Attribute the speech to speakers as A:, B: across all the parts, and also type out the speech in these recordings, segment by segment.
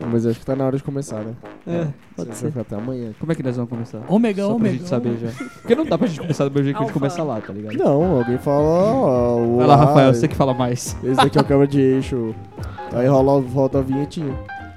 A: Mas eu acho que tá na hora de começar, né?
B: Pode
A: Vai
B: ser.
A: ficar até amanhã.
C: Como é que nós vamos começar?
D: Ômega,
C: Só pra
D: ômega.
C: gente saber já. Porque não dá pra gente começar do meu jeito que a gente começa lá, tá ligado?
A: Não, alguém fala...
C: Vai lá, Rafael, você que fala mais.
A: Esse daqui é o quebra de eixo. Aí volta a vinhetinha.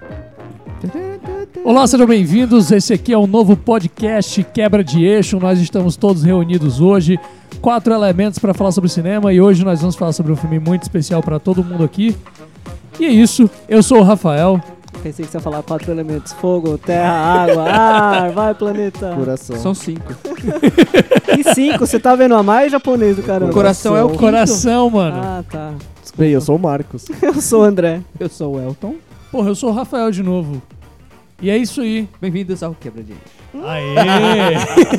D: Olá, sejam bem-vindos. Esse aqui é o novo podcast Quebra de Eixo. Nós estamos todos reunidos hoje. 4 elementos para falar sobre cinema. E hoje nós vamos falar sobre um filme muito especial para todo mundo aqui. E é isso. Eu sou o Rafael.
B: Pensei que você ia falar 4 elementos: fogo, terra, água, ar, vai planeta.
A: Coração.
C: São 5.
B: E 5, você tá vendo a mais japonês do caramba?
C: O coração é o quinto.
D: Coração, mano.
B: Ah, tá.
A: Bem, eu sou o Marcos.
B: Eu sou o André.
C: Eu sou o Elton.
D: Porra, eu sou o Rafael de novo. E é isso aí.
C: Bem-vindos ao Quebra de Eixo.
D: Aê!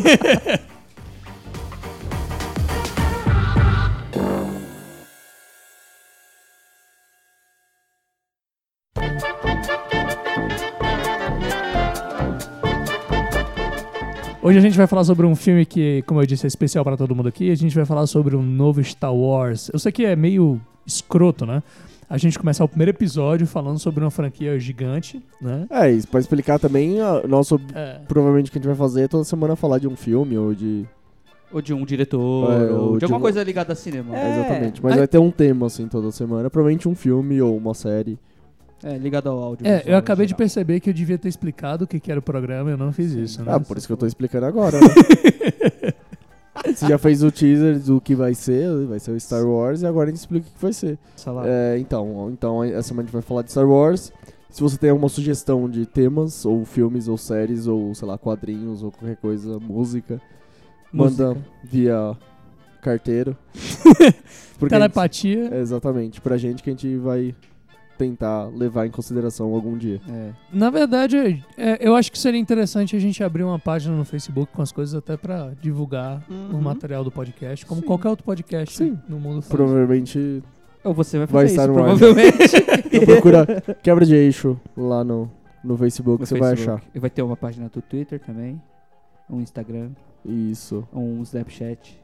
D: Hoje a gente vai falar sobre um filme que, como eu disse, é especial pra todo mundo aqui. A gente vai falar sobre um novo Star Wars. Eu sei que é meio escroto, né? A gente começar o primeiro episódio falando sobre uma franquia gigante, né?
A: É, isso pra explicar também,
D: É.
A: provavelmente o que a gente vai fazer é toda semana falar de um filme ou de...
C: Ou de um diretor,
A: ou
C: ou de alguma
A: um-
C: coisa ligada a cinema.
B: É.
A: Exatamente, mas
D: Aí-
A: vai ter um tema assim toda semana, provavelmente um filme ou uma série.
C: É, ligado ao áudio.
D: Eu acabei de perceber que eu devia ter explicado o que era o programa e eu não fiz isso, né?
A: Ah, por isso que eu tô explicando agora, né? Você já fez o teaser do que vai ser o Star Wars e agora a gente explica o que vai ser. Então, essa semana a gente vai falar de Star Wars. Se você tem alguma sugestão de temas, ou filmes, ou séries, ou sei lá, quadrinhos, ou qualquer coisa, música, manda via carteiro. Porque
D: Telepatia.
A: exatamente, pra gente que a gente vai tentar levar em consideração algum dia.
C: É.
D: Na verdade, eu acho que seria interessante a gente abrir uma página no Facebook com as coisas até pra divulgar o material do podcast, como qualquer outro podcast
A: Sim.
D: no mundo faz.
A: Provavelmente
C: Ou você vai
A: vai
C: fazer
A: estar
C: isso,
A: no ar.
C: provavelmente.
A: então procura Quebra de Eixo lá no Facebook,
C: No
A: você vai
C: Facebook.
A: achar.
C: E vai ter uma página do Twitter também, um Instagram,
A: Isso.
C: um Snapchat,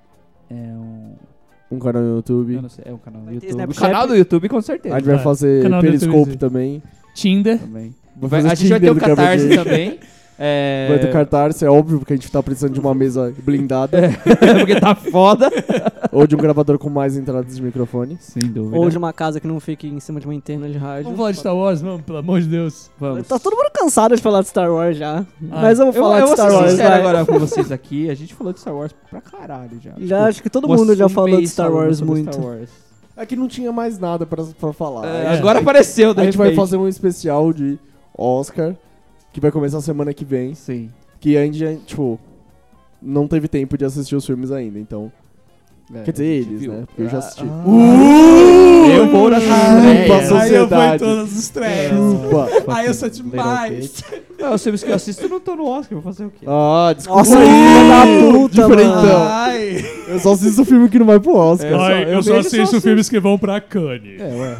A: Um canal no YouTube.
C: eu não sei, é um canal do
B: Vai ter
C: YouTube. O
B: Snapchat?
C: canal do YouTube, com certeza.
A: A gente vai
D: Vai.
A: fazer
D: Canal do
A: Periscope
D: YouTube.
A: também.
D: Tinder.
C: Também.
A: Fazer
C: A gente vai ter
A: Tinder
C: o
A: do Quebra de
C: Catarse
A: Eixo.
C: também.
A: Vai ter Catarse, é óbvio, porque a gente tá precisando de uma mesa blindada.
C: Porque tá foda.
A: Ou de um gravador com mais entradas de microfone.
C: Sem dúvida.
B: Ou de uma casa que não fique em cima de uma antena de rádio.
D: Vamos falar de Star Wars, vamos, pelo amor de Deus.
C: Vamos.
B: Tá todo mundo cansado de falar de Star Wars já. Mas eu vou
C: Eu
B: falar
C: vou
B: de Star
C: ser
B: Wars,
C: sincero
B: vai.
C: agora com vocês aqui. A gente falou de Star Wars pra caralho já.
B: Já acho que todo
C: Tipo,
B: mundo já
C: um
B: falou de
C: mês
B: Star
C: falando
B: Wars
C: sobre
B: muito.
C: Star Wars.
A: É que não tinha mais nada pra falar.
C: Agora apareceu,
A: A gente vai
C: repente.
A: fazer um especial de Oscar, que vai começar semana que vem.
C: Sim.
A: Que a gente, tipo, não teve tempo de assistir os filmes ainda, então...
C: É,
A: Quer dizer,
C: a gente
A: eles,
C: viu.
A: né? Porque eu já assisti.
C: Eu vou na
A: Chupa,
C: estreia.
A: sociedade.
D: todas as estreias.
A: Chupa.
D: Ai, eu sou demais.
C: Não, os filmes que eu assisto não estão no Oscar, vou fazer o quê?
A: Ah, desculpa.
B: Nossa, filha da puta,
A: Diferentão.
D: Ai.
A: Eu só assisto filme que não vai pro Oscar.
C: eu só assisto
D: filmes que vão pra Cannes.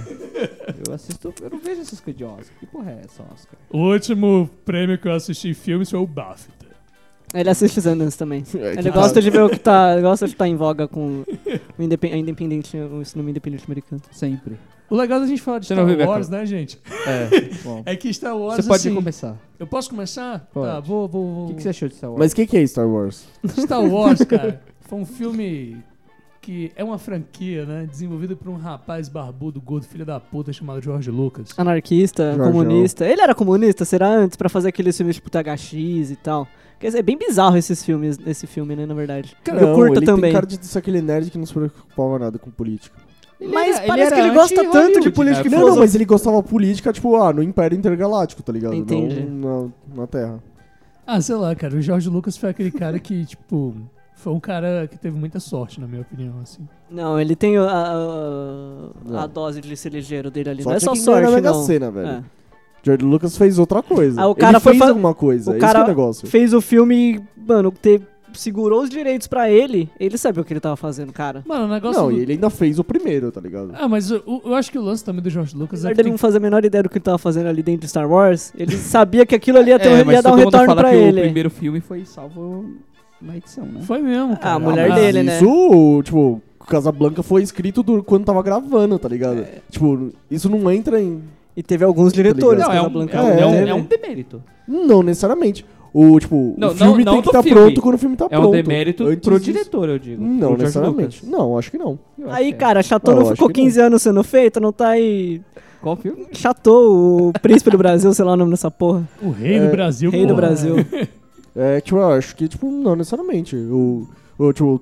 C: Eu não vejo essas coisas de Oscar. Que porra é essa, Oscar?
D: O último prêmio que eu assisti em filmes foi o BAFTA.
B: Ele assiste Sundance também.
A: É,
B: Ele gosta de ver o que tá. Ele gosta de estar em voga com o o cinema independente americano.
C: Sempre.
D: O legal da gente falar de
C: Você não
D: Star
C: viu minha
D: Wars, né, gente?
C: Bom.
D: É que Star Wars,
C: Você pode
D: assim,
C: começar.
D: Eu posso começar?
C: Pode.
D: Tá, vou.
C: O que você achou de Star Wars?
A: Mas o que é Star Wars?
D: Star Wars, cara, foi um filme que é uma franquia, né? Desenvolvida por um rapaz barbudo, gordo, filho da puta, chamado George Lucas.
B: Anarquista,
A: Jorjão.
B: comunista. Ele era comunista, será? Antes, pra fazer aqueles filmes tipo THX e tal. Quer dizer, é bem bizarro esse filme, né, na verdade. eu curto
A: ele
B: também.
A: tem cara de ser aquele nerd que não se preocupava nada com política.
B: Mas
C: Ele
B: parece
C: era
B: que ele gosta tanto de
C: anti-Hollywood,
B: política
C: né?
B: e
A: Não,
B: filosofia.
A: mas ele gostava política, tipo, no Império Intergaláctico, tá ligado?
B: Entendi.
A: Não na Terra.
D: Ah, sei lá, cara, o George Lucas foi aquele cara que, tipo, foi um cara que teve muita sorte, na minha opinião, assim.
B: Não, ele tem a
A: Não.
B: dose de ser ligeiro dele ali.
A: Só
B: Não é
A: tinha
B: só
A: que ganhar na
B: sorte,
A: Mega
B: não.
A: Sena, velho.
B: É.
A: George Lucas fez outra coisa.
B: Ah, o cara
A: ele
B: foi
A: fez
B: fa-
A: alguma coisa,
B: o
A: esse
B: cara
A: que é o negócio.
B: Fez o filme, mano, segurou os direitos pra ele. Ele sabia o que ele tava fazendo, cara.
D: Mano, o negócio...
A: Não, e ele ainda fez o primeiro, tá ligado?
D: Ah, mas eu acho que o lance também do George Lucas
B: Apesar
D: é que
B: dele não fazer a menor ideia do que ele tava fazendo ali dentro de Star Wars, ele sabia que aquilo ali ia,
C: mas
B: ia dar um
C: todo mundo
B: retorno
C: fala
B: pra
C: que
B: ele.
C: o primeiro filme foi salvo na edição, né?
D: foi mesmo, cara.
B: A mulher
A: Mas
B: dele, né?
A: Isso, tipo, Casablanca foi escrito quando tava gravando, tá ligado? Tipo, isso não entra em
B: E teve alguns diretores.
A: Tá
B: Casablanca.
C: É um demérito.
A: Não necessariamente. O
C: Não,
A: filme
C: não
A: tem que
C: do
A: estar
C: filme.
A: pronto quando o filme tá
C: É
A: pronto.
C: um demérito
A: Antes
C: pro
A: disso-
C: diretor, eu digo.
A: Não,
C: pro George
A: necessariamente.
C: Lucas.
A: Não, acho que não.
C: Eu acho
B: Aí,
C: que é.
B: cara, Chateau
A: Eu
B: não
A: acho
B: ficou
A: que
B: 15 anos sendo feito, não tá aí...
C: Qual filme?
B: Chateau, o príncipe do Brasil, sei lá o nome dessa porra.
D: O rei do Brasil.
B: Rei do
D: porra.
B: Brasil.
A: Tipo, eu acho que, tipo, não necessariamente. Tipo,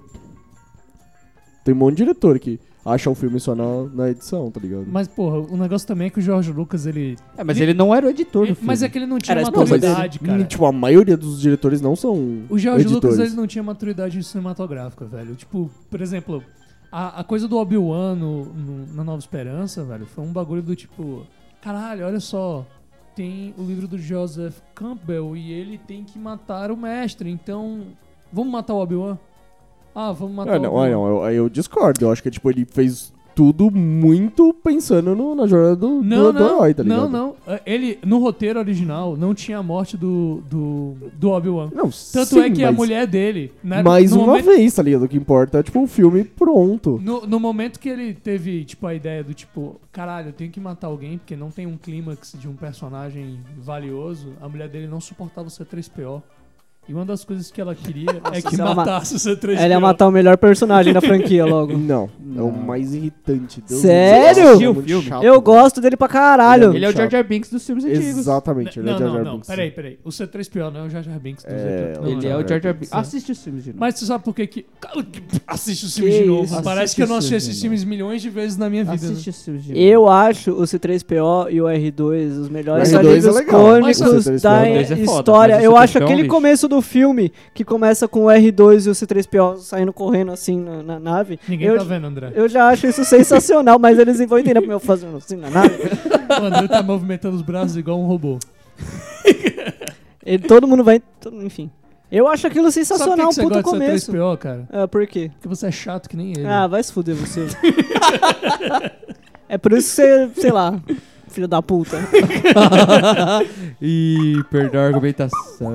A: tem um monte de diretor que acha o filme só na edição, tá ligado?
D: Mas, porra, o negócio também é que o George Lucas, ele...
C: Mas ele não era o editor do filme.
D: Mas é que ele não tinha
B: Era a esposa
D: maturidade, cara.
A: Tipo, a maioria dos diretores não são
D: O George
A: editores.
D: Lucas, ele não tinha maturidade cinematográfica, velho. Tipo, por exemplo, a coisa do Obi-Wan na Nova Esperança, velho, foi um bagulho do tipo... Caralho, olha só, tem o livro do Joseph Campbell e ele tem que matar o mestre, então... Vamos matar o Obi-Wan? Ah, vamos matar o Obi-Wan.
A: Aí eu discordo. Eu acho que, tipo, ele fez tudo muito pensando na jornada do herói, tá ligado?
D: Não. Ele, no roteiro original, não tinha a morte do Obi-Wan.
A: Não,
D: Tanto
A: sim,
D: é que a
A: mas
D: mulher dele... Né,
A: mais
D: no
A: uma
D: momento-
A: vez, tá ligado? O que importa é, tipo, o filme pronto.
D: No momento que ele teve, tipo, a ideia do tipo, caralho, eu tenho que matar alguém porque não tem um clímax de um personagem valioso, a mulher dele não suportava o C3PO. E uma das coisas que ela queria é que
B: se ela
D: matasse o C3PO.
B: Ela ia matar o melhor personagem da franquia logo.
A: Não, é o mais irritante. Deus
B: Sério?
A: me livre. É muito
C: Filme?
A: chato,
B: Eu
A: velho.
B: gosto dele pra caralho.
C: Ele é o Jar Jar Binks dos filmes antigos.
A: Exatamente, ele é o Jar Jar
D: Não,
A: Binks.
D: peraí. O C3PO não é o Jar Jar Binks do
A: É,
D: Z.
C: Ele é o Jar Jar Binks.
D: Sim.
C: Assiste os filmes de novo.
D: Mas tu sabe por que que... Assiste os filmes
B: Que
D: de novo.
B: isso?
D: Parece
C: Assiste
D: que eu não
C: os
D: assisti
C: filmes
D: esses
C: de
D: filmes milhões de vezes na minha vida. né?
C: Assiste os filmes de novo.
B: Eu acho o C3PO e o R2 os melhores
A: O R2 é
B: alívios
A: legal.
B: cômicos
A: Mas o
B: da
C: C3PO é foda,
B: história.
C: mas o
B: Eu acho
C: C3PO é um
B: aquele
C: lixo.
B: começo do filme que começa com o R2 e o C3PO saindo correndo assim na nave.
D: Ninguém
B: eu,
D: tá vendo, André.
B: eu já acho isso sensacional, mas eles vão entender como eu fazendo assim na nave.
D: O André tá movimentando os braços igual um robô.
B: Todo mundo vai. Enfim. Eu acho aquilo
D: Sabe
B: sensacional,
D: por que
B: um
D: que você
B: puta
D: gosta de
B: começo.
D: C3PO, cara?
B: Ah, por quê?
D: Porque você é chato que nem ele.
B: Ah, vai se fuder você. É por isso que você, sei lá, filho da puta.
C: Ih, perdeu a argumentação.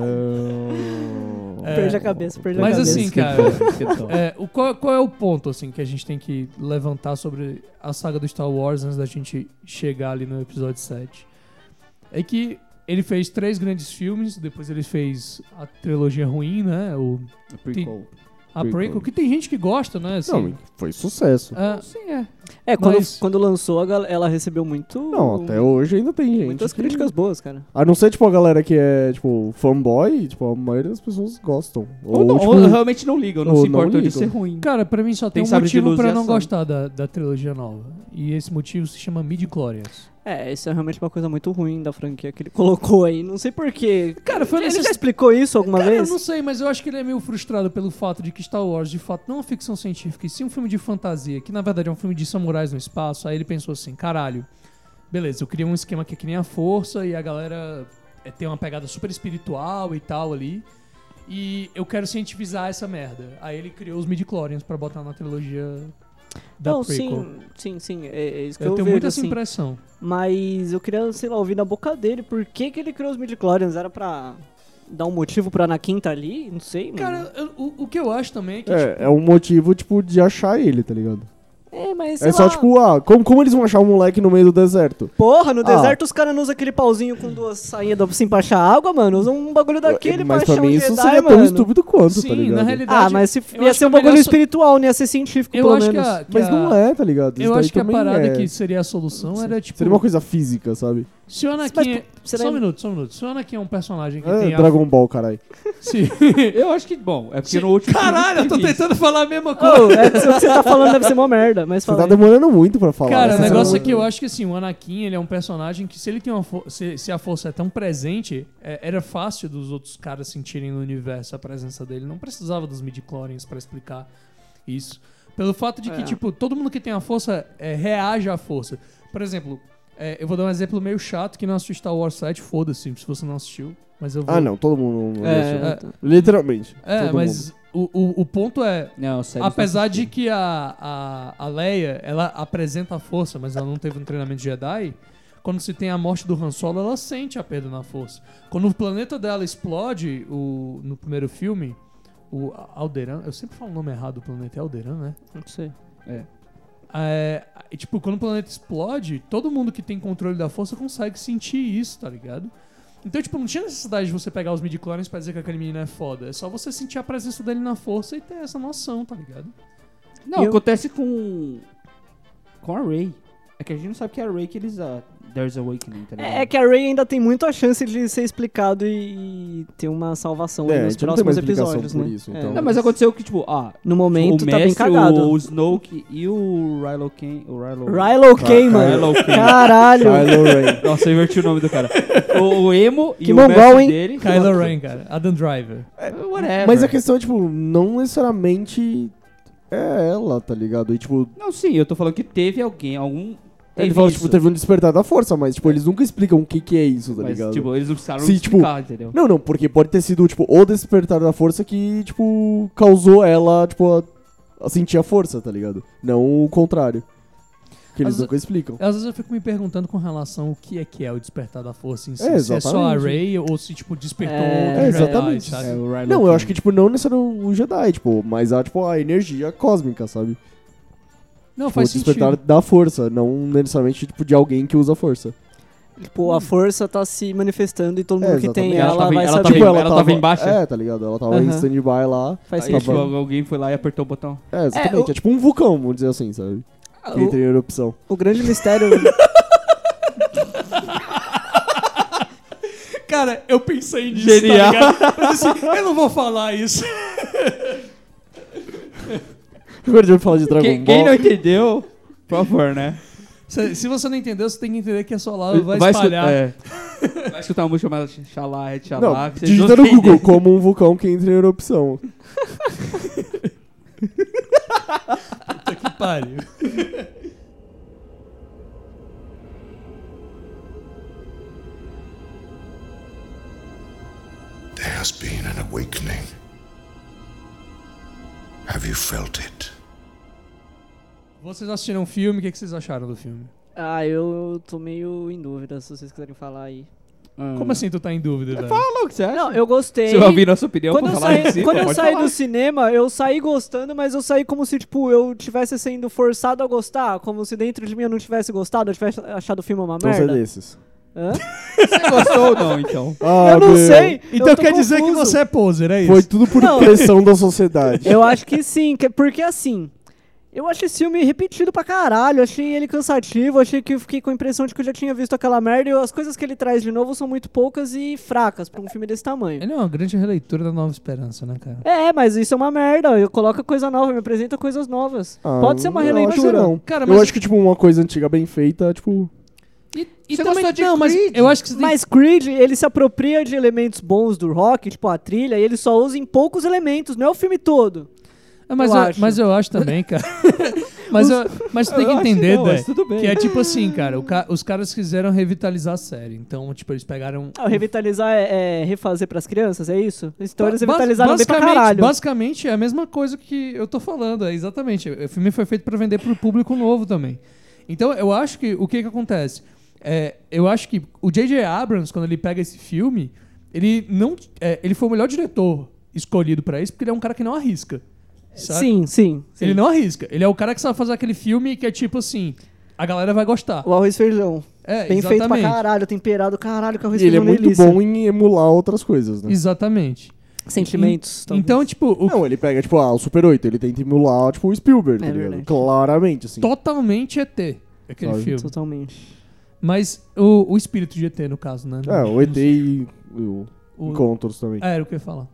B: Perde a cabeça, perde a
D: Mas
B: cabeça.
D: assim, cara, qual é o ponto assim que a gente tem que levantar sobre a saga do Star Wars antes da gente chegar ali no episódio 7? É que ele fez 3 grandes filmes, depois ele fez a trilogia ruim, né?
C: Prequel.
D: A prequel, que tem gente que gosta, né? Assim,
A: Não, foi sucesso.
C: Sim, é.
B: Quando,
D: Mas-
B: lançou, ela recebeu muito.
A: Não, até hoje ainda tem gente.
B: Muitas
A: que-
B: críticas boas, cara.
A: A não ser, tipo, a galera que é, tipo, fanboy, tipo, a maioria das pessoas gostam.
C: Ou, não,
A: tipo,
C: ou realmente não ligam, não
A: ou
C: se
A: não
C: importam de
A: ligam.
C: ser ruim.
D: Cara, pra mim só tem
C: Tem
D: um
C: sabre de
D: motivo
C: luz
D: pra
C: e
D: não
C: ação.
D: gostar da trilogia nova. E esse motivo se chama midi-chlorians.
B: Isso é realmente uma coisa muito ruim da franquia que ele colocou aí. Não sei porquê.
D: Cara, foi
B: Ele
D: necess-
B: já explicou isso alguma
D: Cara,
B: vez?
D: eu não sei, mas eu acho que ele é meio frustrado pelo fato de que Star Wars, de fato, não é uma ficção científica, e sim um filme de fantasia, que na verdade é um filme de samurais no espaço. Aí ele pensou assim, caralho, beleza, eu queria um esquema que é que nem a Força, e a galera tem uma pegada super espiritual e tal ali, e eu quero cientificizar essa merda. Aí ele criou os midi-chlorians pra botar na trilogia da
B: Não,
D: prequel.
B: sim. É isso que
D: Eu
B: eu
D: tenho
B: vejo,
D: muito essa
B: assim.
D: impressão.
B: Mas eu queria, sei lá, ouvir da boca dele por que ele criou os midi-chlorians. Era pra dar um motivo pro Anakin tá ali? Não sei, mano.
D: Cara, o que eu acho também é que,
A: É um motivo, tipo, de achar ele, tá ligado?
B: Mas
A: É
B: sei
A: só,
B: lá.
A: tipo, como eles vão achar um moleque no meio do deserto?
B: Porra, no
A: Ah.
B: deserto os caras não usam aquele pauzinho com 2 saídas assim pra achar água, mano. Usam um bagulho daquele pra
A: Mas
B: achar
A: pra mim
B: um
A: isso
B: Jedi,
A: seria
B: mano.
A: tão estúpido quanto,
D: sim,
A: tá ligado?
D: na realidade...
B: Mas se
D: eu
B: ia
D: acho
B: ser um
D: que é
B: bagulho
D: melhor
B: espiritual, não ia ser científico,
D: Eu
B: pelo
D: acho que
B: menos.
D: a...
A: Mas não é, tá ligado? Isso
D: Eu
A: daí
D: acho que a
A: também
D: parada
A: é-
D: que seria a solução era, tipo...
A: Seria uma coisa física, sabe?
D: Se o Anakin...
B: Mas, será-
D: Só um minuto. Se o Anakin é um personagem que
A: É
D: tem
A: Dragon Ball, caralho.
D: Se...
C: Eu acho que, bom, é porque no último
D: Caralho, eu tô
C: filme tem
D: tentando falar a mesma coisa.
B: Oh, o que você tá falando deve ser uma merda, mas
A: Você
B: fala
A: tá
B: aí.
A: demorando muito pra falar.
D: Cara, o
A: Essa
D: negócio é
A: semana-
D: que eu acho que assim, o Anakin, ele é um personagem que se ele tem uma se a força é tão presente, era fácil dos outros caras sentirem no universo a presença dele. Não precisava dos midi-chlorians pra explicar isso. Pelo fato de que, tipo, todo mundo que tem a força reage à força. Por exemplo, eu vou dar um exemplo meio chato, que não assistiu Star Wars 7, foda-se se você não assistiu. Mas eu vou...
A: Ah, não, todo mundo não
B: É,
A: assistiu. Literalmente. todo
D: mas o ponto é...
C: Não, sério.
D: Apesar de que a Leia, ela apresenta a força, mas ela não teve um treinamento Jedi, quando se tem a morte do Han Solo, ela sente a perda na força. Quando o planeta dela explode, no primeiro filme, o Alderaan, eu sempre falo o nome errado do planeta, é Alderaan, né?
B: Não sei.
D: E, tipo, quando o planeta explode, todo mundo que tem controle da força consegue sentir isso, tá ligado? Então, tipo, não tinha necessidade de você pegar os midi-clones pra dizer que aquele menino é foda. É só você sentir a presença dele na força e ter essa noção, tá ligado?
C: Não, acontece com a Rey. É que a gente não sabe que é a Rey que eles... There's Awakening, tá ligado?
B: É que a Rey ainda tem muita chance de ser explicado e ter uma salvação nos
A: a gente não tem
B: próximos
A: mais explicação
B: episódios,
A: por
B: né?
A: isso, então.
C: Não, mas aconteceu que, tipo,
B: no momento
C: o
B: tá bem
C: mestre,
B: cagado.
C: o Snoke e o Rilo Kane...
B: Rilo Kane, mano.
C: Rilo Kane.
B: Caralho.
A: Kylo Ren.
C: Nossa, eu inverti o nome do cara. O Emo
B: Que
C: e o
B: mongol,
C: mestre
B: hein?
C: dele...
D: Kylo Ren, cara. Adam Driver.
C: Whatever.
A: Mas a questão é, tipo, não necessariamente é ela, tá ligado? E, tipo,
C: Não, sim, eu tô falando que teve algum...
A: ele fala, tipo, teve um despertar da força, mas, tipo, eles nunca explicam o que é isso, tá
C: Mas,
A: ligado?
C: tipo, eles não precisaram
A: Sim,
C: explicar, entendeu?
A: Não, porque pode ter sido, tipo, o despertar da força que, tipo, causou ela, tipo, a sentir a força, tá ligado? Não o contrário. Que eles
D: Às
A: nunca explicam.
D: Às vezes eu fico me perguntando com relação ao que é o despertar da força em si.
A: É,
D: se é só a
A: exatamente.
D: Rey ou se, tipo, despertou
B: É,
D: outro Jedi,
A: exatamente.
D: sabe?
C: o Rilo
A: Não, eu
C: Kane.
A: acho que, tipo, não necessariamente o Jedi, tipo, mas a energia cósmica, sabe?
D: Não,
A: Tipo,
D: faz
A: o despertar
D: sentido.
A: da força, não necessariamente, tipo, de alguém que usa força.
B: Tipo, a força tá se manifestando e todo mundo que tem
A: exatamente.
B: ela vai
C: ela
B: saber.
C: Tipo,
A: Tipo,
C: ela tava embaixo?
A: É, tá ligado? Ela tava em
B: Aham.
A: stand-by lá.
B: Faz
C: Aí,
B: sentido.
C: tipo, alguém foi lá e apertou o botão.
A: É, exatamente. É, tipo um vulcão, vamos dizer assim, sabe? Que entra em erupção.
B: O grande mistério...
D: Cara, eu pensei nisso,
C: Genial.
D: tá ligado? Mas assim, eu não vou falar isso.
A: Agora a gente vai falar de Dragon
C: Quem
A: Ball.
C: não entendeu, por favor, né?
D: Se você não entendeu, você tem que entender que a sua lava vai espalhar.
C: Vai escutar uma música chamada Xalá,
A: Não,
C: Xalá. que vocês
A: digita
C: não
A: no Google
C: entenderam.
A: como um vulcão que entra em erupção.
D: Puta que pariu.
E: There has been an awakening. Have you felt it?
D: Vocês assistiram o filme, o que vocês acharam do filme?
B: eu tô meio em dúvida, se vocês quiserem falar aí.
D: Como assim tu tá em dúvida, velho?
C: Fala o que você acha.
B: Não, eu gostei.
C: Você vai ouvir nossa opinião
B: Quando
C: pra
B: eu
C: falar
B: saí,
C: em si,
B: quando eu
C: pode
B: saí
C: falar.
B: do cinema, eu saí gostando, mas eu saí como se, tipo, eu tivesse sendo forçado a gostar, como se dentro de mim eu não tivesse gostado, eu tivesse achado o filme uma
A: Então você é
B: merda.
A: desses.
B: Hã?
C: Você gostou ou não, então?
B: Eu não sei.
D: Então
B: eu tô
D: quer dizer que
B: confuso.
D: você é poser, é isso?
A: Foi tudo por
B: Não.
A: pressão da sociedade.
B: Eu acho que sim, porque assim, eu achei esse filme repetido pra caralho, achei ele cansativo, achei que eu fiquei com a impressão de que eu já tinha visto aquela merda e as coisas que ele traz de novo são muito poucas e fracas pra um filme desse tamanho.
D: Ele é uma grande releitura da Nova Esperança, né, cara?
B: Mas isso é uma merda, eu coloco coisa nova, me apresenta coisas novas.
A: Ah,
B: Pode ser uma
A: eu acho que
B: releitura.
A: não.
D: Cara,
A: Eu
D: mas-
A: acho que, tipo, uma coisa antiga bem feita, tipo...
D: E
C: Você
D: também,
C: gostou de
D: não, mas
C: Creed?
D: eu acho que você tem
B: Mas Creed, ele se apropria de elementos bons do rock, tipo a trilha, e ele só usa em poucos elementos, não é o filme todo.
D: Mas eu acho também, cara. mas tu tem que
C: Eu acho
D: entender,
C: não,
D: Dé,
C: mas tudo bem.
D: que é tipo assim, cara, os caras quiseram revitalizar a série. Então, tipo, eles pegaram...
B: O revitalizar é refazer pras crianças, é isso? Então eles
D: Ba-
B: revitalizaram bem pra caralho.
D: Basicamente, é a mesma coisa que eu tô falando, exatamente. O filme foi feito pra vender pro público novo também. Então, eu acho que o que acontece? Eu acho que o J.J. Abrams, quando ele pega esse filme, ele foi o melhor diretor escolhido pra isso, porque ele é um cara que não arrisca. Sabe?
B: Sim.
D: Ele não arrisca. Ele é o cara que sabe fazer aquele filme que é tipo assim, a galera vai gostar.
B: O arroz e feijão. Bem feito pra
D: exatamente.
B: caralho, temperado caralho, com arroz
A: E
B: e
A: ele é
B: feijão
A: muito
B: delícia.
A: bom em emular outras coisas, né?
D: Exatamente.
B: Sentimentos. talvez.
D: Então, tipo,
A: Não, ele pega, tipo, o Super 8, ele tenta emular, tipo, o Spielberg, tá
B: É
A: ligado?
B: verdade.
A: Claramente, assim.
D: totalmente ET, aquele
A: Sabe?
D: filme.
B: Totalmente.
D: Mas o espírito de ET, no caso, né?
A: O ET e o
D: O-
A: Encontros também.
D: Era o que eu ia falar.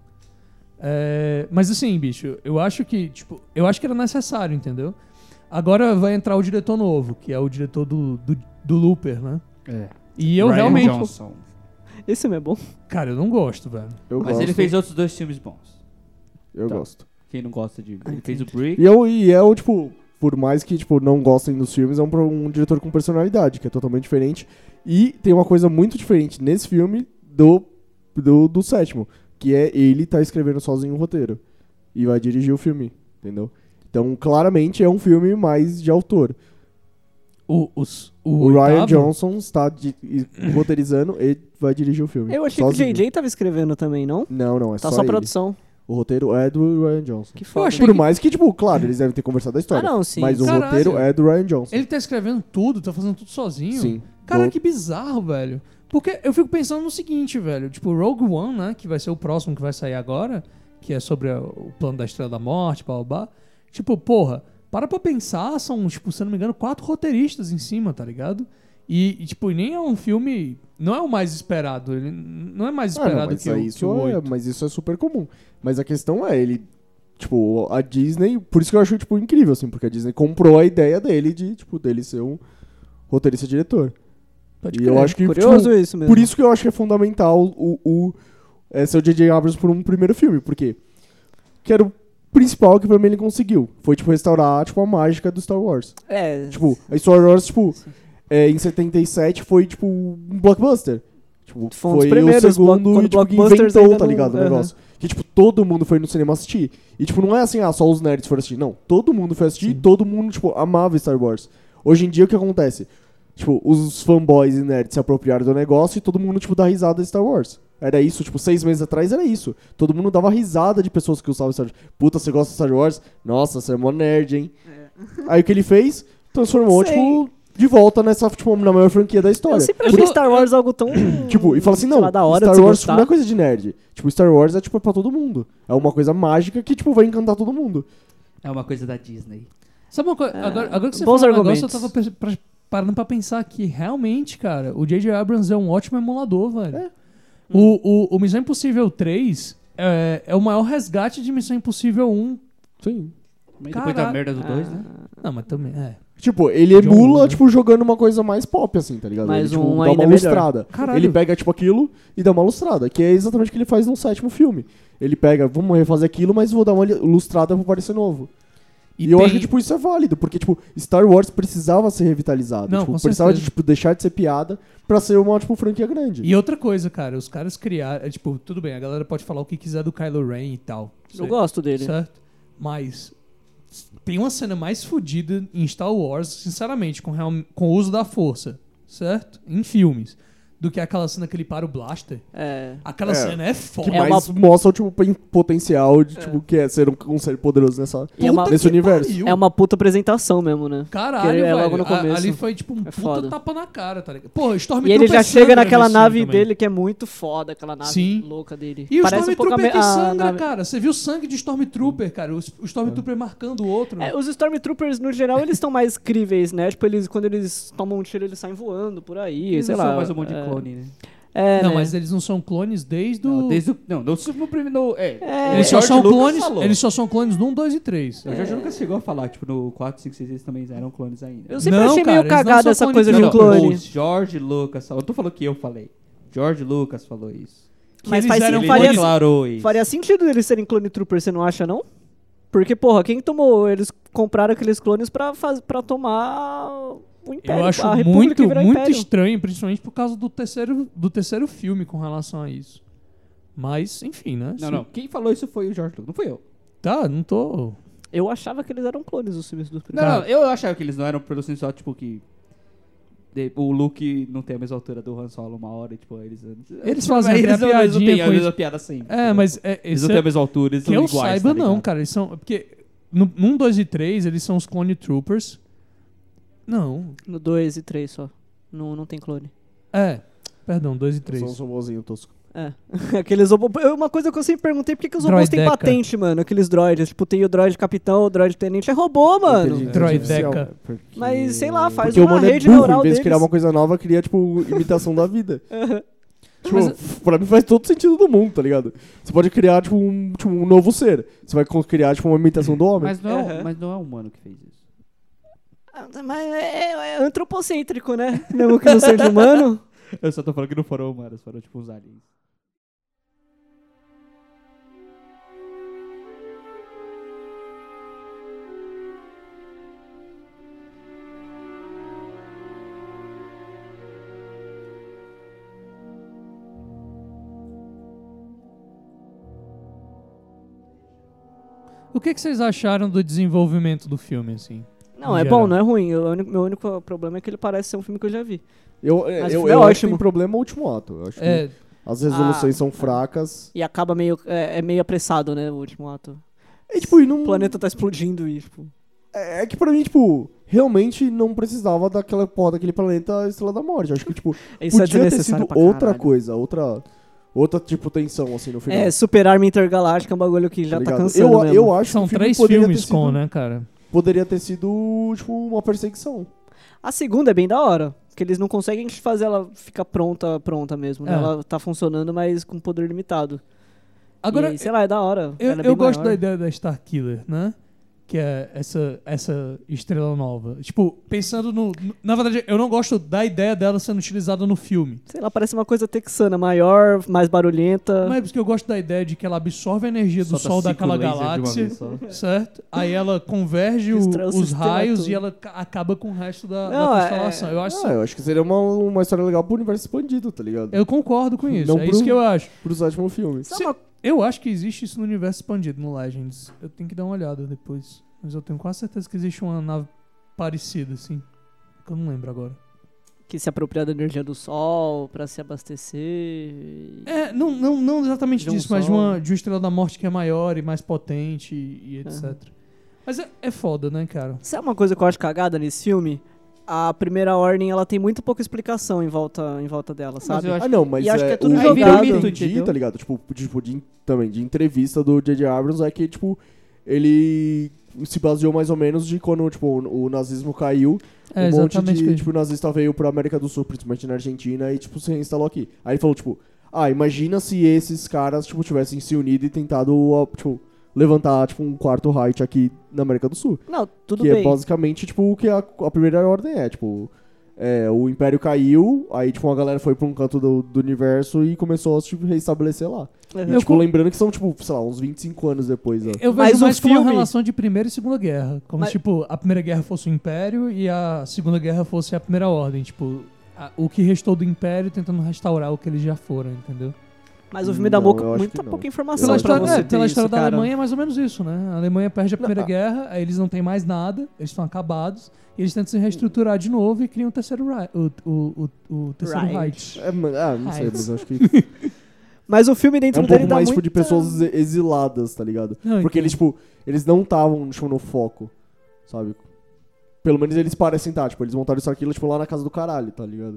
D: Mas assim, bicho, eu acho que era necessário, entendeu? Agora vai entrar o diretor novo, que é o diretor do Looper, né? E eu
C: Ryan
D: realmente...
C: Johnson.
B: Esse filme é bom.
D: Cara, eu não gosto, velho.
A: Eu
C: Mas
A: gosto.
C: ele fez outros 2 filmes bons.
A: Eu
C: Tá.
A: gosto.
C: Quem não gosta de... Ele fez o Brick.
A: E é o, tipo, por mais que, tipo, não gostem dos filmes, é um diretor com personalidade, que é totalmente diferente. E tem uma coisa muito diferente nesse filme do sétimo, que é ele tá escrevendo sozinho o roteiro. E vai dirigir o filme, entendeu? Então, claramente, é um filme mais de autor.
D: O
A: Ryan
D: oitavo?
A: Johnson está roteirizando e vai dirigir o filme.
B: Eu achei
A: sozinho.
B: que o JJ tava escrevendo também, não?
A: Não, é
B: Tá
A: só
B: só
A: ele.
B: produção.
A: O roteiro é do Ryan Johnson.
B: Que
D: Eu
B: foda.
D: achei
A: Por
D: que-
A: mais que, tipo, claro, eles devem ter conversado a história.
B: Ah, não, sim.
A: Mas o
D: Caralho.
A: roteiro é do Ryan Johnson.
D: Ele tá escrevendo tudo, tá fazendo tudo sozinho.
A: Sim.
D: Cara,
A: Do-
D: que bizarro, velho. Porque eu fico pensando no seguinte, velho. Tipo, Rogue One, né? Que vai ser o próximo que vai sair agora. Que é sobre o plano da Estrela da Morte, blá, blá, blá. Tipo, porra, para pra pensar. São, tipo, se eu não me engano, 4 roteiristas em cima, tá ligado? E tipo, nem é um filme... Não é o mais esperado. Ele não é mais
A: Ah, não,
D: esperado
A: mas
D: que o
A: isso
D: 8.
A: mas isso é super comum. Mas a questão é, ele... Tipo, a Disney... Por isso que eu acho, tipo, incrível, assim. Porque a Disney comprou a ideia dele de, tipo, dele ser um roteirista-diretor.
D: Pode
A: E
D: crer.
A: eu acho que,
B: Curioso
A: tipo,
B: isso mesmo.
A: por isso que eu acho que é fundamental ser o J.J. Abrams por um primeiro filme. Porque que era o principal que pra mim ele conseguiu. Foi, tipo, restaurar, tipo, a mágica do Star Wars.
B: É.
A: Tipo, a Star Wars, tipo... em 77 foi, tipo, um blockbuster. Tipo,
B: Foi um dos
A: foi o
B: primeiros
A: segundo
B: quando
A: tipo, que
B: blockbusters
A: inventou,
B: ainda
A: tá
B: não-
A: ligado, o
B: Aham.
A: negócio. Que, tipo, todo mundo foi no cinema assistir. E, tipo, não é assim, só os nerds foram assistir. Não, todo mundo foi assistir e todo mundo, tipo, amava Star Wars. Hoje em dia, o que acontece? Tipo, os fanboys e nerds se apropriaram do negócio e todo mundo, tipo, dá risada de Star Wars. Era isso, tipo, 6 meses atrás era isso. Todo mundo dava risada de pessoas que usavam Star Wars. Puta, você gosta de Star Wars? Nossa, você é mó nerd, hein? Aí o que ele fez? Transformou,
B: Sei.
A: tipo... De volta nessa, tipo, na maior franquia da história.
B: Eu sempre achei Star Wars algo tão...
A: Tipo, e fala assim,
B: sei
A: não,
B: lá, da hora
A: Star
B: de se
A: Wars tipo,
B: gostar.
A: não é coisa de nerd. Tipo, Star Wars é, tipo, pra todo mundo. É uma coisa mágica que, tipo, vai encantar todo mundo.
C: É uma coisa da Disney.
D: Sabe uma coisa? Agora que você
B: bons
D: falou um negócio, eu
B: argumentos.
D: tava parando pra pensar que realmente, cara, o J.J. Abrams é um ótimo emulador, velho.
A: É.
D: O Missão Impossível 3 é o maior resgate de Missão Impossível 1.
A: Sim.
C: Mas depois da
D: Caralho.
C: merda do 2, né?
D: Não, mas também,
A: Tipo, ele
D: John
A: emula,
D: Woo, né?
A: tipo, jogando uma coisa mais pop, assim, tá ligado?
B: Mas
A: ele, tipo,
B: um
A: dá
B: ainda
A: uma
B: é melhor.
A: lustrada.
D: Caralho.
A: Ele pega, tipo, aquilo e dá uma lustrada. Que é exatamente o que ele faz no 7º filme. Ele pega, vamos refazer aquilo, mas vou dar uma lustrada pra parecer novo. E eu
D: tem-
A: acho que, tipo, isso é válido. Porque, tipo, Star Wars precisava ser revitalizado.
D: Não,
A: tipo,
D: com
A: precisava de,
D: certeza.
A: tipo, deixar de ser piada pra ser uma, tipo, franquia grande.
D: E outra coisa, cara, os caras criaram. Tipo, tudo bem, a galera pode falar o que quiser do Kylo Ren e tal.
B: Eu gosto dele.
D: Certo? Mas tem uma cena mais fodida em Star Wars, sinceramente, com o uso da força, certo? Em filmes. Do que aquela cena que ele para o blaster.
B: É.
D: Aquela cena é foda.
A: Que
B: É
A: mais mostra o tipo, potencial de tipo, que é ser um ser poderoso
B: E é uma-
A: nesse universo.
D: pariu.
B: É uma puta apresentação mesmo, né?
D: Caralho,
B: Que é
D: velho.
B: logo no começo.
D: Ali foi tipo um puta
B: foda.
D: tapa na cara, tá ligado? Porra, Stormtrooper
B: E ele já chega
D: sangra
B: naquela
D: nesse
B: nave
D: filme também.
B: dele que é muito foda, aquela nave
D: Sim.
B: louca dele.
D: E o
B: Parece um pouco
D: Stormtrooper que
B: a
D: sangra,
B: nave-
D: cara. Você viu o sangue de Stormtrooper, cara. O Stormtrooper marcando o outro. né?
B: Os Stormtroopers, no geral, eles estão mais críveis, né? Tipo, quando eles tomam um tiro, eles saem voando por aí,
C: Eles
B: sei
C: não
B: lá.
C: são mais um monte de clone, né?
B: É,
D: Não,
B: né?
D: mas eles não são clones desde o...
C: Não, desde o... Não, no primeiro...
D: Eles só
C: George
D: são
C: Lucas
D: clones.
C: falou.
D: Eles só são clones no 1, 2 e 3.
C: O George Lucas chegou a falar, tipo, no 4, 5, 6 eles também eram clones ainda.
B: Eu sempre
D: Não,
B: achei
D: cara,
B: meio
D: eles não
B: cagada
D: são
B: essa
D: clones
B: coisa
D: de
B: de um
C: Não,
B: clone.
C: o George Lucas falou. Eu tô falando que eu falei. George Lucas falou isso.
B: Mas
D: eles
B: faz
D: eram
B: sim,
C: Ele
B: faria,
C: declarou isso.
B: faria sentido eles serem clone troopers, você não acha, não? Porque, porra, quem tomou? Eles compraram aqueles clones pra tomar o Império.
D: Eu acho
B: a República
D: muito,
B: virar
D: muito
B: Império.
D: estranho, principalmente por causa do terceiro filme com relação a isso. Mas, enfim, né?
C: Não. Quem falou isso foi o George Lucas, não fui eu.
D: Tá, não tô...
B: Eu achava que eles eram clones dos filmes dos
C: Não, eu achava que eles não eram produções só, tipo, que... O Luke não tem a mesma altura do Han Solo uma hora, tipo,
D: Eles fazem
C: eles
D: até
C: não, eles não
D: piadinha
C: têm a
D: com
C: mesma
D: isso.
C: piada sempre.
D: É, mas...
C: Eles
D: isso
C: não têm a mesma altura, eles
D: que
C: são
D: eu
C: iguais,
D: saiba,
C: tá
D: não,
C: ligado?
D: cara. Eles são... Porque no 1, 2 e 3, eles são os Clone Troopers. Não.
B: No 2 e 3 só. Não tem clone.
D: Perdão, 2 e
A: Só
D: 3.
A: um robôzinho tosco.
B: É. Aqueles uma coisa que eu sempre perguntei, por que os robôs têm
D: Droideca.
B: patente, mano? Aqueles droids. Tipo, tem o droid capitão, o droid tenente. É robô, mano.
A: Inteligência
D: Droideca.
A: artificial, porque-
B: Mas, sei lá, faz
A: Porque o
B: uma
A: humano é
B: rede
A: burro,
B: neural
A: em vez de
B: deles.
A: criar uma coisa nova, cria, tipo, imitação da vida. Tipo,
D: Mas-
A: pra mim faz todo sentido do mundo, tá ligado? Você pode criar, tipo, um novo ser. Você vai criar, tipo, uma imitação do homem.
C: Mas não é um humano que fez isso.
B: Mas é antropocêntrico, né? Mesmo que não seja humano.
C: Eu só tô falando que não foram humanos, foram, tipo, uns aliens.
D: O que vocês acharam do desenvolvimento do filme, assim?
B: Não,
D: Em
B: é
D: geral.
B: bom, não é ruim. Meu único problema é que ele parece ser um filme que eu já vi.
A: Eu
B: Mas
A: acho
B: é
A: que
B: ótimo.
A: tem problema o último ato. Eu acho que As resoluções são fracas.
B: E acaba meio apressado, né, o último ato.
A: E, tipo, e não...
B: O planeta tá explodindo e, tipo...
A: É que pra mim, tipo, realmente não precisava daquela porra daquele planeta Estrela da Morte. Acho que, tipo,
B: Isso
A: podia ter sido outra
B: caralho.
A: coisa, outra, tipo, tensão, assim, no final.
B: Super Arma Intergaláctica é um bagulho que já tá
A: ligado?
B: cansando mesmo.
A: Eu acho
D: São
A: que o filme
D: 3
A: poderia
D: filmes
A: ter sido,
D: com, né, cara?
A: Poderia ter sido, tipo, uma perseguição.
B: A segunda é bem da hora, porque eles não conseguem fazer ela ficar pronta mesmo, né?
D: É.
B: Ela tá funcionando, mas com poder limitado.
D: Agora,
B: E, sei lá, é da hora. Ela é bem
D: eu gosto
B: maior.
D: da ideia da Starkiller, né? Que é essa estrela nova. Tipo, pensando no... Na verdade, eu não gosto da ideia dela sendo utilizada no filme.
B: Sei lá, parece uma coisa texana, maior, mais barulhenta.
D: Mas porque eu gosto da ideia de que ela absorve a energia do
C: Solta
D: Sol
C: 5
D: daquela
C: lasers de uma
D: galáxia,
C: vez só.
D: certo? Aí ela converge
B: Destrói o
D: os
B: sistema
D: raios
B: todo.
D: e ela acaba com o resto da
B: Não,
D: constelação. Eu acho
A: Eu acho que seria uma história legal pro universo expandido, tá ligado?
D: Eu concordo com isso.
A: Não
D: É isso que eu acho.
A: Pro sétimo filme.
B: Sabe uma-
D: Eu acho que existe isso no universo expandido, no Legends. Eu tenho que dar uma olhada depois. Mas eu tenho quase certeza que existe uma nave parecida, assim. Que eu não lembro agora.
B: que se apropria da energia do Sol pra se abastecer.
D: Não exatamente
B: De um
D: disso, mas de
B: sol.
D: uma Estrela da Morte que é maior e mais potente e etc. Mas é foda, né, cara?
B: Sabe uma coisa que eu acho cagada nesse filme? A Primeira Ordem, ela tem muito pouca explicação em volta dela, sabe?
C: eu acho-
A: Não, mas
B: E acho que é tudo
A: o
B: jogado.
A: que eu
C: Mito,
A: entendi,
C: entendeu?
A: tá ligado? Também de entrevista do J.J. Abrams é que, tipo, ele se baseou mais ou menos de quando, tipo, o nazismo caiu,
D: É,
A: um monte
D: exatamente.
A: de, tipo, nazista veio pra América do Sul, principalmente na Argentina, e, tipo, se instalou aqui. Aí ele falou, tipo, imagina se esses caras, tipo, tivessem se unido e tentado, tipo, levantar, tipo, um quarto Reich aqui na América do Sul.
B: Não, tudo
A: que
B: bem.
A: é basicamente, tipo, o que a Primeira Ordem é, tipo... o Império caiu, aí, tipo, uma galera foi pra um canto do universo e começou a se tipo, reestabelecer lá.
B: Uhum.
A: E, tipo, lembrando que são, tipo, sei lá, uns 25 anos depois, ó.
D: Eu
B: Mas
D: vejo
B: o
D: mais como uma
B: filme-
D: relação de Primeira e Segunda Guerra. Como
B: Mas-
D: se, tipo, a Primeira Guerra fosse o Império e a Segunda Guerra fosse a Primeira Ordem. Tipo, o que restou do Império tentando restaurar o que eles já foram, entendeu?
B: Mas o filme dá
A: Não, eu acho
B: muita
A: que não.
B: pouca informação
D: Pela
A: acho
B: pra
A: que
B: você
A: não.
B: ter
D: pela
B: isso,
D: história da
B: cara.
D: Alemanha é mais ou menos isso, né? A Alemanha perde a Primeira Guerra, aí eles não têm mais nada, eles estão acabados, e eles tentam se reestruturar de novo e criam o terceiro Reich. O terceiro
B: Reich.
D: Reich.
A: Não sei,
D: Reich.
A: mas eu acho que
B: Mas o filme
A: é
B: dentro
A: um
B: dele
A: pouco
B: dá
A: mais,
B: muita...
A: tipo, de pessoas exiladas, tá ligado?
D: Não,
A: Porque
D: entendo.
A: eles, tipo, eles não estavam, tipo, no foco, sabe? Pelo menos eles parecem estar, tipo, eles montaram isso aquilo, tipo, lá na casa do caralho, tá ligado?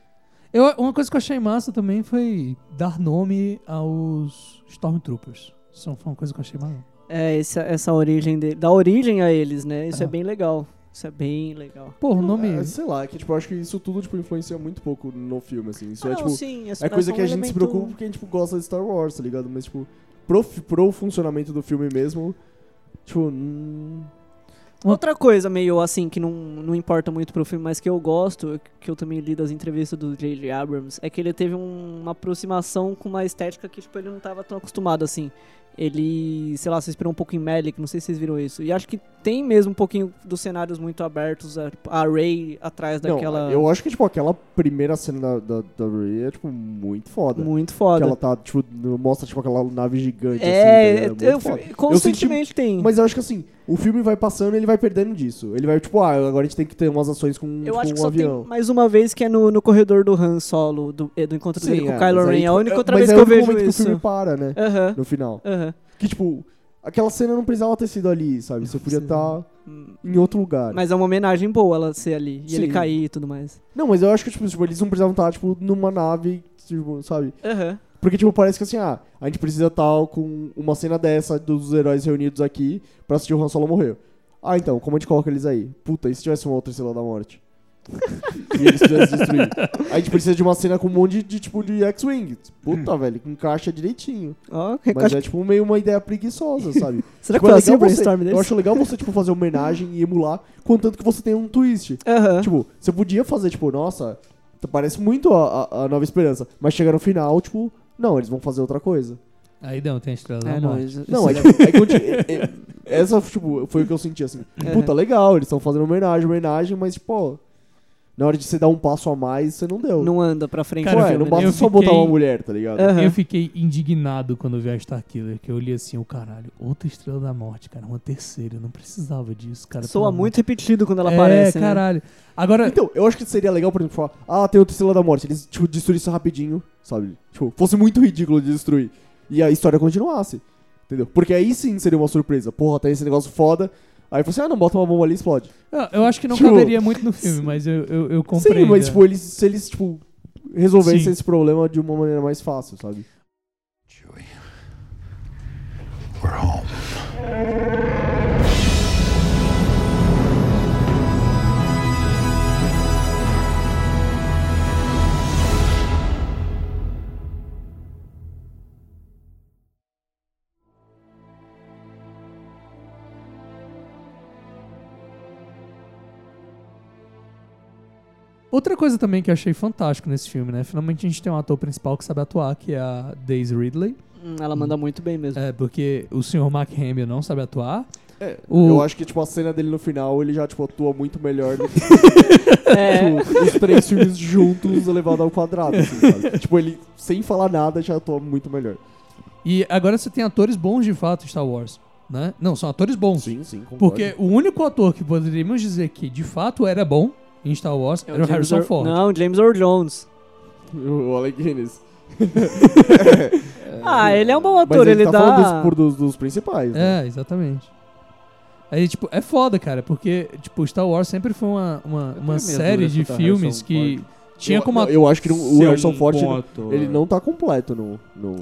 D: Uma coisa que eu achei massa também foi dar nome aos Stormtroopers. Isso foi uma coisa que eu achei massa.
B: Essa origem dele. Dá origem a eles, né? Isso
D: Ah.
B: é bem legal. Isso é bem legal.
D: Pô, o nome...
A: Sei lá, é que, tipo, eu acho que isso tudo, tipo, influencia muito pouco no filme, assim. Isso
B: Ah,
A: é,
B: não,
A: tipo...
B: sim,
A: É coisa que a gente se preocupa porque a gente, tipo, gosta de Star Wars, tá ligado? Mas, tipo, pro funcionamento do filme mesmo, tipo...
B: Outra coisa meio assim, que não importa muito pro filme, mas que eu gosto, que eu também li das entrevistas do J.J. Abrams, é que ele teve uma aproximação com uma estética que, tipo, ele não tava tão acostumado, assim. Ele, sei lá, se inspirou um pouco em Melick, não sei se vocês viram isso. E acho que tem mesmo um pouquinho dos cenários muito abertos, a Rey atrás daquela...
A: Não, eu acho que, tipo, aquela primeira cena da Rey é, tipo, muito foda.
B: Muito
A: Que
B: foda.
A: ela tá, tipo, mostra, tipo, aquela nave gigante, assim, tá ligado? Muito foda.
B: Constantemente tem.
A: Mas eu acho que, assim, o filme vai passando e ele vai perdendo disso. Ele vai, tipo, agora a gente tem que ter umas ações com,
B: Eu
A: tipo,
B: acho que
A: um
B: só
A: avião.
B: tem mais uma vez que é no corredor do Han Solo, do encontro dele com o Kylo
A: mas aí,
B: Ren. É
A: tipo,
B: a única outra
A: mas
B: vez
A: é
B: que
A: o
B: eu
A: único
B: vejo
A: momento que o
B: isso.
A: filme para, né?
B: Aham,
A: No final.
B: aham.
A: Que, tipo, aquela cena não precisava ter sido ali, sabe? Você podia estar
B: Hum,
A: em outro lugar.
B: Mas é uma homenagem boa ela ser ali. E ele
A: Sim.
B: cair e tudo mais.
A: Não, mas eu acho que, tipo, eles não precisavam estar, tipo, numa nave, tipo, sabe?
B: Aham.
A: Porque, tipo, parece que assim, a gente precisa estar com uma cena dessa dos heróis reunidos aqui pra assistir o Han Solo morrer. Então, como a gente coloca eles aí? Puta, e se tivesse uma outra Estrela da Morte? E eles quisessem destruir. Aí a gente precisa de uma cena com um monte de tipo, de X-Wing. Puta, velho, que encaixa direitinho.
B: Ó,
A: Mas é, tipo, meio uma ideia preguiçosa, sabe?
B: Será
A: Tipo,
B: que foi
A: é
B: assim o
A: legal
B: brainstorm
A: Eu
B: deles?
A: acho legal você, tipo, fazer homenagem e emular, contanto que você tenha um twist.
B: Aham.
A: Tipo, você podia fazer, tipo, nossa, parece muito a Nova Esperança. Mas chega no final, tipo, não, eles vão fazer outra coisa.
D: Aí não, tem a Estrela da
B: É, não,
D: Morte.
B: isso-
A: Não,
B: isso
A: aí, tipo, essa, tipo, foi o que eu senti, assim.
B: Uhum.
A: Puta, legal, eles estão fazendo homenagem, mas, tipo, ó, na hora de você dar um passo a mais, você não deu.
B: Não anda pra frente.
D: Cara,
B: o
A: Ué,
B: filme,
A: não basta
B: né?
A: só botar uma mulher, tá ligado?
B: Aham.
D: Eu fiquei indignado quando eu vi a Starkiller, que eu olhei assim, o caralho, outra Estrela da Morte, cara, uma terceira, eu não precisava disso, cara.
B: Soa
D: pelo amor.
B: muito repetido quando ela aparece, né?
D: caralho. Agora,
A: Então, eu acho que seria legal, por exemplo, falar, tem outra Estrela da Morte. Eles, tipo, destruíssem rapidinho, sabe? Tipo, fosse muito ridículo de destruir. E a história continuasse, entendeu? Porque aí sim seria uma surpresa. Porra, tem esse negócio foda. Aí você, não, bota uma bomba ali e explode.
D: eu acho que não
A: Tipo,
D: caberia muito no filme, mas eu compreendo.
A: Sim, mas, tipo, se eles, tipo, resolvessem
D: Sim.
A: esse problema de uma maneira mais fácil, sabe?
E: Chewie, we're home.
D: Outra coisa também que eu achei fantástico nesse filme, né? Finalmente a gente tem um ator principal que sabe atuar, que é a Daisy Ridley.
B: Ela manda muito bem mesmo.
D: Porque o Sr. Mark Hamill não sabe atuar.
A: Eu acho que, tipo, a cena dele no final, ele já, tipo, atua muito melhor do que
B: É.
A: tipo, os 3 filmes juntos elevado ao quadrado, assim, sabe? Tipo, ele, sem falar nada, já atua muito melhor.
D: E agora você tem atores bons de fato em Star Wars, né? Não, são atores bons.
A: Sim, concordo.
D: Porque o único ator que poderíamos dizer que de fato era bom em Star Wars era o Harrison Ford.
B: Não, James Earl Jones.
A: O Alec Guinness.
B: Ele é um bom
A: Mas
B: ator,
A: ele
B: ele
A: tá
B: dá...
A: falando dos principais, né?
D: É, exatamente. Aí, tipo, é foda, cara, porque, tipo, Star Wars sempre foi uma série de filmes que tinha como...
A: Eu acho que o Harrison Ford,
C: ponto.
A: ele não tá completo no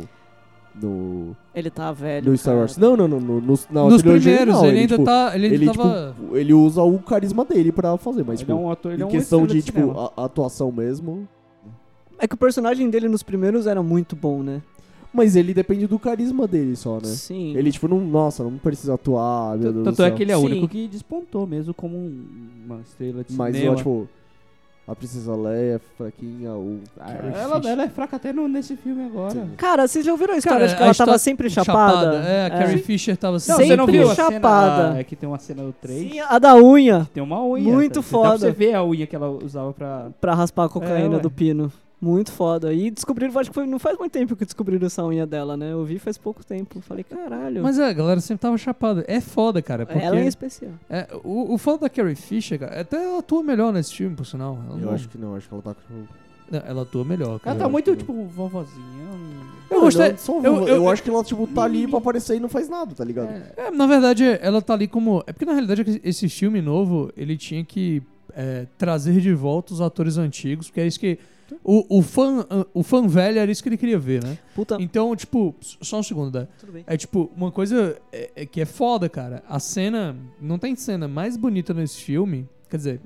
B: Ele tá velho.
A: no Star
B: cara.
A: Wars. Não,
D: Nos primeiros, ele ainda
A: tipo,
D: tá... Ele tava...
A: tipo, ele usa o carisma dele pra fazer, mas,
C: Ele
A: tipo,
C: é um ator, ele é
A: em
C: um
A: questão
C: estrela
A: de, tipo,
C: cinema.
A: a atuação mesmo...
B: É que o personagem dele nos primeiros era muito bom, né?
A: Mas ele depende do carisma dele só, né?
B: Sim.
A: Ele, tipo, não precisa atuar, meu Deus do
C: Tanto
A: céu.
C: é que ele é o
B: Sim.
C: único que despontou mesmo como uma estrela de
A: Mas,
C: cinema.
A: ó, tipo, a Princesa Leia, fraquinha, o Carrie
C: ela,
A: Fisher.
C: ela é fraca até nesse filme agora.
B: Cara, vocês já ouviram a história
D: Cara,
B: de que
D: a
B: ela tava
D: história-
B: sempre chapada?
D: É, a Carrie Fisher tava
C: Não,
D: sempre...
C: você não viu a
B: chapada.
C: cena? É que tem uma cena do 3.
B: Sim, a da unha,
C: Tem uma unha.
B: Muito
C: Dá
B: foda.
C: pra você ver a unha que ela usava pra...
B: pra raspar a cocaína
C: ué.
B: do pino. Muito foda. E descobriram, acho que não faz muito tempo que descobriram essa unha dela, né? Eu vi faz pouco tempo. Falei, caralho.
D: Mas a galera sempre tava chapada. É foda, cara, porque...
B: ela é especial.
D: O foda da Carrie Fisher, cara, até ela atua melhor nesse filme, por sinal. Ela
A: Eu
D: não-
A: acho que não, acho que ela tá com...
D: Não, ela atua melhor, cara.
C: Ela tá muito, tipo, vovozinha.
D: Eu gostei...
A: Eu acho que ela, tipo, tá ali pra aparecer e não faz nada, tá ligado?
D: Na verdade, ela tá ali como... É porque, na realidade, esse filme novo, ele tinha que trazer de volta os atores antigos, porque é isso que... O fã velho era isso que ele queria ver, né?
B: Puta.
D: Então, tipo... Só um segundo, né?
B: Tudo bem.
D: É tipo, uma coisa que é foda, cara. A cena... Não tem cena mais bonita nesse filme. Quer dizer...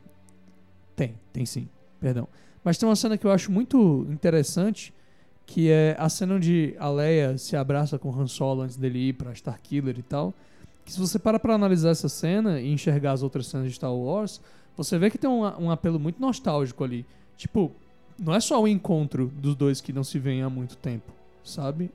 D: Tem sim. Perdão. Mas tem uma cena que eu acho muito interessante, que é a cena onde a Leia se abraça com o Han Solo antes dele ir pra Starkiller e tal. Que se você para pra analisar essa cena e enxergar as outras cenas de Star Wars, você vê que tem um apelo muito nostálgico ali. Tipo, não é só o encontro dos dois que não se veem há muito tempo, sabe?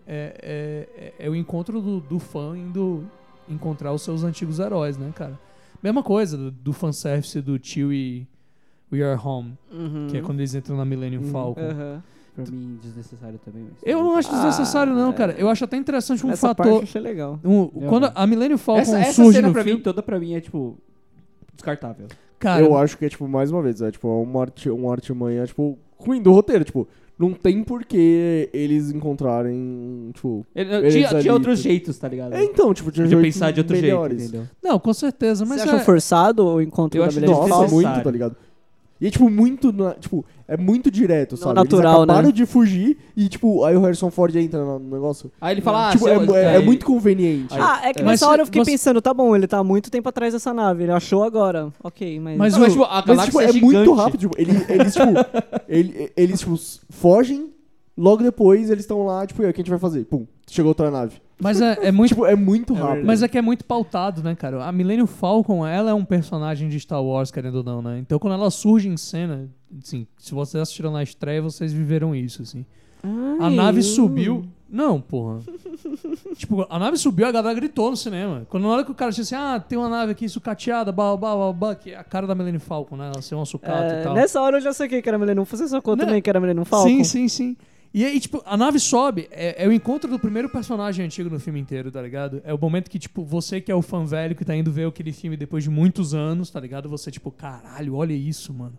D: É o encontro do fã indo encontrar os seus antigos heróis, né, cara? Mesma coisa do fanservice do Chewie We Are Home,
B: Uhum.
D: que é quando eles entram na Millennium Falcon.
B: Aham.
C: Pra mim, desnecessário também. Mas...
D: Eu não acho desnecessário, não,
B: é.
D: cara. Eu acho até interessante um
B: Essa
D: fator...
B: parte eu achei legal.
D: Quando a Millennium Falcon
C: essa
D: surge
C: cena
D: no
C: pra
D: filme...
C: mim, toda pra mim é, tipo, descartável.
D: Cara,
A: Eu acho que é, tipo, mais uma vez, é tipo uma artimanha, tipo, ruim do roteiro, tipo, não tem por que eles encontrarem, tipo...
C: Tinha
A: ali,
C: outros
A: tipo-
C: jeitos, tá ligado?
A: Então, tipo, tinha
C: De
A: jeitos
C: pensar de outro
A: melhores.
C: jeito, entendeu?
D: não, com certeza, mas
B: Você achou forçado o encontro
C: Eu
B: da
C: acho
B: Millennium
A: Nossa,
B: Falcon?
C: desnecessário.
A: muito, tá ligado? E é, tipo, muito, tipo, é muito direto,
B: Não
A: sabe?
B: natural,
A: Eles acabaram
B: né?
A: de fugir e, tipo, aí o Harrison Ford entra no negócio.
C: Aí ele fala,
A: Tipo, é muito conveniente.
B: É que
D: Mas
B: nessa hora eu fiquei
D: você-
B: pensando, tá bom, ele tá há muito tempo atrás dessa nave, ele achou agora, ok, mas...
D: Mas
C: Não, mas, tipo, a
A: Mas,
C: galáxia
A: tipo,
C: é
A: é
C: gigante.
A: muito rápido, tipo, eles, tipo, fogem, logo depois eles estão lá, tipo, e aí, o que a gente vai fazer? Pum, chegou outra nave.
D: Mas é muito...
A: Tipo, é muito rápido.
D: Mas é que é muito pautado, né, cara? A Millennium Falcon, ela é um personagem de Star Wars, querendo ou não, né? Então, quando ela surge em cena, assim, se vocês assistiram na estreia, vocês viveram isso, assim. A nave subiu... Não, porra. Tipo, a nave subiu, a galera gritou no cinema. Quando na hora que o cara disse assim, tem uma nave aqui sucateada, que é a cara da Millennium Falcon, né? Ela ser uma sucata e tal.
B: Nessa hora eu já saquei que era Millennium Falcon. Você sacou também que era Millennium Falcon?
D: Sim. E aí, tipo, a nave sobe, é o encontro do primeiro personagem antigo no filme inteiro, tá ligado? É o momento que, tipo, você que é o fã velho que tá indo ver aquele filme depois de muitos anos, tá ligado? Você, tipo, caralho, olha isso, mano.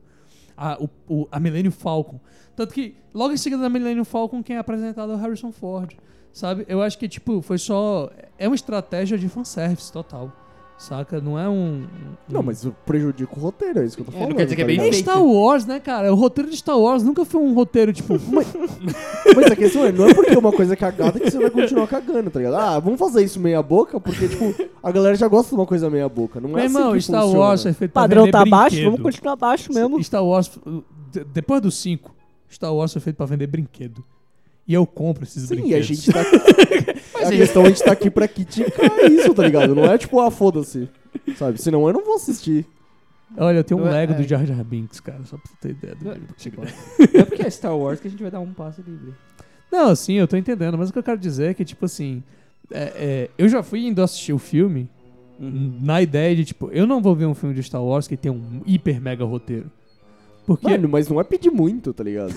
D: A Millennium Falcon. Tanto que, logo em seguida da Millennium Falcon, quem é apresentado é o Harrison Ford, sabe? Eu acho que, tipo, foi só... É uma estratégia de fanservice total, saca? Não é
A: Não, mas prejudica o roteiro, é isso que eu tô falando.
C: não quer dizer que é bem
A: ligado?
C: feito.
D: Star Wars, né, cara? O roteiro de Star Wars nunca foi um roteiro, tipo...
A: Mas a questão não é porque é uma coisa cagada que você vai continuar cagando, tá ligado? Vamos fazer isso meia boca, porque, tipo, a galera já gosta de uma coisa meia boca. Não é
D: Meu
A: assim
D: irmão,
A: que
D: Star
A: funciona.
D: Wars é feito pra
B: Padrão
D: vender
B: tá baixo,
D: brinquedo.
B: vamos continuar baixo mesmo.
D: Star Wars, depois do 5, Star Wars foi feito pra vender brinquedo. E eu compro esses
A: Sim,
D: brinquedos.
A: a gente tá... a questão é a gente tá aqui pra criticar isso, tá ligado? Não é tipo, foda-se, sabe? Senão eu não vou assistir.
D: Olha, eu tenho um
C: Não é-
D: Lego
C: é.
D: do Jar Jar Binks, cara, só pra você ter ideia.
C: Não,
D: Do
C: tipo, não é porque é Star Wars que a gente vai dar um passe livre.
D: Não, sim, eu tô entendendo, mas o que eu quero dizer é que, tipo assim, eu já fui indo assistir o filme na ideia de, tipo, eu não vou ver um filme de Star Wars que tem um hiper mega roteiro. Porque...
A: Mano, mas não é pedir muito, tá ligado?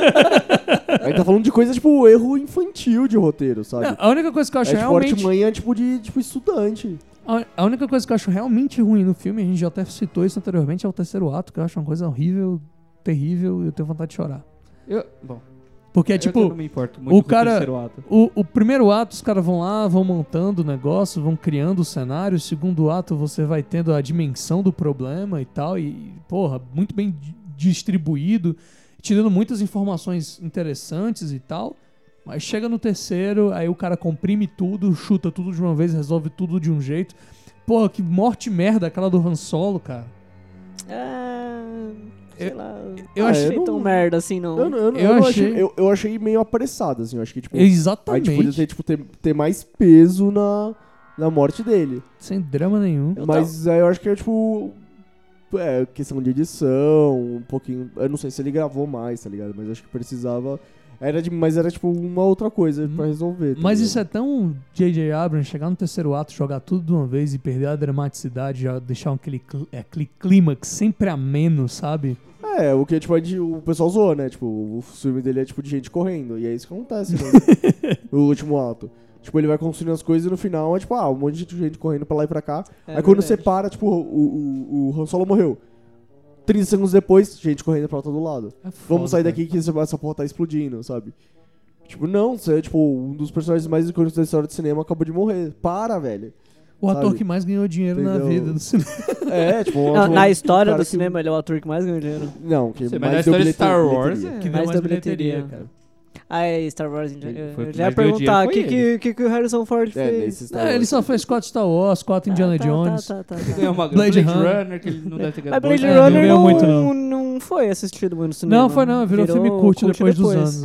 A: Aí tá falando de coisa, tipo, erro infantil de roteiro, sabe?
D: Não, a única coisa que eu acho
A: É tipo
D: realmente...
A: artimanha, tipo, de estudante.
D: A única coisa que eu acho realmente ruim no filme, a gente já até citou isso anteriormente, é o terceiro ato, que eu acho uma coisa horrível, terrível, e eu tenho vontade de chorar. Porque é
C: eu
D: tipo...
C: não me importo muito
D: o
C: com
D: cara-
C: terceiro ato.
D: O primeiro ato, os caras vão lá, vão montando o negócio, vão criando o cenário. O segundo ato, você vai tendo a dimensão do problema e tal. E, porra, muito bem distribuído, te dando muitas informações interessantes e tal. Mas chega no terceiro, aí o cara comprime tudo, chuta tudo de uma vez, resolve tudo de um jeito. Porra, que morte merda aquela do Han Solo, cara.
B: Sei lá.
D: eu
B: Não
D: achei
B: achei tão merda assim, não.
A: Eu achei meio apressado, assim. Eu acho que, tipo...
D: Exatamente.
A: Aí, tipo, podia ter, tipo, ter mais peso na morte dele.
D: Sem drama nenhum.
A: Mas aí eu acho que é, tipo... questão de edição, um pouquinho... Eu não sei se ele gravou mais, tá ligado? Mas eu acho que precisava... Mas era, tipo, uma outra coisa pra resolver. Tá
D: Mas
A: ligado?
D: isso é tão J.J. Abrams chegar no terceiro ato, jogar tudo de uma vez e perder a dramaticidade, já deixar aquele clímax sempre ameno, sabe?
A: O que, tipo, o pessoal zoou, né? Tipo, o filme dele é, tipo, de gente correndo. E é isso que acontece, né? No último ato. Tipo, ele vai construindo as coisas e no final é, tipo, um monte de gente correndo pra lá e pra cá. Aí quando você para, tipo, o Han Solo morreu. 30 segundos depois, gente correndo pra todo lado. Vamos sair daqui que essa porra tá explodindo, sabe? Tipo, não, você é, tipo, um dos personagens mais icônicos da história do cinema acabou de morrer. Para, velho.
D: O ator
A: Sabe?
D: que mais ganhou dinheiro na
A: Entendeu?
D: vida do cinema.
A: Tipo...
B: Na história
A: um cara
B: do cinema, ele é o ator que mais ganhou dinheiro.
A: Não, que
C: Mas na
A: mais deu
C: história de Star
A: bilheteria.
C: Wars,
D: Que
B: Mais
D: deu
B: da
D: mais bilheteria,
B: bilheteria.
D: cara.
B: Star Wars,
C: Foi
B: eu
C: o que
B: já
C: mais
B: ia
C: ganhou
B: perguntar o
C: dinheiro foi
B: que o Harrison Ford fez.
A: Nesse Star
D: Ele
A: Wars.
D: só fez 4 Star Wars, 4 Indiana Jones.
B: Tá.
C: Ganhou uma
D: Blade
C: Blade
D: Runner.
C: Runner, que ele não deve ter
B: Mas
C: ganhado.
B: Blade
D: não
B: Runner
D: ganhou muito, não.
B: não foi assistido muito no cinema.
D: Não, foi não, virou filme curto depois dos anos.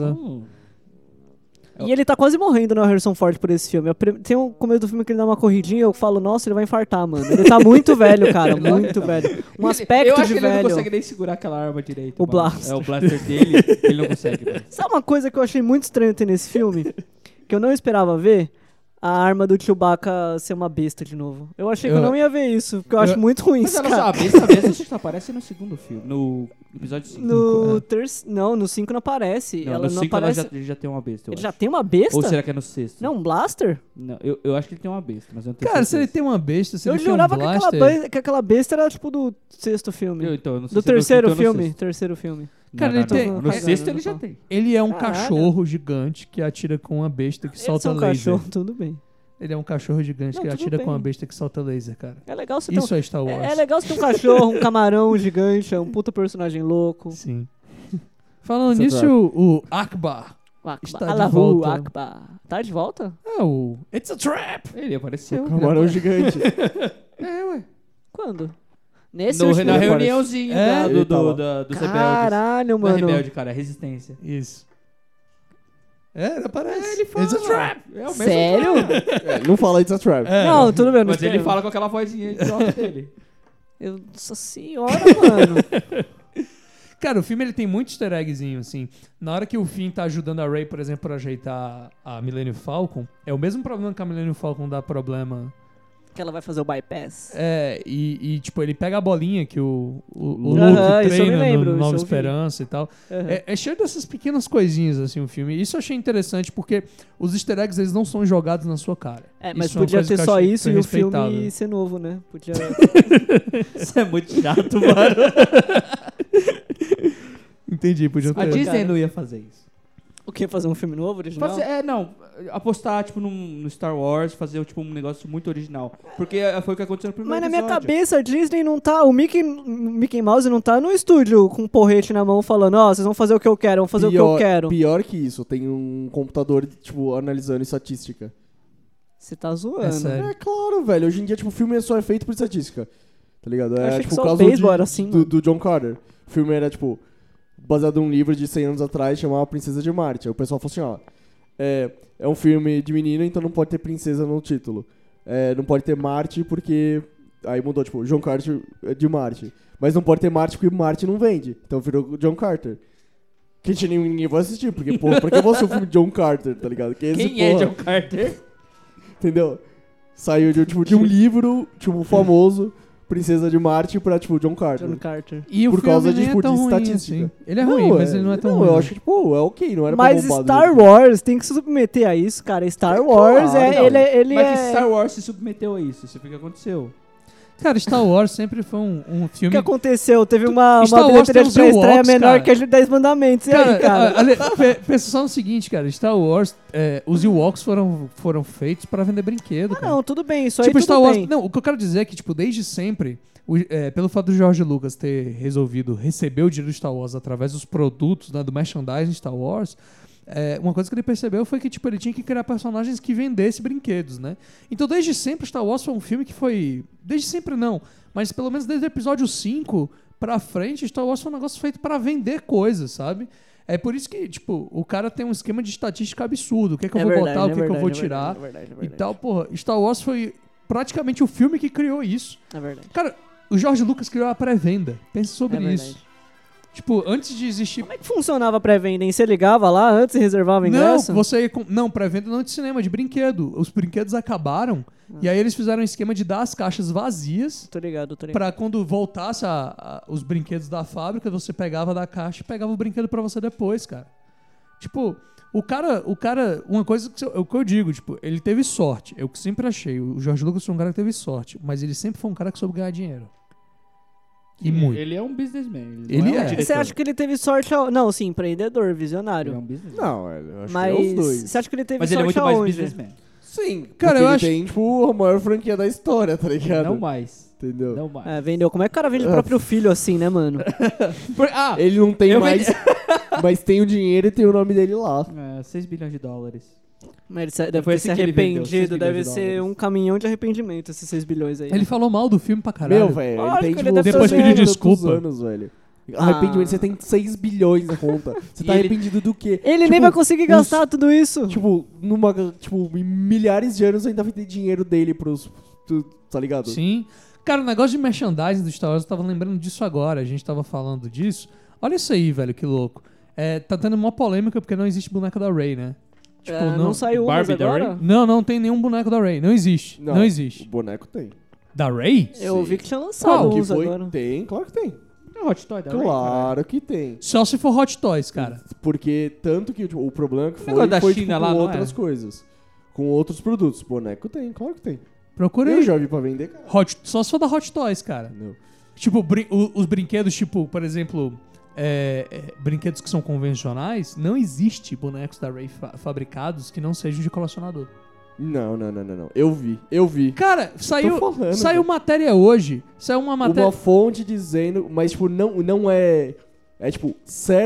B: E ele tá quase morrendo, né, o Harrison Ford, por esse filme. Tem um começo do filme que ele dá uma corridinha e eu falo, nossa, ele vai infartar, mano. Ele tá muito velho, cara, muito velho. Um aspecto
C: eu acho
B: de
C: que ele
B: velho.
C: não consegue nem segurar aquela arma direito.
B: O
C: mano.
B: blaster.
C: É o blaster dele, ele não consegue. Mano.
B: Sabe uma coisa que eu achei muito estranho ter nesse filme? Que eu não esperava ver? A arma do Chewbacca ser uma besta de novo. Eu achei que eu não ia ver isso, porque eu acho muito ruim
C: Mas
B: isso,
C: ela
B: cara.
C: sabe, essa vez acho que aparece no segundo filme, no episódio 5.
B: Não, no 5 não aparece.
C: Não,
B: ela
C: no
B: não
C: 5
B: aparece.
C: ele já tem uma besta, eu
B: Ele
C: acho.
B: já tem uma besta?
C: Ou será que é no sexto?
B: Não, um blaster?
C: Não, eu acho que ele tem uma besta, mas eu não tenho
D: Cara, se
C: certeza.
D: ele tem uma besta, se
B: Eu
D: ele tem um
B: jurava
D: blaster...
B: que aquela besta era tipo do sexto filme.
C: Então, eu não sei
B: Do
C: se é no
B: terceiro
C: quinto ou no
B: filme.
C: sexto.
B: Terceiro filme.
D: Cara,
C: Não,
D: ele tem-
C: No
B: Cagando,
C: sexto
B: não
C: ele já
B: fala.
C: tem.
D: Ele é um
B: Caralho.
D: cachorro gigante que atira com uma besta que
B: Eles
D: solta
B: são
D: laser.
B: cachorro, tudo bem.
D: Ele é um cachorro gigante
B: Não,
D: que
B: tudo
D: atira com
B: bem.
D: uma besta que solta laser, cara.
B: É legal você ter
D: Isso é Star Wars.
B: É legal você ter um cachorro, um camarão gigante, um puta personagem louco.
D: Sim. Falando
A: Isso é
D: nisso, o Akbar. Está de
B: Allahu
D: volta.
B: Akbar. Tá de volta?
D: É o It's a Trap!
C: Ele apareceu.
A: Camarão gigante.
B: Quando? Nesse
C: No,
B: último
C: na
A: ele
C: reuniãozinha
D: É?
A: Ele tá lá.
C: dos rebeldes.
B: Caralho,
C: Não é
B: mano.
C: rebelde, cara, é resistência.
D: Isso. É, ele aparece.
C: Ele fala.
D: It's a Trap!
C: É o mesmo
B: Sério?
A: Não fala It's a Trap.
D: É.
B: Não, tudo bem. eu não
C: Mas ele
B: espero.
C: fala com aquela vozinha idiota dele.
B: Nossa senhora, mano.
D: Cara, o filme ele tem muito easter eggzinho, assim. Na hora que o Finn tá ajudando a Rey, por exemplo, a ajeitar a Millennium Falcon, é o mesmo problema que a Millennium Falcon dá problema.
B: Que ela vai fazer o bypass.
D: Tipo, ele pega a bolinha que o Luke
B: isso eu me
D: treina
B: lembro,
D: no Nova
B: isso eu vi.
D: Esperança e tal. É cheio dessas pequenas coisinhas, assim, o filme. Isso eu achei interessante, porque os easter eggs, eles não são jogados na sua cara.
B: Mas
D: Isso é uma
B: podia
D: coisa
B: ter
D: que eu
B: só
D: achei
B: isso
D: foi
B: e o
D: respeitável.
B: filme ser novo, né? Podia...
C: Isso é muito chato, mano.
D: Entendi, podia
C: A
D: ter.
C: Disney
B: cara.
C: não ia fazer isso.
B: O quê? Fazer um filme novo, original?
C: Apostar, tipo, no Star Wars, fazer, tipo, um negócio muito original. Porque foi o que aconteceu no primeiro
B: Mas na minha
C: episódio.
B: cabeça, a Disney não tá... O Mickey Mouse não tá no estúdio com um porrete na mão falando, vocês vão fazer o que eu quero, vão fazer o que eu quero.
A: Pior que isso, tem um computador, tipo, analisando estatística.
B: Você tá zoando.
D: É sério.
A: É claro, velho. Hoje em dia, tipo, o filme só é feito por estatística. Tá ligado?
B: Eu achei
A: Tipo
B: que só
A: o
B: o
A: caso
B: beisebol era assim, mano.
A: do John Carter. O filme era, tipo, baseado num livro de 100 anos atrás, chamava Princesa de Marte. Aí o pessoal falou assim, é um filme de menino, então não pode ter princesa no título. Não pode ter Marte porque... Aí mudou, tipo, John Carter de Marte. Mas não pode ter Marte porque Marte não vende. Então virou John Carter. Que ninguém vai assistir, porque, porra, pra que eu vou assistir o filme John Carter, tá ligado?
C: Quem é John Carter?
A: Entendeu? Saiu de um livro, tipo, famoso, Princesa de Marte, pra, tipo, John Carter.
B: John Carter.
D: E o
A: Por
D: filme
A: causa
D: nem
A: de, tipo,
D: é tão
A: de
D: ruim,
A: estatística.
D: assim. Ele é ruim, mas ele não é tão ruim.
A: eu acho que, tipo, é ok, não era
B: Mas
A: pra bombado
B: Star
A: mesmo.
B: Wars tem que se submeter a isso, cara. Star Wars
A: Claro,
B: ele
C: Mas
B: é...
C: que Star Wars se submeteu a isso. Isso foi o que aconteceu.
D: Cara, Star Wars sempre foi um
B: O
D: filme...
B: que aconteceu? Teve uma
D: Star Wars
B: bilheteria
D: tem os
B: de pré-estreia
D: Ewoks,
B: menor
D: cara.
B: que a de 10 Mandamentos. E aí, cara?
D: Pensa só no seguinte, cara. Star Wars, os Ewoks foram feitos pra vender brinquedo, cara.
B: Não, tudo bem, isso
D: Tipo,
B: aí
D: Star
B: tudo
D: Wars...
B: bem.
D: Não, o que eu quero dizer é que, tipo, desde sempre... pelo fato do George Lucas ter resolvido receber o dinheiro de Star Wars através dos produtos, né, do merchandising de Star Wars, uma coisa que ele percebeu foi que, tipo, ele tinha que criar personagens que vendessem brinquedos, né? Então, desde sempre, Star Wars foi um filme que foi... Desde sempre não, mas pelo menos desde o episódio 5 pra frente, Star Wars foi um negócio feito pra vender coisas, sabe? É por isso que, tipo, o cara tem um esquema de estatística absurdo. O que é que eu vou botar, o que é que eu vou tirar e tal, porra. Star Wars foi praticamente o filme que criou isso.
B: É verdade.
D: Cara, o George Lucas criou a pré-venda. Pensa sobre isso. Tipo, antes de existir...
B: Como é que funcionava a pré-venda, hein? Você ligava lá antes e reservava o ingresso?
D: Não, pré-venda não de cinema, de brinquedo. Os brinquedos acabaram e aí eles fizeram um esquema de dar as caixas vazias
B: Tô ligado.
D: pra quando voltasse os brinquedos da fábrica, você pegava da caixa e pegava o brinquedo pra você depois, cara. Tipo, o cara, uma coisa que eu digo, tipo, ele teve sorte. Eu sempre achei, o George Lucas foi um cara que teve sorte, mas ele sempre foi um cara que soube ganhar dinheiro. E muito.
C: Ele é um businessman.
D: Ele
C: não
D: é.
C: um diretor.
B: Você acha que ele teve sorte ao... Não, sim, empreendedor,
C: Ele é
B: visionário.
C: um businessman.
A: Não, eu acho
B: Mas
A: que é os dois.
B: você acha que ele teve
C: Mas ele é
B: sorte
C: muito mais
B: aonde?
C: businessman.
A: Sim,
D: Cara,
A: porque
D: eu
A: ele
D: acho-
A: tem, tipo, a maior franquia da história, tá ligado?
C: Não mais.
A: Entendeu?
C: Não mais.
B: É, vendeu. Como é que o cara vende o próprio filho assim, né, mano?
A: Ele não tem
C: Eu
A: mais, mas tem o dinheiro e tem o nome dele lá.
C: 6 bilhões de dólares.
B: Mas ele deve
C: Foi
B: ter
C: assim
B: se
C: que ele vendeu, 6
B: arrependido. Deve
C: bilhões de
B: ser
C: dólares.
B: um caminhão de arrependimento, esses 6 bilhões aí.
D: Ele falou mal do filme pra caralho.
A: Meu, velho, ele
B: Lógico,
A: tem,
B: ele
A: tipo,
B: deve
D: Depois
B: ter
D: pediu
A: tantos
D: desculpa.
A: anos, velho. Arrependimento, você tem 6 bilhões na conta. Você
C: E
A: tá
C: ele-
A: arrependido do quê?
B: Ele
A: Tipo,
B: nem vai conseguir gastar tudo isso.
A: Tipo, em milhares de anos ainda vai ter dinheiro dele tá ligado?
D: Sim. Cara, o negócio de merchandising do Star Wars, eu tava lembrando disso agora. A gente tava falando disso. Olha isso aí, velho, que louco. Tá tendo uma polêmica porque não existe boneca da Rey, né? Tipo,
B: não saiu umas
C: Barbie da
B: agora?
D: Não tem nenhum boneco da Rey. Não existe. Não,
A: O
D: existe.
A: boneco tem.
D: Da Rey?
B: Eu
A: Sim.
B: vi que tinha lançado
D: Qual?
A: Que
B: uns
A: foi?
B: agora.
A: Tem, claro que tem.
C: É Hot Toy da Ray,
A: Claro que tem.
D: Só se for Hot Toys, cara.
A: Porque tanto que tipo, o problema que
C: negócio da
A: foi
C: China
A: tipo,
C: lá,
A: com
C: não
A: outras
C: é?
A: coisas. Com outros produtos. Boneco tem, claro que tem.
D: Procura
A: Eu
D: aí.
A: já vi pra vender, cara.
D: Só se for da Hot Toys, cara.
A: Não.
D: Tipo, os brinquedos, tipo, por exemplo, brinquedos que são convencionais, não existe bonecos da Rey fabricados que não sejam de colecionador.
A: Não. Eu vi.
D: Cara, saiu
A: falando,
D: matéria hoje. Saiu uma matéria...
A: Uma fonte dizendo, mas tipo, não é... É tipo,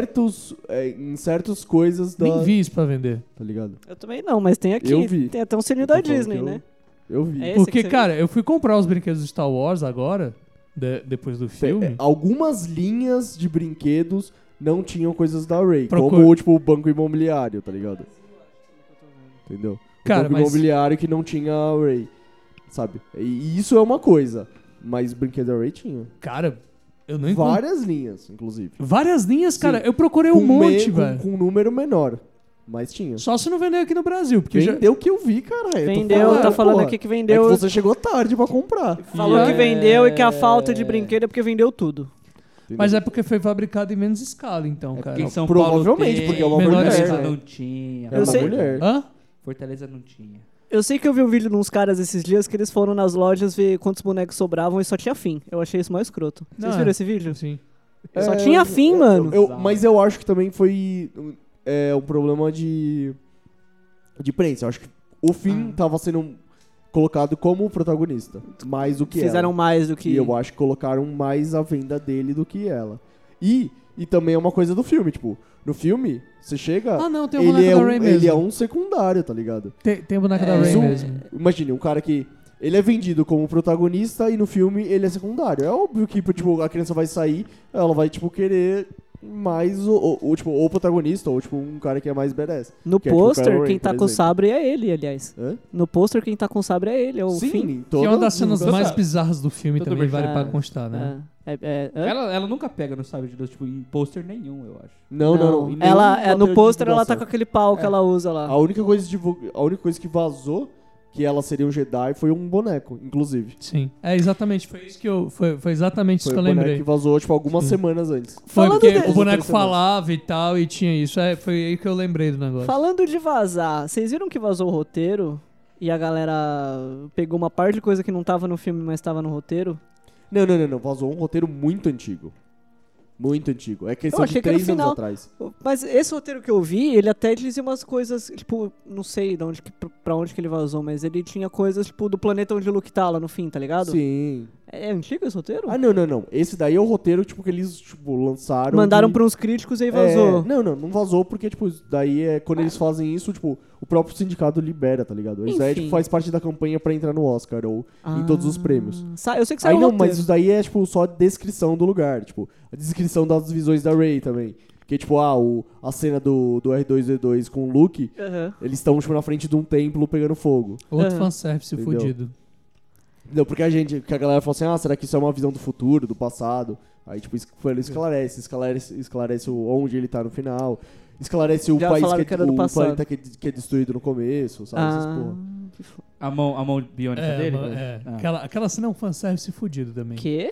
A: em certas coisas da...
D: Nem vi isso pra vender.
A: Tá ligado?
B: Eu também não, mas tem aqui.
A: Eu vi.
B: Tem até um selinho
A: Eu tô
B: da
A: falando
B: Disney,
A: que
B: né?
A: Eu vi.
B: É esse
D: Porque,
B: que você
D: cara, eu fui comprar os brinquedos do Star Wars agora, depois do filme.
A: Algumas linhas de brinquedos não tinham coisas da Rey.
D: Procura.
A: Como, tipo, o banco imobiliário, tá ligado? Entendeu?
D: Cara,
A: o banco
D: mas-
A: imobiliário que não tinha a Rey, sabe? E isso é uma coisa. Mas brinquedo da Rey tinha.
D: Cara, Eu não encontro.
A: Várias linhas, inclusive.
D: Várias linhas,
A: Sim.
D: cara. Eu procurei um monte, velho.
A: Com um número menor. Mas tinha.
D: Só se não vendeu aqui no Brasil, porque
A: Vendeu que eu vi, cara.
B: Vendeu, tá falando aqui que vendeu.
A: É que você chegou tarde pra comprar.
B: Falou que vendeu e que a falta de brinquedo é porque vendeu tudo.
D: Mas é porque foi fabricado em menos escala, então, cara.
C: Porque em São
A: Provavelmente,
C: Paulo
A: porque é uma
D: menor
A: mulher.
C: Fortaleza
A: Né?
C: não tinha.
A: É
B: Eu
A: uma
B: sei.
A: mulher.
D: Hã?
C: Fortaleza não tinha.
B: Eu sei que eu vi um vídeo de uns caras esses dias que eles foram nas lojas ver quantos bonecos sobravam e só tinha fim. Eu achei isso mais escroto. Vocês
D: Não,
B: viram esse vídeo?
D: Sim.
B: Só tinha fim, mano.
A: Mas eu acho que também foi um problema de prensa. Eu acho que o Finn tava sendo colocado como protagonista, mais do que
B: Fizeram
A: ela.
B: mais do que...
A: E eu acho que colocaram mais a venda dele do que ela. E também é uma coisa do filme, tipo, no filme, você chega...
D: Ah, não, tem o boneco da Rey mesmo.
A: Ele é um secundário, tá ligado?
D: Tem o boneco da Rey mesmo.
A: Imagine, um cara que... Ele é vendido como protagonista e no filme ele é secundário. É óbvio que, tipo, a criança vai sair, ela vai, tipo, querer mais o protagonista, ou, tipo, um cara que é mais badass.
B: No
A: que é, tipo,
B: pôster,
A: Kylo Ren,
B: quem tá
A: por
B: com o
A: exemplo.
B: sabre é ele, aliás.
A: Hã?
B: No pôster, quem tá com o sabre é ele, é o
A: Sim,
B: Finn.
A: em
D: Que é uma das cenas
A: toda-
D: mais bizarras do filme
C: Tudo
D: também,
C: bem.
D: vale pra
B: Ah,
D: constar, né?
B: Hã?
C: Ela nunca pega no sabre de luz, tipo, em pôster nenhum, eu acho.
A: Não. Em nenhum
B: Ela,
A: roteiro
B: no
A: de
B: pôster, ela tá
A: divulgação.
B: com aquele pau que ela usa lá.
A: A única coisa que vazou que ela seria um Jedi foi um boneco, inclusive.
D: Sim. É exatamente, foi isso que eu. Foi exatamente isso
A: Foi
D: que eu
A: o boneco
D: lembrei.
A: que vazou, tipo, algumas
D: Sim.
A: semanas antes.
D: Foi
B: Falando
D: porque
B: de-
D: o boneco
A: 3 semanas.
D: falava e tal, e tinha isso. Foi aí que eu lembrei do negócio.
B: Falando de vazar, vocês viram que vazou o roteiro? E a galera pegou uma parte de coisa que não tava no filme, mas tava no roteiro?
A: Não. Vazou um roteiro muito antigo. Muito antigo. É questão
B: achei
A: de
B: que era
A: 3 anos
B: final.
A: atrás.
B: Mas esse roteiro que eu vi, ele até dizia umas coisas, tipo, não sei de onde pra onde que ele vazou, mas ele tinha coisas, tipo, do planeta onde o Luke tá lá no fim, tá ligado?
A: Sim.
B: É antigo esse roteiro?
A: Ah, não. Esse daí é o roteiro, tipo, que eles, tipo, lançaram.
B: Mandaram
A: de-
B: pra uns críticos e aí vazou.
A: Não vazou porque, tipo, daí é quando eles fazem isso, tipo, o próprio sindicato libera, tá ligado? Isso daí,
B: Enfim.
A: tipo, faz parte da campanha pra entrar no Oscar ou em todos os prêmios.
B: Eu sei que
A: Aí
B: saiu
A: não,
B: o
A: mas
B: roteiro.
A: isso daí é, tipo, só a descrição do lugar, tipo, a descrição das visões da Rey também. Que, tipo, a cena do R2-D2 com o Luke,
B: Aham.
A: eles estão, tipo, na frente de um templo pegando fogo.
D: Outro
B: Aham.
D: fanservice
A: Entendeu?
D: fudido.
A: Não, porque a galera fala assim, será que isso é uma visão do futuro, do passado? Aí, tipo, ele esclarece onde ele tá no final, esclarece o
B: Já
A: país
B: falaram
A: que
B: que era do
A: o
B: passado.
A: planeta que é destruído no começo, sabe? Essas porra.
B: que fo-
C: A mão biônica dele? Ah.
D: Aquela cena é um fanservice fudido também.
B: Que?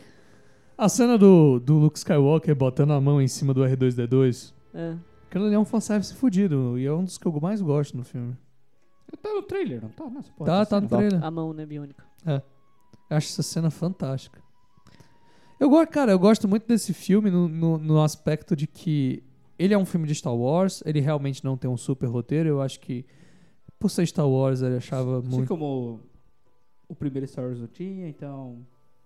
D: A cena do Luke Skywalker botando a mão em cima do R2-D2.
B: É.
D: Aquilo ali é um fanservice fudido. E é um dos que eu mais gosto no filme.
C: Tá no trailer, não tá? Nossa, porra,
D: Tá no
A: Tá.
D: trailer.
B: A mão, né, biônica.
D: Eu acho essa cena fantástica. Eu gosto muito desse filme no aspecto de que ele é um filme de Star Wars, ele realmente não tem um super roteiro. Eu acho que, por ser Star Wars, ele achava
C: Assim
D: muito...
C: como o primeiro Star Wars não tinha, então...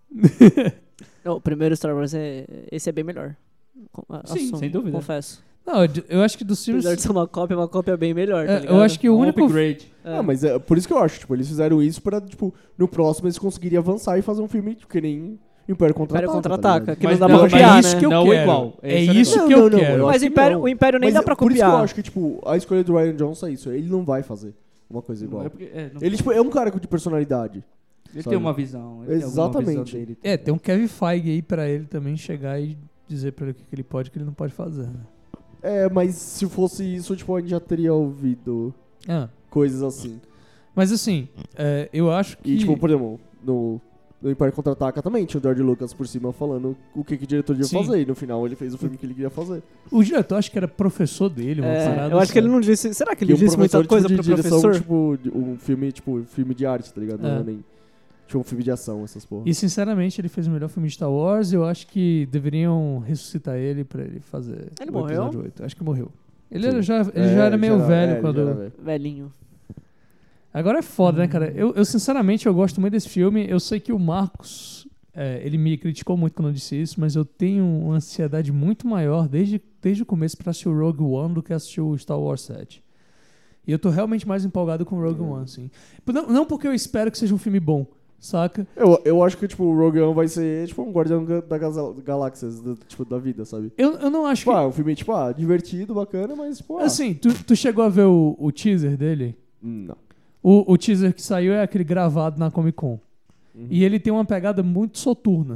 B: Não, o primeiro Star Wars esse é bem melhor.
C: Sim, sem dúvida.
B: Confesso.
D: Não, eu acho que dos filmes...
B: Apesar de ser uma cópia bem melhor, tá ligado?
D: eu acho que o
C: Um
D: único...
C: upgrade.
B: É.
A: Ah, mas é por isso que eu acho, tipo, eles fizeram isso pra, tipo, no próximo eles conseguirem avançar e fazer um filme tipo, que nem Império Contra-Ataca.
B: Império Contra-Ataca,
A: tá
B: que
C: Mas
B: não dá
C: não,
B: pra
C: mas
B: copiar,
D: é isso
B: né?
D: que eu
C: Não
D: quero.
C: igual.
D: É
C: Esse é
D: isso
A: não.
D: que eu
A: Não,
D: quero.
A: eu
B: Mas
A: acho que
B: Império,
A: não.
B: o Império nem
A: Mas
B: dá pra
A: por isso que eu
B: copiar.
A: acho que, tipo, a escolha do Ryan Johnson é isso. Ele não vai fazer uma coisa igual.
C: Não é porque- não-
A: Ele, tipo, é um cara de personalidade.
C: ele
A: sabe?
C: tem uma visão. Ele
A: Exatamente.
C: Tem alguma visão dele.
D: Tem um Kevin Feige aí pra ele também chegar e dizer pra ele o que ele pode e o que ele não pode fazer. Né?
A: Mas se fosse isso, tipo, a gente já teria ouvido coisas assim.
D: Mas assim, eu acho que...
A: E, tipo, por exemplo, no Império Contra-Ataca também tinha o George Lucas por cima falando o que o diretor devia
D: Sim.
A: fazer. E no final ele fez o filme que ele queria fazer.
D: O diretor acho que era professor dele, uma parada
B: Eu acho que ele
D: assim.
B: não disse... Será que
A: Que
B: ele
A: um
B: disse muita
A: professor,
B: coisa
A: tipo,
B: pro
A: de direção,
B: professor?
A: tipo, um filme, tipo, filme de arte, tá ligado? Não é nem... Tipo, um filme de ação, essas porra.
D: E sinceramente ele fez o melhor filme de Star Wars. Eu acho que deveriam ressuscitar ele pra ele fazer
B: Ele
D: o
B: morreu?
D: episódio 8. Acho que morreu. Ele
A: Sim.
D: já era meio velho quando...
A: ele já era velho.
B: Velhinho.
D: Agora é foda, né, cara? Eu sinceramente eu gosto muito desse filme. Eu sei que o Marcos, ele me criticou muito quando eu disse isso, mas eu tenho uma ansiedade muito maior desde o começo pra assistir o Rogue One do que assistir o Star Wars 7. E eu tô realmente mais empolgado com o Rogue One, assim. Não porque eu espero que seja um filme bom, saca?
A: Eu acho que, tipo, o Rogue One vai ser, tipo, um Guardião das Galáxias, tipo, da vida, sabe?
D: Eu não acho
A: Tipo,
D: que...
A: um filme, tipo, divertido, bacana, mas, tipo,
D: Assim, tu chegou a ver o teaser dele?
A: Não.
D: O teaser que saiu é aquele gravado na Comic Con.
A: Uhum.
D: E ele tem uma pegada muito soturna,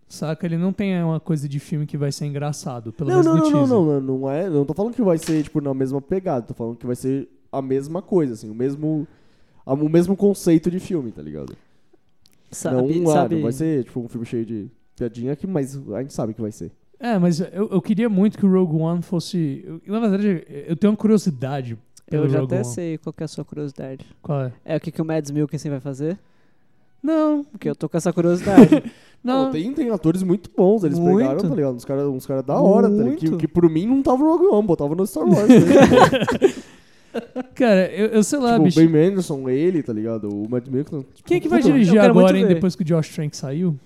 D: Saca? Ele não tem uma coisa de filme que vai ser engraçado, pelo menos no teaser.
A: Não é. Não tô falando que vai ser, tipo, na mesma pegada. Tô falando que vai ser a mesma coisa, assim, o mesmo conceito de filme, tá ligado?
B: Sabe?
A: Não vai ser, tipo, um filme cheio de piadinha, mas a gente sabe que vai ser.
D: Mas eu queria muito que o Rogue One fosse... na verdade, eu tenho uma curiosidade pelo
B: Eu já
D: Rogue
B: até
D: One.
B: sei qual que é a sua curiosidade.
D: Qual é?
B: É o que o Mads Mikkelsen vai fazer?
D: Não.
B: Porque eu tô com essa curiosidade.
D: Não.
A: Tem atores muito bons, eles
B: Muito.
A: pegaram, tá ligado? Uns cara da hora, tá ligado?
B: Muito.
A: Que por mim não tava no Rogue One, botava no Star Wars. Né?
D: Cara, eu sei lá,
A: Tipo,
D: bicho.
A: o Ben Mendelsohn, ele, tá ligado? O Matt Mikkelsen. Tipo,
D: Quem é que vai
B: Eu
D: dirigir
B: quero muito
D: agora, hein,
B: ver.
D: depois que o Josh Trank saiu?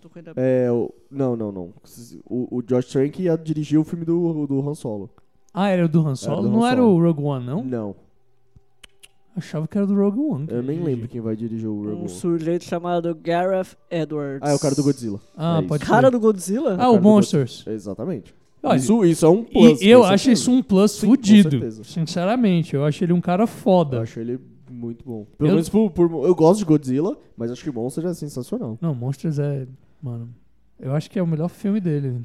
A: Não. O Josh Trank ia dirigir o filme do Han Solo.
D: Ah, era o do Han Solo?
A: do Han
D: Não era
A: Solo.
D: o Rogue One, não?
A: Não,
D: Achava que era do Rogue One. que
A: eu
D: ele
A: nem
D: dirigia.
A: lembro quem vai dirigir o Rogue
B: Um
A: One.
B: sujeito chamado Gareth Edwards.
A: Ah, é o cara do Godzilla.
D: Ah,
A: É
D: pode
B: Cara
D: ser.
B: do Godzilla?
D: Ah,
A: cara
D: o
A: do
D: Monsters.
A: Exatamente.
D: Olha,
A: Isso é um plus.
D: E eu
A: com
D: acho
A: certeza.
D: isso um plus
A: Sim, com
D: fudido.
A: certeza.
D: Sinceramente, eu acho ele um cara
A: Eu
D: foda.
A: acho ele muito bom. Pelo
D: Eu-
A: menos eu gosto de Godzilla, mas acho que Monster é sensacional.
D: Não, Monsters é... Mano, eu acho que é o melhor filme dele.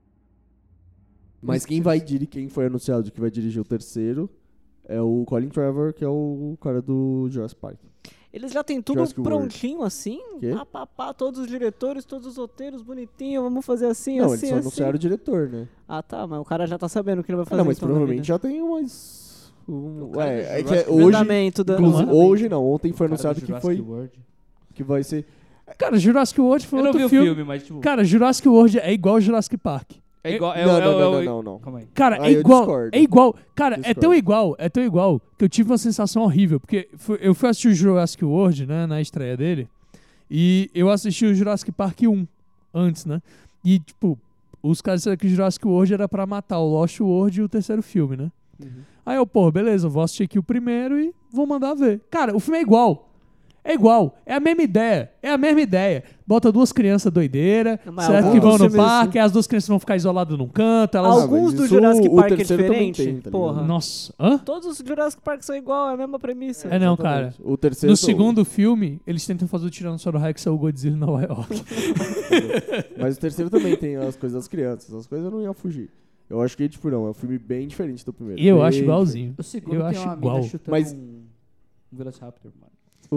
A: Mas quem foi anunciado que vai dirigir o terceiro é o Colin Trevor, que é o cara do Jurassic Park.
B: Eles já têm tudo
A: Jurassic World.
B: prontinho assim?
A: Quê?
B: Pá, todos os diretores, todos os roteiros, bonitinho, vamos fazer assim,
A: Não,
B: assim,
A: eles só
B: assim.
A: anunciaram o diretor, né?
B: Ah, tá, mas o cara já tá sabendo o que ele vai
A: Ah,
B: fazer.
A: não, mas
B: então, na
A: provavelmente
B: vida.
A: já tem umas...
C: cara do
A: é que
C: Jurassic
A: hoje...
B: Andamento da-
A: Inclusive,
B: andamento.
A: hoje não, ontem foi
C: Cara do
A: anunciado
C: Jurassic World.
A: que vai ser...
D: Cara, Jurassic World foi
C: Eu não vi
D: outro
C: o
D: filme.
C: filme, mas tipo...
D: Cara, Jurassic World é igual Jurassic Park.
C: É igual...
A: Não.
C: Calma aí.
D: Cara,
A: Aí
D: é
A: eu
D: igual.
A: discordo.
D: É igual. Cara, é
A: Discordo.
D: tão igual que eu tive uma sensação horrível. Porque eu fui assistir o Jurassic World, né, na estreia dele. E eu assisti o Jurassic Park 1 antes, né? E, tipo, os caras disseram que o Jurassic World era pra matar o Lost World e o terceiro filme, né? Aí eu, pô, beleza, vou assistir aqui o primeiro e vou mandar ver. Cara, o filme é igual. É igual, é a mesma ideia. Bota duas crianças doideiras,
B: Mas
D: certo?
B: alguns
D: Que vão no
B: filmes-
D: parque, as duas crianças vão ficar isoladas num canto, elas...
B: Alguns
A: mas
B: do
A: isso
B: Jurassic
A: o
B: Park é
A: terceiro também
B: diferente.
A: tem, tá
B: Porra.
A: ligado?
D: Nossa, hã?
B: Todos os Jurassic Park são igual, é a mesma premissa.
D: É não, cara.
A: Exatamente. O terceiro...
D: No segundo filme, eles tentam fazer o Tiranossauro Rex ser o Godzilla em Nova York.
A: Mas o terceiro também tem as coisas das crianças. As coisas não iam fugir. Eu acho que, tipo, não, é um filme bem diferente do primeiro.
D: E eu
A: Bem
D: acho igualzinho.
C: O segundo
D: Eu
C: tem
D: acho
C: uma
D: igual.
C: mina chutando
A: Mas-
C: um Velociraptor, mano.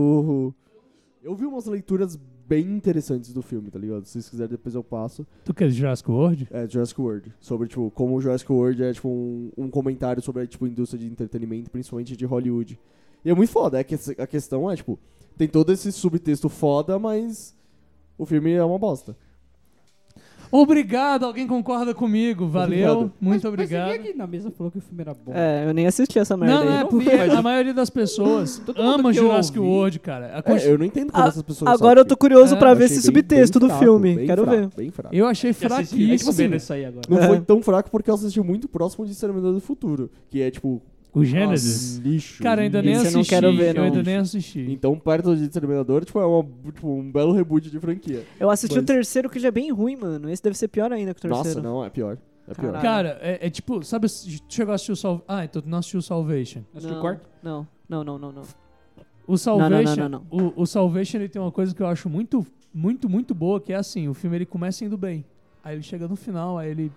A: Eu vi umas leituras bem interessantes do filme, tá ligado? Se vocês quiserem, depois eu passo.
D: Tu quer Jurassic World?
A: É, Jurassic World. Sobre, tipo, como o Jurassic World é, tipo, um comentário sobre, tipo, a indústria de entretenimento, principalmente de Hollywood. E é muito foda. A questão é, tipo, tem todo esse subtexto foda, mas o filme é uma bosta.
D: Obrigado, alguém concorda comigo. Valeu,
A: Obrigado.
D: muito
C: Mas
D: obrigado.
C: você aqui na mesa falou que o filme era bom.
B: É, eu nem assisti essa merda
D: Não, não
B: aí.
D: é
C: não
D: porque
C: vi, mas-
D: a maioria das pessoas
C: Todo mundo
D: ama
C: que eu
D: Jurassic
C: ouvi-
D: World, cara.
A: Eu não entendo como essas pessoas
B: Agora eu tô curioso
D: É,
B: pra ver
A: Achei
B: esse
A: bem
B: subtexto do
A: fraco,
B: filme.
A: bem
B: Quero
A: fraco,
B: ver.
A: Bem fraco.
D: Eu achei
C: É tipo
D: fraquíssimo.
C: assim, isso aí agora.
A: Não
B: É.
A: foi tão fraco porque eu assisti muito próximo de Exterminador do Futuro, que é, tipo...
D: O Gênesis.
A: nossa, lixo.
D: Cara, eu ainda nem
B: Esse eu
D: assisti.
B: não quero ver,
D: Eu
B: não.
D: ainda nem assisti.
A: Então, perto de Exterminador, tipo, tipo, um belo reboot de franquia.
B: Eu assisti
A: Mas-
B: o terceiro que já é bem ruim, mano. Esse deve ser pior ainda que o terceiro.
A: Nossa, não, é pior. É pior.
B: Caralho.
D: Cara, é tipo, sabe, tu chegou a assistir o Salvation? Ah, então tu não assistiu o Salvation.
C: Assistiu o quarto?
B: Não.
D: O Salvation,
B: não.
D: O Salvation, ele tem uma coisa que eu acho muito, muito, muito boa, que é assim, o filme ele começa indo bem. Aí ele chega no final, aí ele...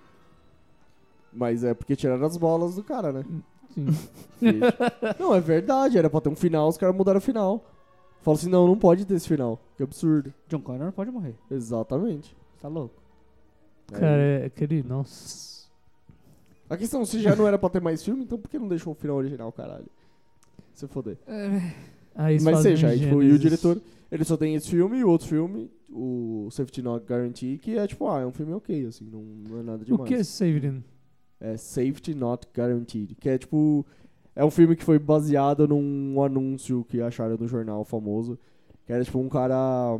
A: Mas é porque tiraram as bolas do cara, né?
D: Sim.
A: Não, é verdade. Era pra ter um final, os caras mudaram o final. Fala assim, não pode ter esse final. Que absurdo.
C: John Connor pode morrer.
A: Exatamente.
C: Tá louco?
D: Cara, é aquele... Nossa...
A: A questão, se já não era pra ter mais filme, então por que não deixou o final original, caralho? Se foder.
D: Aí eles
A: Mas
D: fazem
A: seja,
D: um
A: aí, tipo, e o
D: Gênesis.
A: diretor, ele só tem esse filme e o outro filme, o Safety Not Guarantee, que é tipo, é um filme ok, assim, não é nada
D: O
A: demais.
D: que é Saving?
A: É Safety Not Guaranteed, que é tipo, é um filme que foi baseado num anúncio que acharam no jornal famoso, que era tipo um cara,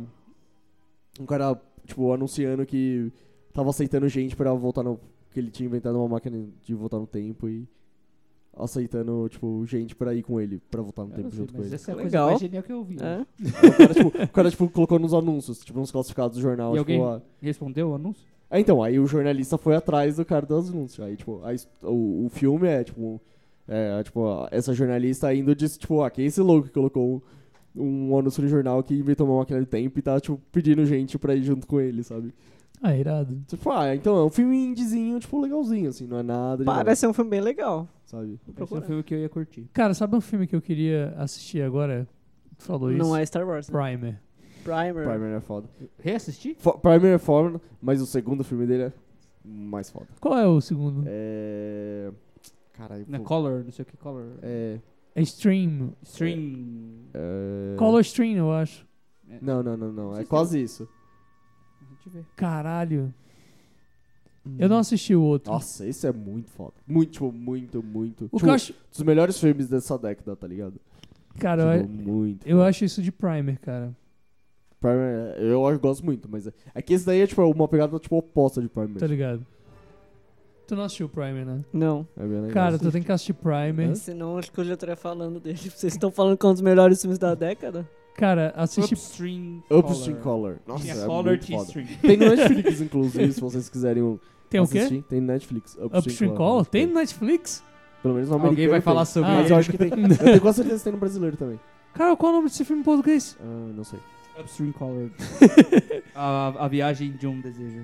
A: tipo, anunciando que tava aceitando gente pra voltar no, que ele tinha inventado uma máquina de voltar no tempo e aceitando, tipo, gente pra ir com ele, pra voltar no
C: Eu não
A: tempo
C: sei,
A: junto com
C: mas
A: ele.
C: essa é a
B: Legal.
C: coisa mais genial que eu vi.
B: É?
A: O cara, tipo, colocou nos anúncios, tipo, nos classificados do jornal.
C: E
A: tipo,
C: alguém respondeu o anúncio?
A: então, aí o jornalista foi atrás do cara dos anúncios. Aí, tipo, o filme é, tipo, essa jornalista indo disse, tipo, quem é esse louco que colocou um anúncio no jornal que inventou uma máquina do tempo e tá, tipo, pedindo gente pra ir junto com ele, sabe?
D: Ah, irado.
A: Tipo, então é um filme indiezinho, tipo, legalzinho, assim, não é nada demais,
B: Parece ser um filme bem legal.
A: sabe?
C: Esse é um filme que eu ia curtir.
D: Cara, sabe um filme que eu queria assistir agora? Tu falou isso?
B: Não é Star Wars, né?
D: Primer.
B: Primer.
A: Primer é foda.
C: Reassistir?
A: Primer é foda, mas o segundo filme dele é mais foda.
D: Qual é o segundo?
A: É... Caralho,
C: Não é
A: pô.
C: Color, não sei o que, Color.
A: É...
D: É Stream.
C: Stream...
D: Color Stream, eu acho.
A: Não. É quase isso.
C: Deixa eu ver.
D: Caralho. Eu não assisti o outro.
A: Nossa, esse é muito foda. Muito, tipo, muito.
D: O que
A: Tipo,
D: eu acho...
A: dos melhores filmes dessa década, tá ligado?
D: Cara,
A: Tipo, muito.
D: eu acho isso de Primer, cara.
A: Primer, eu gosto muito, mas é que esse daí é tipo uma pegada tipo oposta de Primer.
D: Tá ligado? Tu não assistiu Primer, né?
B: Não.
A: É bem legal.
D: Cara, tu tem que assistir Primer.
B: Senão acho que eu já estaria falando dele. Vocês estão falando que é um dos melhores filmes da década?
D: Cara, assiste...
C: Upstream
A: Upstream Color. Nossa,
C: Tinha
A: é
C: Color,
A: muito
C: tinha
A: foda.
C: Stream.
A: Tem no Netflix, inclusive, se vocês quiserem
D: Tem o
A: assistir.
D: quê?
A: Tem no Netflix.
D: Upstream Color? Tem no Netflix?
A: Pelo menos no
C: Alguém
A: americano
C: vai
A: tem.
C: falar sobre
A: Mas
C: ele.
A: eu acho que tem. Eu tenho quase certeza que tem no brasileiro também.
D: Cara, qual é o nome desse filme em português?
A: Não sei.
C: Upstream Color. a viagem de um desejo.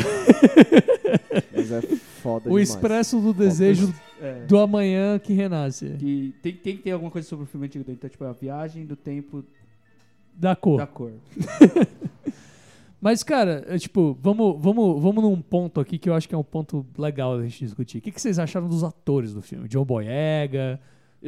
A: Mas é foda
D: O
A: demais.
D: Expresso do Desejo
C: É.
D: do Amanhã que Renasce.
C: Que tem que ter alguma coisa sobre o filme antigo dele. Então, tipo, a viagem do tempo
D: Da cor.
C: da cor.
D: Mas, cara, tipo, vamos num ponto aqui que eu acho que é um ponto legal da gente discutir. O que vocês acharam dos atores do filme? John Boyega?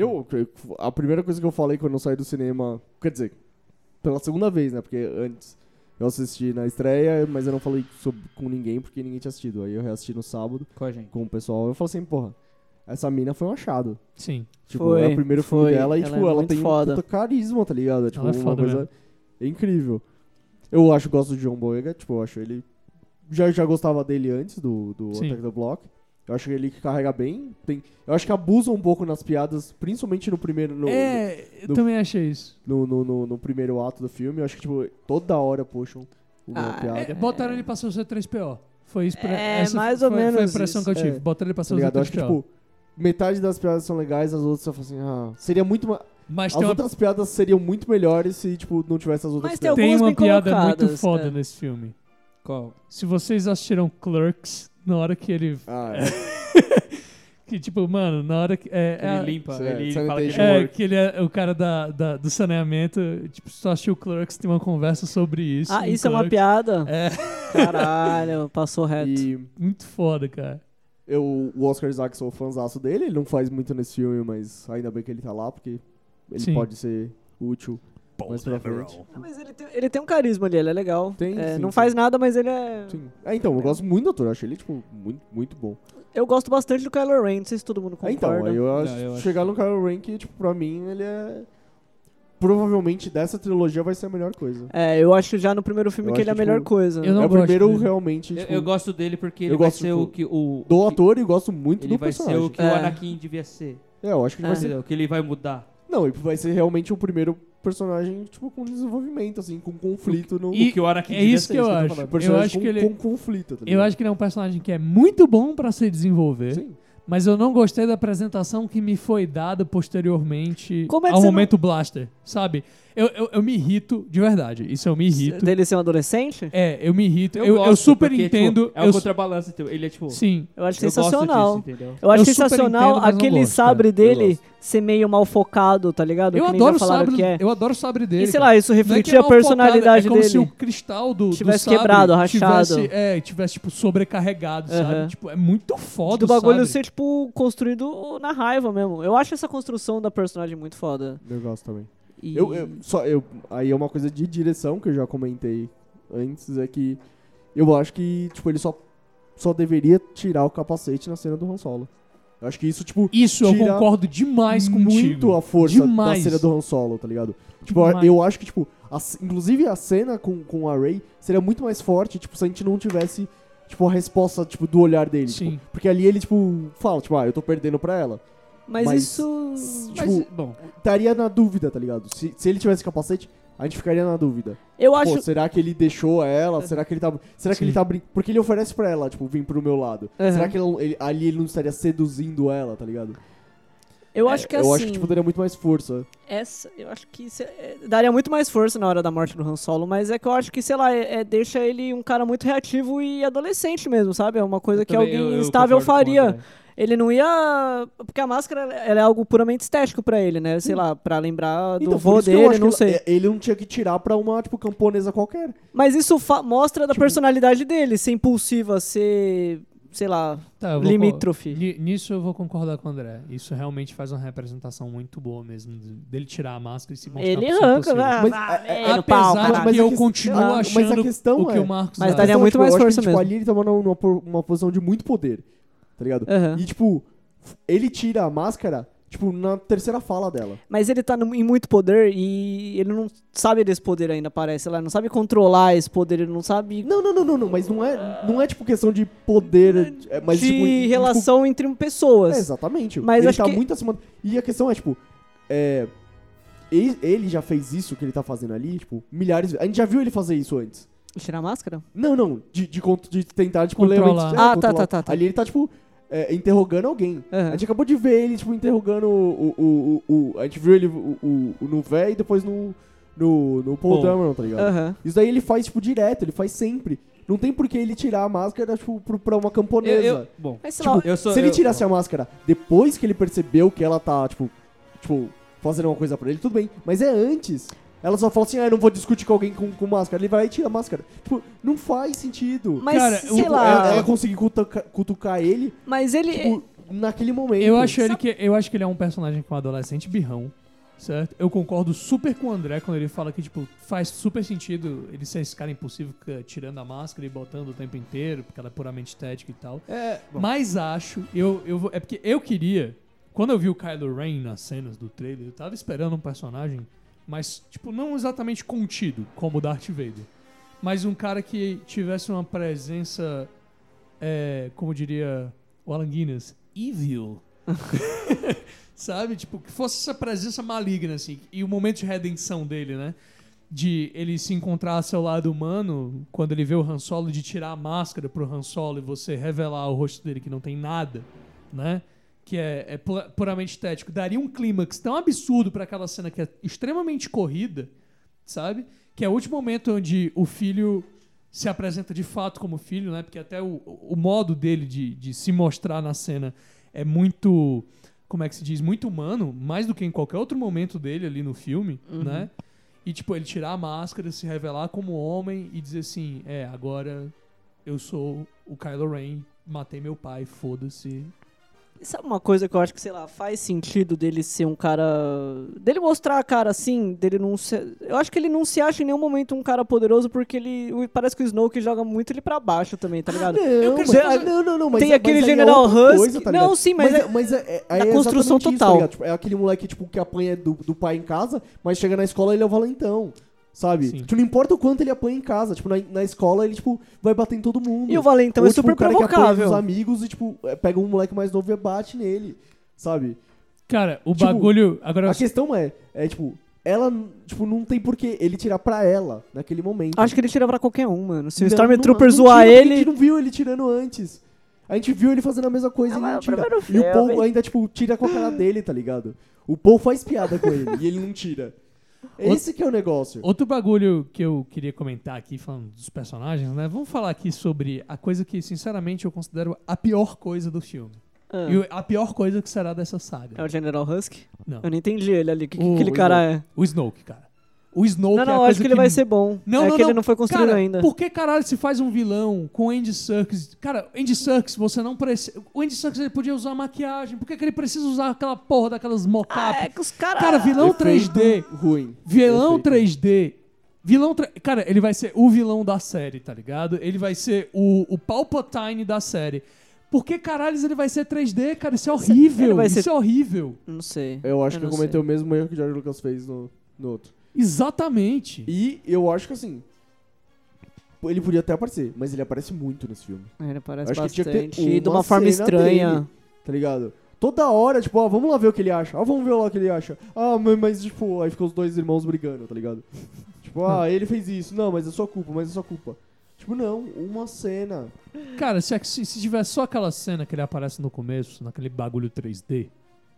A: A primeira coisa que eu falei quando eu saí do cinema, quer dizer, pela segunda vez, né? Porque antes eu assisti na estreia, mas eu não falei com ninguém porque ninguém tinha assistido. Aí eu reassisti no sábado
C: Com a gente.
A: com o pessoal. Eu falei assim, porra, essa mina foi um achado.
D: Sim.
A: Tipo,
B: Foi,
A: é o primeiro filme
B: foi.
A: dela e,
B: Ela
A: tipo,
B: é
A: ela
B: muito
A: tem
B: foda.
A: um puta carisma, tá ligado? Tipo,
D: Ela é
A: uma
D: foda
A: coisa incrível. Eu gosto do John Boyega, tipo, eu acho ele... Já gostava dele antes do
D: Sim.
A: Attack the Block. Eu acho ele que carrega bem. Eu acho que abusa um pouco nas piadas, principalmente no primeiro...
D: Eu também achei isso.
A: No primeiro ato do filme. Eu acho que, tipo, toda hora puxam uma piada.
D: Botaram ele pra ser o C3PO. Foi isso.
B: mais ou menos
D: Foi a impressão
B: isso.
D: que eu tive. Botaram ele pra ser
A: Tá
D: o
A: ligado? Eu acho que,
D: C3PO.
A: tipo, metade das piadas são legais, as outras você fala assim, seria muito...
D: Mas
A: As
D: tem uma,
A: outras piadas seriam muito melhores se, tipo, não tivesse as outras
B: Mas tem
A: piadas.
D: tem
B: algumas
D: uma
B: bem
D: piada muito
B: colocadas,
D: foda
B: é.
D: nesse filme.
C: Qual?
D: Se vocês assistiram Clerks, na hora que ele... Que, tipo, mano, na hora que...
C: Ele limpa,
A: Isso é,
C: ele
A: sanitation
C: fala que
A: work.
D: que ele é o cara do saneamento. Tipo, se tu assistiu Clerks, tem uma conversa sobre isso. em
B: Isso é uma
D: Clerks.
B: piada?
D: É,
B: Caralho, passou reto.
A: E
D: muito foda, cara.
A: o Oscar Isaac, sou fãzaço dele, ele não faz muito nesse filme, mas ainda bem que ele tá lá, porque ele
D: Sim.
A: pode ser útil mais pra frente.
B: Não, mas ele tem um carisma ali, ele é legal.
A: Tem, sim,
B: não
A: sim.
B: faz nada, mas ele é...
A: Sim. Então, eu gosto muito do ator, eu acho ele, tipo, muito, muito bom.
B: Eu gosto bastante do Kylo Ren, não sei se todo mundo concorda.
A: Então, aí eu acho,
C: eu acho
A: chegar no Kylo Ren que, tipo, pra mim, ele é... Provavelmente, dessa trilogia, vai ser a melhor coisa.
B: Eu acho já no primeiro filme
A: Eu
B: que ele é a
A: acho que,
B: melhor
A: tipo,
B: coisa.
D: eu não
A: é o
D: gosto
A: primeiro,
D: dele.
A: realmente, tipo,
C: Eu gosto dele porque ele
A: eu
C: vai
A: gosto,
C: ser
A: tipo,
C: o que o...
A: do ator e gosto muito
C: Ele
A: do
C: vai ser
A: personagem.
C: o que o
B: É.
C: Anakin devia ser.
A: Eu acho que ele vai ser...
C: Entendeu? Que ele vai mudar.
A: Não, ele vai ser realmente o primeiro personagem, tipo, com desenvolvimento, assim, com conflito no...
D: E
C: O que o Anakin
D: é
C: devia
D: isso
C: ser,
D: que eu
C: tô
D: acho.
C: falando.
D: Eu
A: personagem
D: acho
A: com,
D: que ele...
A: com conflito, tá
D: Eu
A: ligado?
D: acho que ele é um personagem que é muito bom pra se desenvolver,
A: Sim.
D: mas eu não gostei da apresentação que me foi dada posteriormente
B: Como é que
D: ao
B: você
D: momento Blaster, sabe? Eu me irrito, de verdade, isso eu me irrito.
B: Dele ser um adolescente?
D: Eu me irrito, eu
C: gosto,
D: super
C: porque,
D: entendo.
C: Tipo, é um contrabalanço, então, ele é tipo...
D: Sim,
B: Eu acho
C: eu gosto
B: sensacional.
C: disso, entendeu?
B: Eu acho
D: Eu super
B: sensacional
D: entendo, mas não
B: aquele
D: gosto,
B: sabre
A: cara. Eu
B: dele
A: gosto.
B: ser meio mal focado, tá ligado?
D: eu
B: Que nem
D: adoro
B: já
D: o
B: falaram
D: sabre,
B: que é.
D: eu adoro o sabre dele.
B: E sei
D: cara.
B: lá, isso
D: Não é que é
B: refletia a
D: mal focado,
B: personalidade
D: é como
B: dele.
D: se o cristal do
B: Tivesse
D: sabre
B: quebrado, rachado.
D: tivesse tipo sobrecarregado,
B: Aham.
D: sabe? Tipo, é muito foda
B: Do
D: o
B: bagulho
D: sabre.
B: ser, tipo, construído na raiva mesmo. Eu acho essa construção da personagem muito foda.
A: Eu gosto também.
B: E...
A: Aí é uma coisa de direção que eu já comentei antes, é que eu acho que, tipo, ele só deveria tirar o capacete na cena do Han Solo. Eu acho que isso, tipo,
D: Isso eu
A: tira
D: concordo demais contigo.
A: muito a força
D: Demais.
A: da cena do Han Solo, tá ligado? Tipo,
D: Demais.
A: eu acho que, tipo, inclusive a cena com a Rey seria muito mais forte, tipo, se a gente não tivesse, tipo, a resposta, tipo, do olhar dele.
D: Sim.
A: Tipo, porque ali ele, tipo, fala, tipo, eu tô perdendo pra ela.
B: Mas isso...
A: Tipo,
C: Mas, bom,
A: estaria na dúvida, tá ligado? Se ele tivesse capacete, a gente ficaria na dúvida.
B: Eu
A: Pô,
B: acho...
A: será que ele deixou ela? Será que ele tá... Será que
D: Sim.
A: ele tá brincando? Porque ele oferece pra ela, tipo, vir pro meu lado.
B: Uhum.
A: Será que ali ele não estaria seduzindo ela, tá ligado?
B: Eu acho que
A: Eu
B: assim...
A: acho que tipo, daria muito mais força.
B: Eu acho que daria muito mais força na hora da morte do Han Solo, mas é que eu acho que, sei lá, deixa ele um cara muito reativo e adolescente mesmo, sabe? É uma coisa que alguém instável faria. Ele não ia... Porque a máscara ela é algo puramente estético pra ele, né? Sei lá, pra lembrar do vô dele, não sei.
A: Ele não tinha que tirar pra uma, tipo, camponesa qualquer.
B: Mas isso mostra da personalidade dele, ser impulsiva, ser... sei lá, limítrofe.
D: Nisso eu vou concordar com o André. Isso realmente faz uma representação muito boa mesmo, dele tirar a máscara e se mostrar
B: ele arranca,
D: apesar de que eu continuo achando o que o Marcos...
B: Mas daria muito mais força mesmo.
A: Ali ele tava numa posição de muito poder, tá ligado? E, tipo, ele tira a máscara... Tipo, na terceira fala dela.
B: Mas ele tá em muito poder e ele não sabe desse poder ainda, parece. Ele não sabe controlar esse poder, ele não sabe...
A: Não. Mas não é tipo questão de poder... Mas,
B: de
A: tipo,
B: relação entre pessoas.
A: Exatamente.
B: Mas
A: ele
B: acho
A: tá
B: que...
A: muito acima... E a questão é, tipo... Ele já fez isso que ele tá fazendo ali, tipo, milhares de vezes. A gente já viu ele fazer isso antes.
B: Tirar a máscara?
A: Não. De tentar, tipo,
D: controlar.
B: Tá.
A: Ali ele tá, tipo... interrogando alguém. A gente acabou de ver ele, tipo, interrogando a gente viu ele no véio e depois no Paul Dameron, tá ligado? Isso daí ele faz, tipo, direto, ele faz sempre. Não tem por que ele tirar a máscara, tipo, pra uma camponesa.
C: Bom,
B: mas,
A: tipo, se ele tirasse a máscara depois que ele percebeu que ela tá, tipo, fazendo uma coisa pra ele, tudo bem. Mas é antes. Ela só fala assim, eu não vou discutir com alguém com máscara. Ele vai e tira a máscara. Tipo, não faz sentido.
B: Mas, cara, sei
A: lá... Ela conseguir cutucar ele...
B: Mas ele...
A: Tipo, naquele momento.
D: Eu acho que ele é um personagem com um adolescente birrão, certo? Eu concordo super com o André quando ele fala que, tipo, faz super sentido ele ser esse cara impulsivo tirando a máscara e botando o tempo inteiro, porque ela é puramente estética e tal. Mas acho... é porque eu queria... Quando eu vi o Kylo Ren nas cenas do trailer, eu tava esperando um personagem... Mas, tipo, não exatamente contido, como o Darth Vader. Mas um cara que tivesse uma presença, como diria o Alan Guinness, evil. Sabe? Tipo, que fosse essa presença maligna, assim. E o momento de redenção dele, né? De ele se encontrar ao seu lado humano, quando ele vê o Han Solo, de tirar a máscara pro Han Solo e você revelar o rosto dele que não tem nada, né? Que é puramente estético, daria um clímax tão absurdo pra aquela cena que é extremamente corrida, sabe? Que é o último momento onde o filho se apresenta de fato como filho, né? Porque até o modo dele de se mostrar na cena é muito, como é que se diz? Muito humano, mais do que em qualquer outro momento dele ali no filme, né? E, tipo, ele tirar a máscara, se revelar como homem e dizer assim, agora eu sou o Kylo Ren, matei meu pai, foda-se.
B: Sabe uma coisa que eu acho que, sei lá, faz sentido dele ser um cara... Dele mostrar a cara assim, dele não ser... Eu acho que ele não se acha em nenhum momento um cara poderoso porque ele... Parece que o Snoke joga muito ele pra baixo também, tá ligado?
A: Não, mas...
B: Tem aquele General Husky...
A: Coisa, tá
B: não, sim, mas a construção total.
A: Isso, tá, é aquele moleque, tipo, que apanha do pai em casa, mas chega na escola e ele é o valentão. Sabe? Tipo, não importa o quanto ele apanha em casa. Tipo, na escola ele, tipo, vai bater em todo mundo.
B: E o Valentão é super provocável. O cara que apanha
A: os amigos e, tipo, pega um moleque mais novo e bate nele. Sabe?
D: Cara, o bagulho... Agora
A: a questão tipo... Ela, tipo, não tem porquê ele tirar pra ela naquele momento.
B: Acho que ele tira pra qualquer um, mano. Se o Stormtrooper zoar ele...
A: A gente não viu ele tirando antes. A gente viu ele fazendo a mesma coisa e ele não tira. E o Paul ainda, tipo, tira com a cara dele, tá ligado? O Paul faz piada com ele e ele não tira. Esse que é o negócio.
D: Outro bagulho que eu queria comentar aqui, falando dos personagens, né? Vamos falar aqui sobre a coisa que, sinceramente, eu considero a pior coisa do filme. E a pior coisa que será dessa saga.
B: É o General Husky?
D: Não.
B: Eu não entendi ele ali. O que aquele cara é?
D: O Snoke, cara. O Snoke é a coisa
B: Não, acho que ele vai ser bom. Ele não foi construído ainda.
D: Por que caralho se faz um vilão com Andy Serkis? Cara, Andy Serkis, você não precisa... O Andy Serkis, ele podia usar maquiagem. Por que ele precisa usar aquela porra daquelas mocap?
B: É que os caras...
D: Cara, vilão 3D.
A: Ruim.
D: Vilão 3D. Cara, ele vai ser o vilão da série, tá ligado? Ele vai ser o Palpatine da série. Por que caralho ele vai ser 3D, cara? Isso é horrível. Isso é horrível.
B: Não sei.
A: Eu acho que eu comentei o mesmo erro que o George Lucas fez no outro.
D: Exatamente.
A: E eu acho que assim... Ele podia até aparecer, mas ele aparece muito nesse filme.
B: Ele aparece
A: acho
B: bastante.
A: Que tinha que ter
B: de uma forma estranha.
A: Dele, tá ligado? Toda hora, tipo, vamos lá ver o que ele acha. Vamos ver lá o que ele acha. Mas tipo, aí ficam os dois irmãos brigando, tá ligado? Tipo, ele fez isso. Não, mas é sua culpa, Tipo, não, uma cena.
D: Cara, se tiver só aquela cena que ele aparece no começo, naquele bagulho 3D,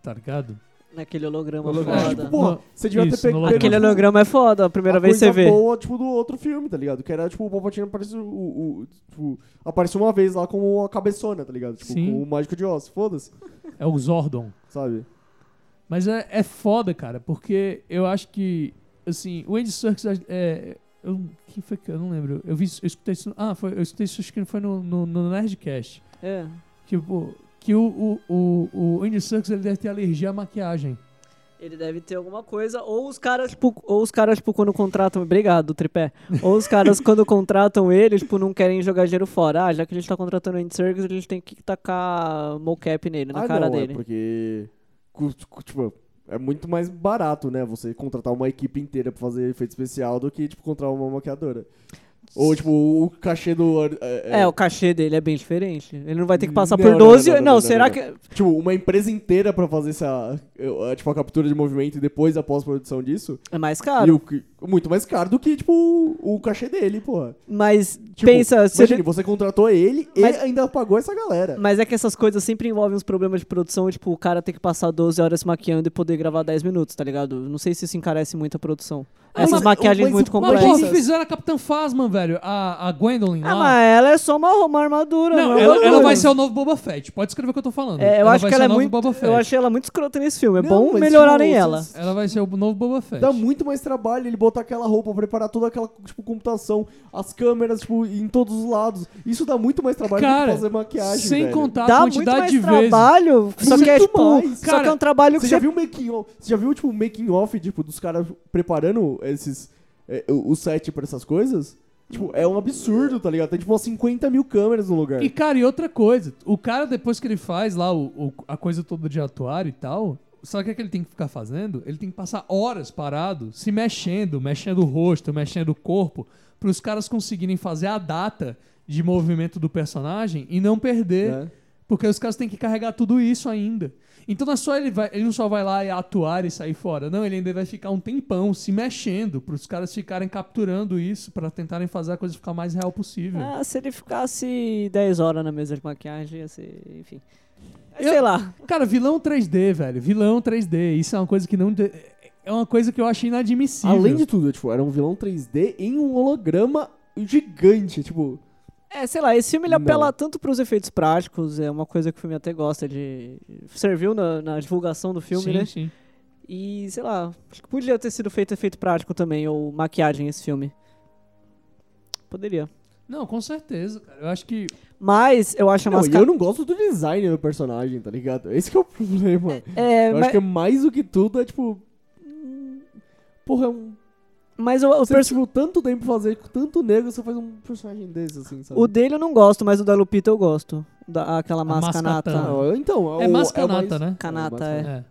D: tá ligado?
B: Naquele holograma
D: Holograma.
B: foda.
A: Tipo, porra, você devia ter
D: Isso, no
A: pego
D: holograma.
B: Aquele holograma é foda, a primeira
A: a
B: vez você
A: coisa
B: vê.
A: boa, tipo, do outro filme, tá ligado? Que era, tipo, o Palpatine apareceu, tipo, apareceu uma vez lá como a cabeçona, tá ligado? Tipo,
D: Sim.
A: com o Mágico de Oz, foda-se,
D: É o Zordon.
A: sabe?
D: Mas é foda, cara, porque eu acho que, assim, o Andy Serkis quem foi que eu não lembro? Eu escutei isso. Eu escutei isso, acho que foi no Nerdcast.
B: É.
D: Tipo, que o Andy Serkis ele deve ter alergia à maquiagem.
B: Ele deve ter alguma coisa, ou os caras, tipo, quando contratam... Obrigado, tripé. Ou os caras, quando contratam ele, tipo, não querem jogar dinheiro fora. Já que a gente tá contratando o Andy Serkis, a gente tem que tacar mocap nele, na cara dele.
A: É porque, tipo, é muito mais barato, né? Você contratar uma equipe inteira pra fazer efeito especial do que, tipo, contratar uma maquiadora. Ou, tipo, o cachê do...
B: O cachê dele é bem diferente. Ele não vai ter que passar
A: Não,
B: por 12...
A: não,
B: Não, será que...
A: Tipo, uma empresa inteira pra fazer tipo, a captura de movimento e depois a pós-produção disso.
B: É mais caro.
A: Muito mais caro do que, tipo, o cachê dele, porra.
B: Mas,
A: Tipo,
B: pensa...
A: imagine, você contratou ele
B: Mas-
A: e ainda pagou essa galera.
B: Mas é que essas coisas sempre envolvem uns problemas de produção, tipo, o cara tem que passar 12 horas se maquiando e poder gravar 10 minutos, tá ligado? Não sei se isso encarece muito a produção. Essas
A: mas-
B: maquiagens
A: mas
B: muito
A: o-
D: Mas porra,
B: complexas.
D: fizeram a Capitã Phasma, velho. A Gwendolyn lá.
B: Mas ela é só uma armadura.
D: Não,
B: é uma
D: ela
B: armadura.
D: vai ser o novo Boba Fett. Pode escrever o que eu tô falando.
B: Eu acho
D: vai
B: que
D: ser
B: ela é
D: o novo
B: muito...
D: Boba Fett.
B: Eu achei ela muito escrota nesse filme. É
A: Não,
B: bom
A: mas,
B: melhorarem
A: tipo,
B: ela.
D: Ela vai ser o novo Boba Fett.
A: Dá muito mais trabalho ele botar aquela roupa, preparar toda aquela, tipo, computação, as câmeras, tipo, em todos os lados. Isso dá muito mais trabalho do
D: Cara,
A: que fazer maquiagem,
D: sem
A: velho.
D: contar a
B: Dá muito
D: quantidade
B: mais
D: de vezes.
B: trabalho, só que é
A: Muito
B: tipo...
A: mais.
B: Só que é um trabalho que
A: Você já viu o making of? Você já viu, tipo, o making off, tipo, dos caras preparando o set pra essas coisas? Tipo, é um absurdo, tá ligado? Tem, tipo, umas 50 mil câmeras no lugar.
D: E, cara, e outra coisa. O cara, depois que ele faz lá a coisa toda de atuar e tal, sabe o que ele tem que ficar fazendo? Ele tem que passar horas parado, se mexendo o rosto, mexendo o corpo, pros caras conseguirem fazer a data de movimento do personagem e não perder.
A: Né?
D: Porque os caras têm que carregar tudo isso ainda. Então não é só ele não só vai lá e atuar e sair fora. Não, ele ainda vai ficar um tempão se mexendo para os caras ficarem capturando isso para tentarem fazer a coisa ficar mais real possível.
B: Se ele ficasse 10 horas na mesa de maquiagem, ia ser... Enfim. Sei lá.
D: Cara, vilão 3D, velho. Vilão 3D. Isso é uma coisa que não... É uma coisa que eu achei inadmissível.
A: Além de tudo, tipo, era um vilão 3D em um holograma gigante, tipo...
B: Sei lá, esse filme ele
A: Não.
B: apela tanto pros efeitos práticos, é uma coisa que o filme até gosta de... Serviu na divulgação do filme,
D: sim,
B: né?
D: Sim.
B: E, sei lá, acho que podia ter sido feito efeito prático também, ou maquiagem esse filme. Poderia.
D: Não, com certeza, cara. Eu acho que...
B: Mas eu acho a
A: Não, e
B: máscara...
A: eu não gosto do design do personagem, tá ligado? Esse que é o problema. Eu
B: mas,
A: acho que é mais do que tudo, é tipo... Porra, é um...
B: mas o
A: Você tipo, tanto tempo fazer com tanto negro, você faz um personagem desse, assim, sabe?
B: o dele eu não gosto, mas o da Lupita eu gosto. Aquela máscara nata.
D: Mascatana.
A: Não, então,
D: É mascanata,
A: mais-
D: né?
B: Kanata,
D: É.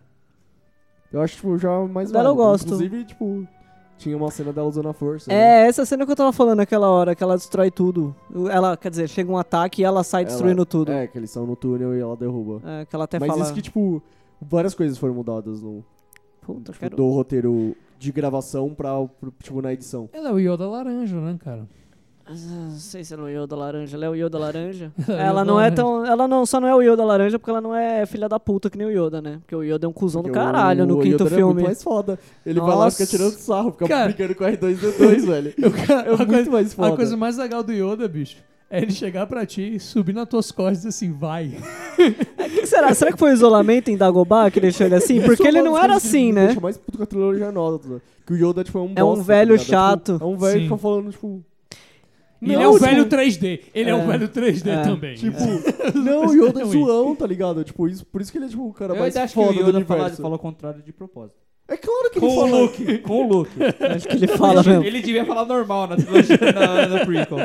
A: Eu acho, tipo, já mais
B: Dela eu
A: válido.
B: gosto.
A: Inclusive, tipo, tinha uma cena dela usando a força. né?
B: Essa cena que eu tava falando naquela hora, que ela destrói tudo. Ela, quer dizer, chega um ataque e ela sai destruindo tudo.
A: É, que eles estão no túnel e ela derruba.
B: Que ela até
A: Mas
B: fala...
A: isso que, tipo, várias coisas foram mudadas no
B: Puta,
A: tipo,
B: quero...
A: do roteiro de gravação tipo, na edição.
D: Ela é o Yoda laranja, né, cara?
B: Não sei se ela é o Yoda laranja. Ela é o Yoda laranja?
D: Ela é o
B: Ela
D: Yoda
B: não é
D: laranja.
B: tão... Ela não, só não é o Yoda laranja porque ela não é filha da puta que nem o Yoda, né? Porque o Yoda é um cuzão do
A: Porque
B: caralho no
A: o
B: quinto
A: Yoda É
B: filme.
A: muito mais foda. Ele vai lá e
B: Nossa.
A: fica tirando sarro, fica
D: Cara,
A: brincando com o R2-D2, velho. É muito mais foda.
D: A coisa mais legal do Yoda, bicho, é ele chegar pra ti, subir nas tuas costas e dizer assim, vai.
B: O que será? Será que foi o isolamento em Dagobah que deixou ele assim? Porque
A: Isso é
B: ele
A: uma
B: não
A: das
B: era
A: coisas que
B: assim,
A: me
B: né?
A: Deixa mais puto com a trilogia nova, tá ligado? Que o Yoda, tipo, é um
B: É um
A: bosta,
B: velho
A: tá ligado?
B: chato.
A: Tipo, é um velho
D: Sim.
A: que fica falando, tipo...
D: Ele
A: Não,
D: é o
A: tipo,
D: velho 3D. Ele é o
B: É.
D: velho 3D
B: É.
D: também.
A: Tipo, não, o Yoda é
D: Ruim.
A: zoão, tá ligado? Tipo, por isso que ele é, tipo, o cara
C: Eu
A: mais
C: ainda acho que o
A: foda do
C: Yoda
A: universo.
C: falou o contrário de propósito.
A: É claro que
C: Com
A: ele
C: o
A: fala...
C: Luke, com o Luke.
B: Acho que ele fala mesmo.
C: Ele devia falar normal na trilogia, na prequel.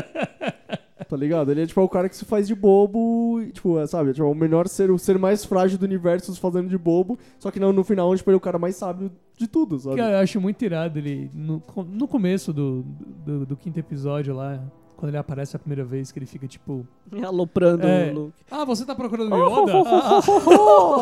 A: Tá ligado? Ele é, tipo, o cara que se faz de bobo, e, tipo, sabe? Tipo, é o melhor ser, o ser mais frágil do universo se fazendo de bobo, só que não, no final, tipo, ele é o cara mais sábio de tudo, sabe?
D: Cara, eu acho muito irado ele, no começo do quinto episódio lá, quando ele aparece a primeira vez, que ele fica tipo...
B: Aloprando
D: É.
B: o Luke.
D: Ah, você tá procurando o Yoda?
B: Oh,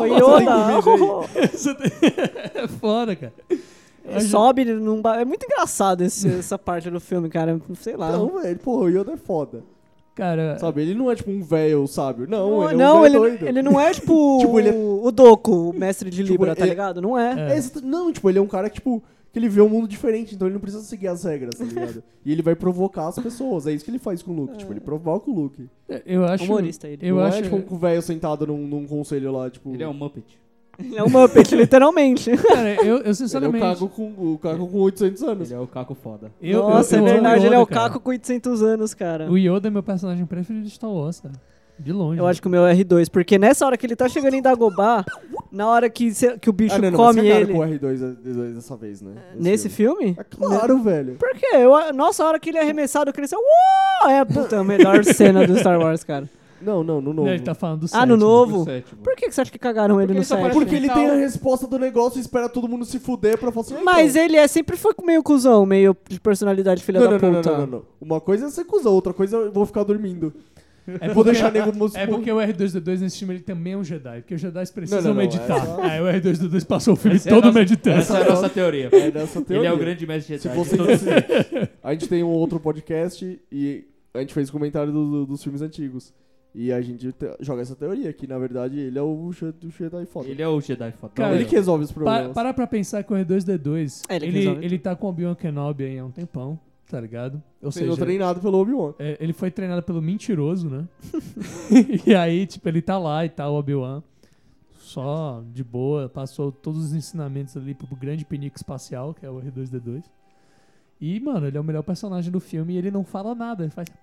B: Yoda!
D: Você tem- É foda, cara.
B: Ele sobe É muito engraçado essa parte do filme, cara. Sei lá.
A: Não, velho, porra, o Yoda é foda.
D: Cara,
A: Sabe, ele não é tipo um velho sábio. Não, ele é um
B: não,
A: velho doido.
B: ele não é tipo,
A: Tipo, ele é-
B: o Doku, o mestre de
A: Tipo,
B: Libra, tá
A: ele-
B: ligado? Não é.
A: Não, tipo, ele é um cara que, tipo, que ele vê um mundo diferente, então ele não precisa seguir as regras, tá ligado? E ele vai provocar as pessoas, é isso que ele faz com o Luke, tipo, ele provoca o Luke.
D: eu acho...
B: Humorista ele.
D: Eu
A: não
D: acho...
A: é tipo um velho sentado num conselho lá, tipo...
C: Ele é um Muppet.
B: É um Muppet, literalmente.
D: Cara, eu
A: Ele é
D: sinceramente...
A: o Caco com 800 anos.
C: Ele é o Caco foda.
B: Nossa, é
D: amo o
B: verdade, ele é
D: Yoda,
B: o
D: cara.
B: Caco com 800 anos, cara.
D: O Yoda é meu personagem preferido de Star Wars, cara. De longe.
B: Eu acho que o meu é R2, porque nessa hora que ele tá chegando em Dagobah, na hora que o bicho
A: Ah, não,
B: come
A: mas
B: ele...
A: com o R2 dessa vez, né?
B: Nesse filme?
A: É claro, velho.
B: Por quê? Nossa, a hora que ele é arremessado, que ele saiu... É puta, a melhor cena do Star Wars, cara.
A: Não, no novo.
D: Não, ele tá falando do
B: Ah,
D: sétimo.
B: no novo?
C: O sétimo.
B: Por que você acha que cagaram ele
C: Porque
B: no
C: ele só
B: 7?
C: parece-
A: Porque ele tem a resposta do negócio e espera todo mundo se fuder pra falar assim... "Ah,
B: Mas
A: então."
B: ele sempre foi meio cuzão, meio de personalidade filha da puta.
A: Não. Uma coisa é ser cuzão, outra coisa eu vou ficar dormindo.
D: É
A: Vou
D: porque,
A: deixar nego...
D: é porque o R2-D2 nesse filme ele também é um Jedi, porque os Jedi precisam
A: Não,
D: meditar.
A: é só-
D: Aí o R2-D2 passou o filme
C: Essa é a
D: todo
C: nossa-
D: meditando.
C: Essa é a nossa teoria.
A: É dessa teoria.
C: Ele é o grande mestre
A: Se
C: Jedi.
A: vocês... a gente tem um outro podcast e a gente fez comentário dos filmes antigos. E a gente joga essa teoria, que na verdade ele é o Jedi foda.
C: Ele é o Jedi foda.
D: Cara,
A: Ele que resolve os problemas.
D: Para pra pensar que o R2-D2,
B: É, ele que resolve.
D: ele tá com o Obi-Wan Kenobi aí há um tempão, tá ligado? Ou
A: Sendo
D: seja,
A: treinado pelo Obi-Wan.
D: ele foi treinado pelo mentiroso, né? E aí, tipo, ele tá lá e tá o Obi-Wan. Só de boa, passou todos os ensinamentos ali pro grande pinico espacial, que é o R2-D2. E, mano, ele é o melhor personagem do filme e ele não fala nada, ele faz...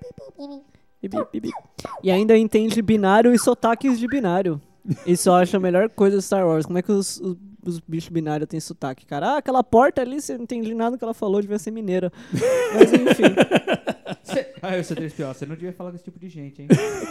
B: E ainda entende binário e sotaques de binário. Isso eu acho a melhor coisa do Star Wars. Como é que os bichos binários têm sotaque, cara? Ah, aquela porta ali, você não entendi nada do que ela falou, devia ser mineira. Mas enfim.
C: Eu sou 3PO, você não devia falar desse tipo de gente, hein?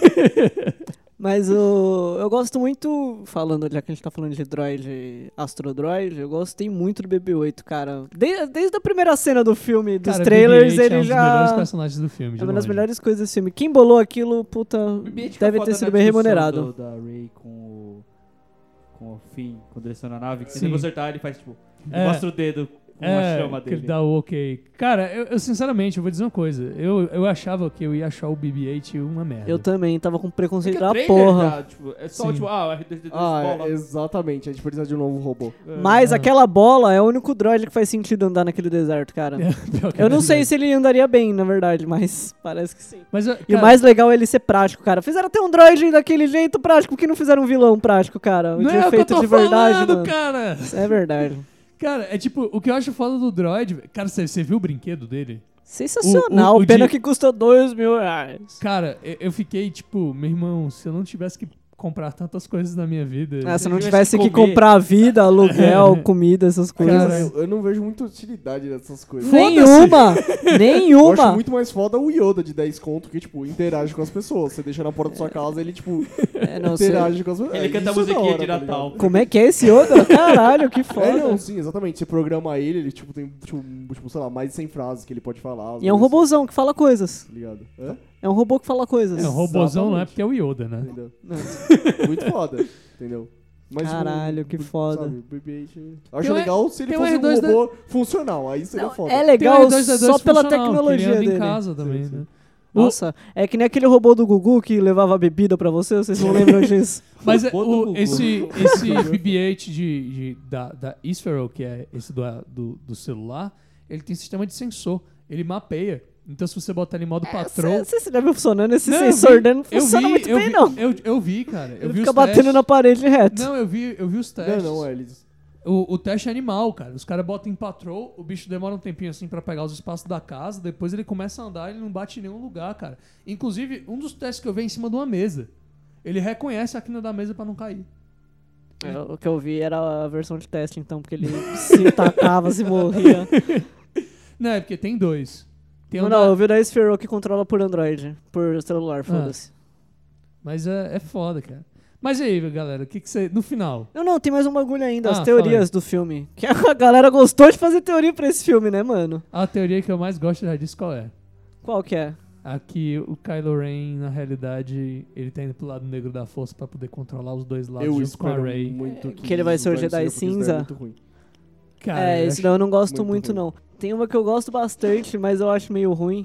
B: Mas eu gosto muito, falando, já que a gente tá falando de droid, Astrodroid, eu gostei muito do BB-8, cara. Desde a primeira cena do filme, dos
D: Cara,
B: trailers,
D: BB-8
B: ele
D: é um dos melhores
B: já...
D: personagens do filme, de
B: É uma das
D: longe.
B: melhores coisas desse filme. Quem bolou aquilo, puta,
C: BB-8
B: deve
C: fica
B: ter
C: foda
B: sido
C: na
B: bem
C: discussão
B: remunerado.
C: Da Rey com o Finn, quando eles estão na nave, que
D: Sim.
C: se ele consertar, ele faz tipo,
D: É.
C: mostra o dedo com a chama
D: que
C: dele.
D: ele dá o ok. Cara, eu sinceramente, eu vou dizer uma coisa. Eu achava que eu ia achar o BB-8 uma merda.
B: Eu também, tava com preconceito
C: Porque o
B: da
C: trailer
B: porra.
C: dá, tipo, é só
D: Sim.
C: tipo, o R2D2
A: Ah,
C: bola.
A: exatamente. A gente precisa de um novo robô.
B: Mas
D: Ah.
B: aquela bola é o único droid que faz sentido andar naquele deserto, cara.
D: Pior que é
B: Eu não sei
D: verdade.
B: se ele andaria bem, na verdade, mas parece que sim.
D: Mas,
B: E
D: cara,
B: o mais legal é ele ser prático, cara. Fizeram até um droid daquele jeito prático, por que não fizeram um vilão prático, cara?
D: não
B: de
D: é o que eu
B: feito
D: tô
B: de verdade,
D: falando,
B: mano.
D: cara.
B: É verdade.
D: Cara, é tipo, o que eu acho foda do droid... Cara, você viu o brinquedo dele?
B: Sensacional,
D: O
B: pena
D: de-
B: que custou R$2.000.
D: Cara, eu fiquei tipo, meu irmão, se eu não tivesse que comprar tantas coisas na minha vida...
B: Ah, se não
C: tivesse
B: tivesse que
C: que comer.
B: comprar vida, aluguel, comida, essas coisas.
D: Cara,
A: Eu não vejo muita utilidade nessas coisas.
B: Nenhuma!
A: Eu
B: Nenhuma!
A: acho muito mais foda o Yoda de 10 conto que, tipo, interage com as pessoas. Você deixa na porta da sua casa, ele, tipo,
B: Não sei.
A: interage com as pessoas.
C: Ele canta musiquinha de Natal.
B: Como é que é esse Yoda? Caralho, que foda.
A: É, não, sim, exatamente. Você programa ele tipo, tem, tipo, sei lá, mais de 100 frases que ele pode falar. às
B: E é um
A: vezes,
B: robôzão que fala coisas.
A: tá ligado? Hã?
B: É um robô que fala coisas.
D: É, o robôzão não é
A: Exatamente.
D: porque é o Yoda, né?
A: Entendeu?
B: Não.
A: Muito foda, entendeu? Mas
B: Caralho, que foda.
A: Sabe, BB-8... Eu acho
D: Tem um
A: legal se ele
D: tem um
A: fosse um
D: R2
A: robô funcional, aí seria
B: Não,
A: foda.
B: é legal
D: Tem o R2D2
B: só pela
D: funcional, que ele
B: tecnologia
D: anda
B: dele.
D: em casa também,
A: Sim, sim.
D: né?
B: Nossa, é que nem aquele robô do Gugu que levava bebida pra você, vocês não lembram disso?
D: Mas
C: Robô do Gugu.
D: esse BB-8 da Isferal, que é esse do celular, ele tem sistema de sensor. Ele mapeia. Então se você botar ele em modo patrol...
B: Você já viu funcionando? Esse
D: Não, eu
B: sensor
D: vi,
B: dele não funciona muito bem, não.
D: Eu vi, cara. Eu
B: Ele
D: vi
B: fica
D: os
B: batendo
D: testes.
B: na parede reto.
D: Não, eu vi os testes.
A: Não, eles...
D: O teste é animal, cara. Os caras botam em patrol, o bicho demora um tempinho assim pra pegar os espaços da casa, depois ele começa a andar e ele não bate em nenhum lugar, cara. Inclusive, um dos testes que eu vi é em cima de uma mesa. Ele reconhece a quina da mesa pra não cair.
B: O que eu vi era a versão de teste, então, porque ele se tacava, se morria.
D: Não, é porque tem dois. Tem um
B: Não,
D: da-
B: eu vi da Sphero que controla por Android, por celular, foda-se.
D: Mas é foda, cara. Mas e aí, galera, o que você... No final...
B: Não, tem mais um bagulho ainda, as
D: Ah,
B: teorias do filme. Que a galera gostou de fazer teoria pra esse filme, né, mano?
D: A teoria que eu mais gosto já disse qual é.
B: Qual que é?
D: Aqui o Kylo Ren, na realidade, ele tá indo pro lado negro da força pra poder controlar os dois lados
A: Eu
D: junto com a
A: espero
D: Rey.
A: muito
B: Que ele vai ser o
A: isso
B: Jedi
A: porque isso daí é
B: cinza.
A: muito ruim.
D: Cara, eu
B: Esse
D: acho-
B: daí eu não gosto
A: muito
B: muito,
A: ruim.
B: não. Tem uma que eu gosto bastante, mas eu acho meio ruim.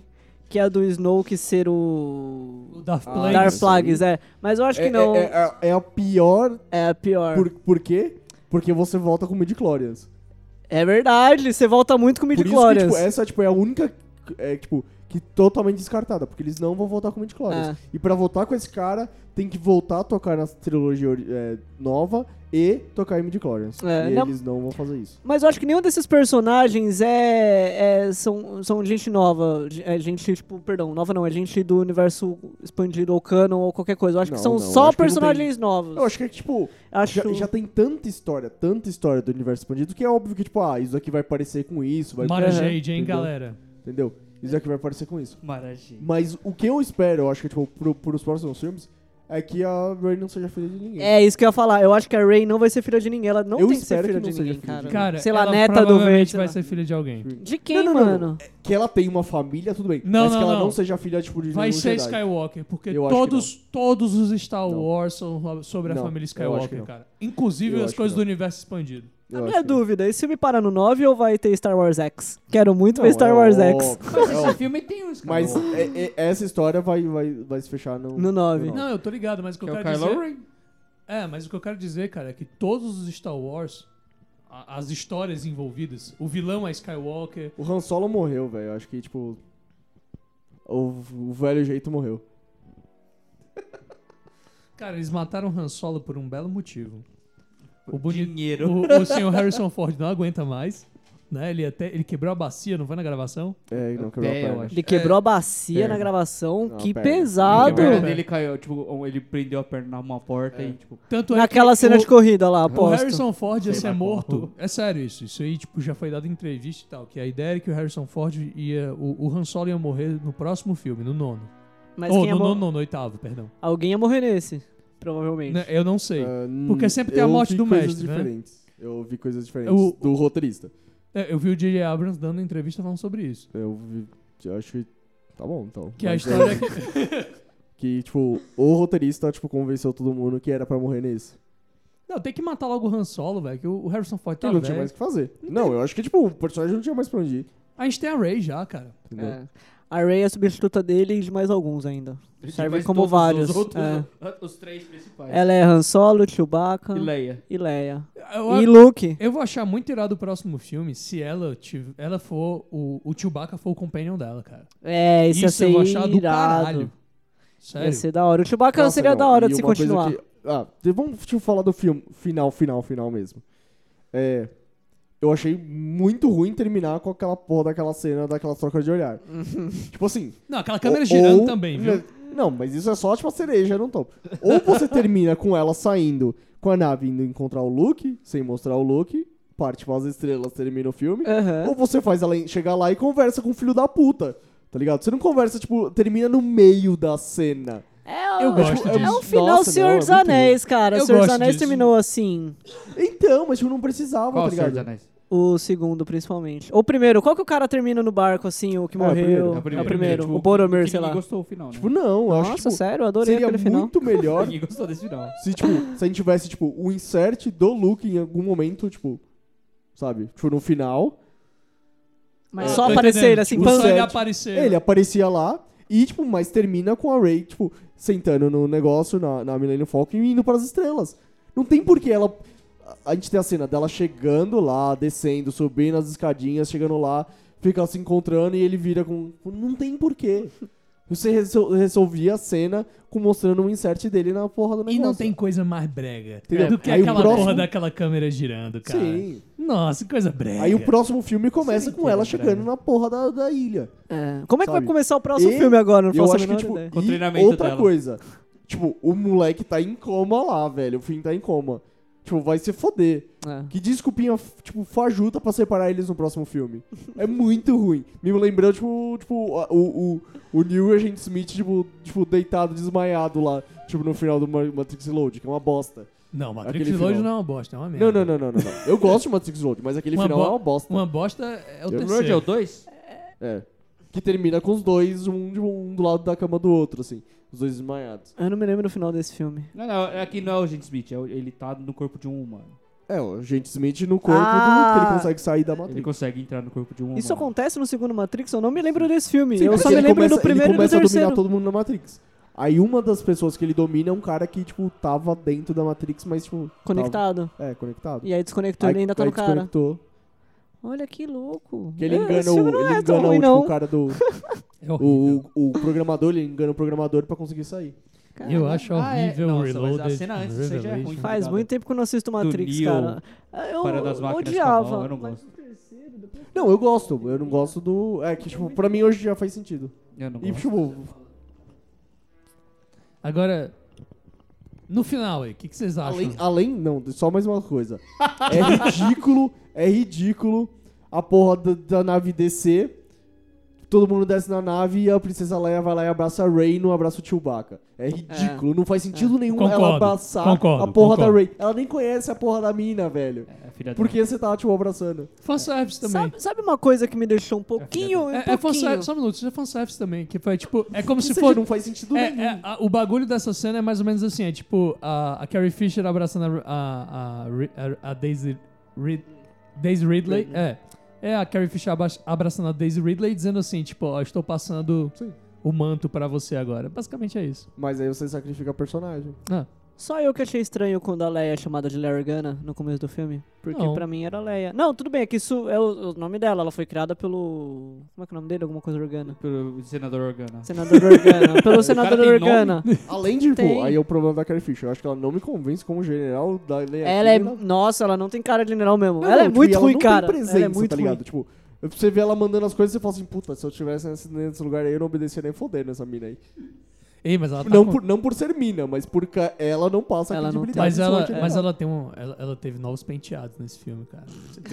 B: que é a do Snoke ser o
D: Darth
A: Ah,
D: Plagueis.
B: Darth Plagueis, Mas eu acho que não.
A: É a pior.
B: É a pior.
A: Por quê? Porque você volta com midi-chlorians.
B: É verdade, você volta muito com
A: Por isso que,
B: midi-chlorians.
A: tipo, essa tipo, é a única, que totalmente descartada, porque eles não vão voltar com midi-chlorians. E pra voltar com esse cara, tem que voltar a tocar na trilogia nova e tocar em midi-chlorians. E eles não vão fazer isso.
B: Mas eu acho que nenhum desses personagens são gente nova. É gente, tipo, perdão, nova não, é gente do universo expandido ou canon ou qualquer coisa. Eu acho que são só
A: acho que
B: personagens novos.
A: Eu acho que, tipo, já tem tanta história do universo expandido que é óbvio que, tipo, isso aqui vai parecer com isso.
D: Mara Jade, hein,
A: entendeu?
D: galera?
A: Entendeu? Isso aqui vai parecer com isso.
C: Maravilha.
A: Mas o que eu espero, eu acho que, tipo, pros próximos filmes, é que a Rey não seja filha de ninguém.
B: É isso que eu ia falar. Eu acho que a Rey não vai ser filha de ninguém. Ela não
A: Eu
B: tem que ser
A: espero
B: filha
A: que
B: de
A: não
B: ninguém,
A: seja filha de
B: cara.
D: Cara,
B: Sei lá,
D: ela
B: neta do
D: provavelmente
B: Vader.
D: vai ser filha de alguém.
B: De quem,
A: Não.
B: mano?
A: Que ela tem uma família, tudo bem.
D: Não,
A: mas que
D: não,
A: ela
D: não.
A: não seja filha, tipo, de
D: Vai
A: nenhum
D: ser
A: Jedi.
D: Skywalker, porque
A: Eu acho que
D: todos os Star
A: Não.
D: Wars são sobre a
A: Não,
D: família
A: eu acho que
D: Skywalker,
A: não.
D: cara. Inclusive
A: Eu
D: as
A: acho que
D: coisas do
A: não.
D: universo expandido.
A: Eu
B: A
A: acho
B: minha
A: que não.
B: dúvida, esse filme para no 9 ou vai ter Star Wars X? Quero muito ver
A: Não,
B: Star Wars X.
C: Mas
A: é
C: esse
A: óbvio.
C: filme tem um
A: Mas
C: Skywalker.
A: essa história vai se fechar no...
B: No 9.
D: Não, eu tô ligado, mas o que
C: Que
D: eu
C: é o
D: quero
C: Kylo
D: dizer...
C: Ren.
D: Mas o que eu quero dizer, cara, é que todos os Star Wars, as histórias envolvidas, o vilão é Skywalker.
A: O Han Solo morreu, velho. Acho que, tipo... O velho jeito morreu.
D: Cara, eles mataram Han Solo por um belo motivo.
C: Dinheiro.
D: O senhor Harrison Ford não aguenta mais, né? Ele quebrou a bacia, não foi na gravação?
A: Não quebrou a
C: Pé, eu
A: perna.
C: acho.
B: Ele quebrou a bacia
A: perna.
B: na gravação.
A: Não,
B: Que
A: perna.
C: A
B: pesado.
C: perna
D: Pé.
C: dele caiu, tipo, ele prendeu a perna numa porta e, tipo...
D: Tanto é
B: Naquela
D: que
B: cena de corrida lá,
D: o
B: aposto.
D: Harrison Ford ia
C: Sei
D: ser
C: lá
D: morto.
C: qual.
D: É sério isso. Isso aí, tipo, já foi dado em entrevista e tal. Que a ideia era que o Harrison Ford ia... O Han Solo ia morrer no próximo filme, no 9º.
B: Mas
D: Ou
B: quem ia
D: no 8º, perdão.
B: Alguém ia morrer nesse, provavelmente.
D: Né, eu não sei.
A: Ah,
D: Porque sempre tem a
A: eu
D: morte
A: vi
D: do
A: coisas
D: mestre, né?
A: diferentes. Eu vi coisas diferentes do roteirista.
D: Eu vi o J.J. Abrams dando entrevista falando sobre isso.
A: Eu acho que... Tá bom, então.
D: Que a
A: Mas
D: história é que...
A: que, tipo, o roteirista, tipo, convenceu todo mundo que era pra morrer nesse.
D: Não, tem que matar logo o Han Solo, velho, que o Harrison Ford tá
A: Ele não tinha
D: velho.
A: mais o que fazer. Não, eu acho que, tipo, o personagem não tinha mais pra onde ir.
D: A gente tem a Rey já, cara.
A: Entendeu?
B: É. A Rey é a substituta dele e de mais alguns ainda. Servem
C: Mas
B: como
C: todos
B: vários.
C: Os, outros,
B: É.
C: os três principais.
B: Ela é Han Solo, Chewbacca
C: E Leia.
B: e Leia.
D: Eu,
B: E Luke.
D: eu vou achar muito irado o próximo filme se ela for... O Chewbacca for o companion dela, cara.
B: É, isso ia ser
D: eu vou achar do
B: irado.
D: caralho. Sério.
B: Ia ser da hora. O Chewbacca
A: Nossa,
B: seria
A: não,
B: da hora
A: e
B: de se
A: uma coisa
B: continuar.
A: Vamos tipo, falar do filme final mesmo. Eu achei muito ruim terminar com aquela porra daquela cena, daquela troca de olhar. Tipo assim...
D: Não, aquela câmera girando também, viu?
A: Não, mas isso é só tipo a cereja no topo. Ou você termina com ela saindo, com a nave indo encontrar o Luke, sem mostrar o Luke, parte para as estrelas, termina o filme.
B: Aham.
A: Ou você faz ela chegar lá e conversa com o filho da puta, tá ligado? Você não conversa, tipo, termina no meio da cena.
D: Eu gosto
B: É
D: disso.
B: o final
A: Nossa,
B: Senhor
A: não,
B: dos
A: é muito
B: Anéis, cara.
D: Eu
B: Senhor dos
D: gosto
B: Anéis
D: disso.
B: terminou assim.
A: Então, mas tipo, não precisava,
C: Qual
A: tá
C: o Senhor dos
A: ligado?
C: Anéis?
B: O segundo, principalmente. Ou o primeiro. Qual que o cara termina no barco, assim, o que morreu?
A: o primeiro.
B: É o primeiro.
C: Tipo,
B: O Boromir,
C: que
B: sei
C: ninguém
B: lá.
C: gostou do final, né?
A: Tipo, não, eu acho
B: Nossa,
A: tipo,
B: sério? Eu adorei
A: seria
B: aquele final.
A: muito melhor
C: Ninguém gostou desse final.
A: se, tipo, se a gente tivesse, tipo, o insert do Luke em algum momento, tipo, sabe? Tipo, no final,
B: Mas
D: Eu
B: só
D: tô
B: aparecer
D: entendendo.
B: ele assim,
D: Tipo,
B: pam.
D: só ele
A: set,
D: aparecer.
A: ele aparecia lá e, tipo, mas termina com a Rey, tipo, sentando no negócio, na Millennium Falcon e indo para as estrelas. Não tem porquê ela... A gente tem a cena dela chegando lá, descendo, subindo as escadinhas, chegando lá, fica se encontrando e ele vira com... Não tem porquê. Você resolvia a cena com mostrando um insert dele na porra do negócio.
D: E não tem coisa mais brega
A: Entendeu?
D: do que
A: Aí o
D: aquela
A: próximo-
D: porra daquela câmera girando, cara.
A: Sim.
D: Nossa, que coisa brega.
A: Aí o próximo filme começa
C: Sim,
A: com ela
C: que
A: chegando
C: brega.
A: na porra da ilha.
B: É. Como é que vai
A: Sabe?
B: começar o próximo
A: E
B: filme agora? Não
A: eu
B: faço a
A: acho que,
B: menor
A: tipo,
B: ideia.
C: Com o
A: e
C: treinamento
A: outra
C: dela.
A: coisa. Tipo, o moleque tá em coma lá, velho. O filme tá em coma. Tipo, vai se foder.
B: É.
A: Que desculpinha, tipo, fajuta pra separar eles no próximo filme. É muito ruim. Me lembrou, o Neil Agent Smith, tipo, deitado, desmaiado lá. Tipo, no final do Matrix Reload, que é uma bosta.
D: Não, Matrix
A: Aquele
D: Reload
A: final.
D: não é uma bosta, é uma merda.
A: Não. Eu gosto de Matrix Reload, mas aquele final é uma bosta.
D: Uma bosta é o
A: Eu-
C: Reload é
D: terceiro.
C: o 2?
A: É. Que termina com os dois, um do lado da cama do outro, assim. Os dois desmaiados.
B: Eu não me lembro do final desse filme.
C: Não, aqui não é o Agent Smith, ele tá no corpo de um humano.
A: O agente Smith no corpo que ele consegue sair da Matrix.
C: Ele consegue entrar no corpo de um
B: Isso
C: humano.
B: acontece no segundo Matrix? Eu não me lembro desse filme.
A: Sim,
B: eu
A: porque
B: só me
A: ele
B: lembro
A: começa-
B: do primeiro
A: Ele
B: e do
A: começa a
B: terceiro.
A: dominar todo mundo na Matrix. Aí uma das pessoas que ele domina é um cara que, tipo, tava dentro da Matrix, mas, tipo...
B: Conectado.
A: conectado.
B: E aí desconectou e ele ainda tá
A: aí
B: no cara.
A: desconectou.
B: Olha que louco.
A: Que ele engana,
B: esse filme não é tão ruim,
A: tipo,
B: não.
A: o cara do...
D: É horrível.
A: o programador, ele engana o programador pra conseguir sair.
D: Eu acho horrível o
C: Nossa, mas
D: Reloaded.
C: a cena antes disso aí já é ruim.
D: Revelation.
B: Faz muito tempo que eu não assisto Matrix,
C: Neo,
B: cara. Eu
C: Para das máquinas
B: odiava.
C: com a mão, eu não
B: mas
C: gosto.
B: o terceiro, depois...
A: Não, eu gosto. Eu não gosto do... É que, tipo, pra mim hoje já faz sentido.
C: Eu não
A: E,
C: gosto.
A: tipo...
D: Agora, no final aí, o que vocês acham?
A: Não, só mais uma coisa. É ridículo a porra da nave descer. Todo mundo desce na nave e a Princesa Leia vai lá e abraça a Rey e não abraça o Chewbacca. É ridículo, não faz sentido nenhum ela
D: Concordo,
A: abraçar
D: concordo,
A: a porra
D: concordo.
A: da Rey. Ela nem conhece a porra da mina, velho.
C: Filha
A: Por que você tá, tipo, abraçando?
D: Fanservice também.
B: Sabe uma coisa que me deixou um pouquinho...
D: É fanservice, só um minuto, isso é fanservice também. Que foi tipo, é como
A: Ou
D: se
A: seja,
D: fosse.
A: não faz sentido nenhum.
D: O bagulho dessa cena é mais ou menos assim: é tipo, a Carrie Fisher abraçando a Daisy Ridley. É a Carrie Fisher abraçando a Daisy Ridley dizendo assim: tipo, ó, estou passando o manto pra você agora. Basicamente é isso.
A: Mas aí você sacrifica a personagem.
B: Só eu que achei estranho quando a Leia é chamada de Leia Organa no começo do filme. Porque
D: Não.
B: pra mim era Leia. Não, tudo bem, é que isso é o nome dela. Ela foi criada pelo... Como é que é o nome dele? Alguma coisa Organa.
C: Pelo senador Organa.
B: Senador Organa. Pelo senador
C: tem
B: Organa.
A: Além de,
B: Tem.
A: pô, aí é o problema da Carrie Fisher. Eu acho que ela não me convence como general da Leia.
B: Ela é...
A: Não,
B: Nossa, ela não tem cara de general mesmo.
A: não,
B: ela é
A: tipo,
B: muito
A: e ela
B: ruim,
A: não
B: cara.
A: Tem presença,
B: Ela é muito
A: tá
B: ruim.
A: ligado? Tipo, você vê ela mandando as coisas e você fala assim, puta, se eu tivesse nesse lugar aí, eu não obedecia nem foder nessa mina aí.
D: Ei, mas ela tá
A: Não por ser mina, mas porque ela não passa
B: Ela não
A: credibilidade.
D: Mas ela tem ela teve novos penteados nesse filme, cara.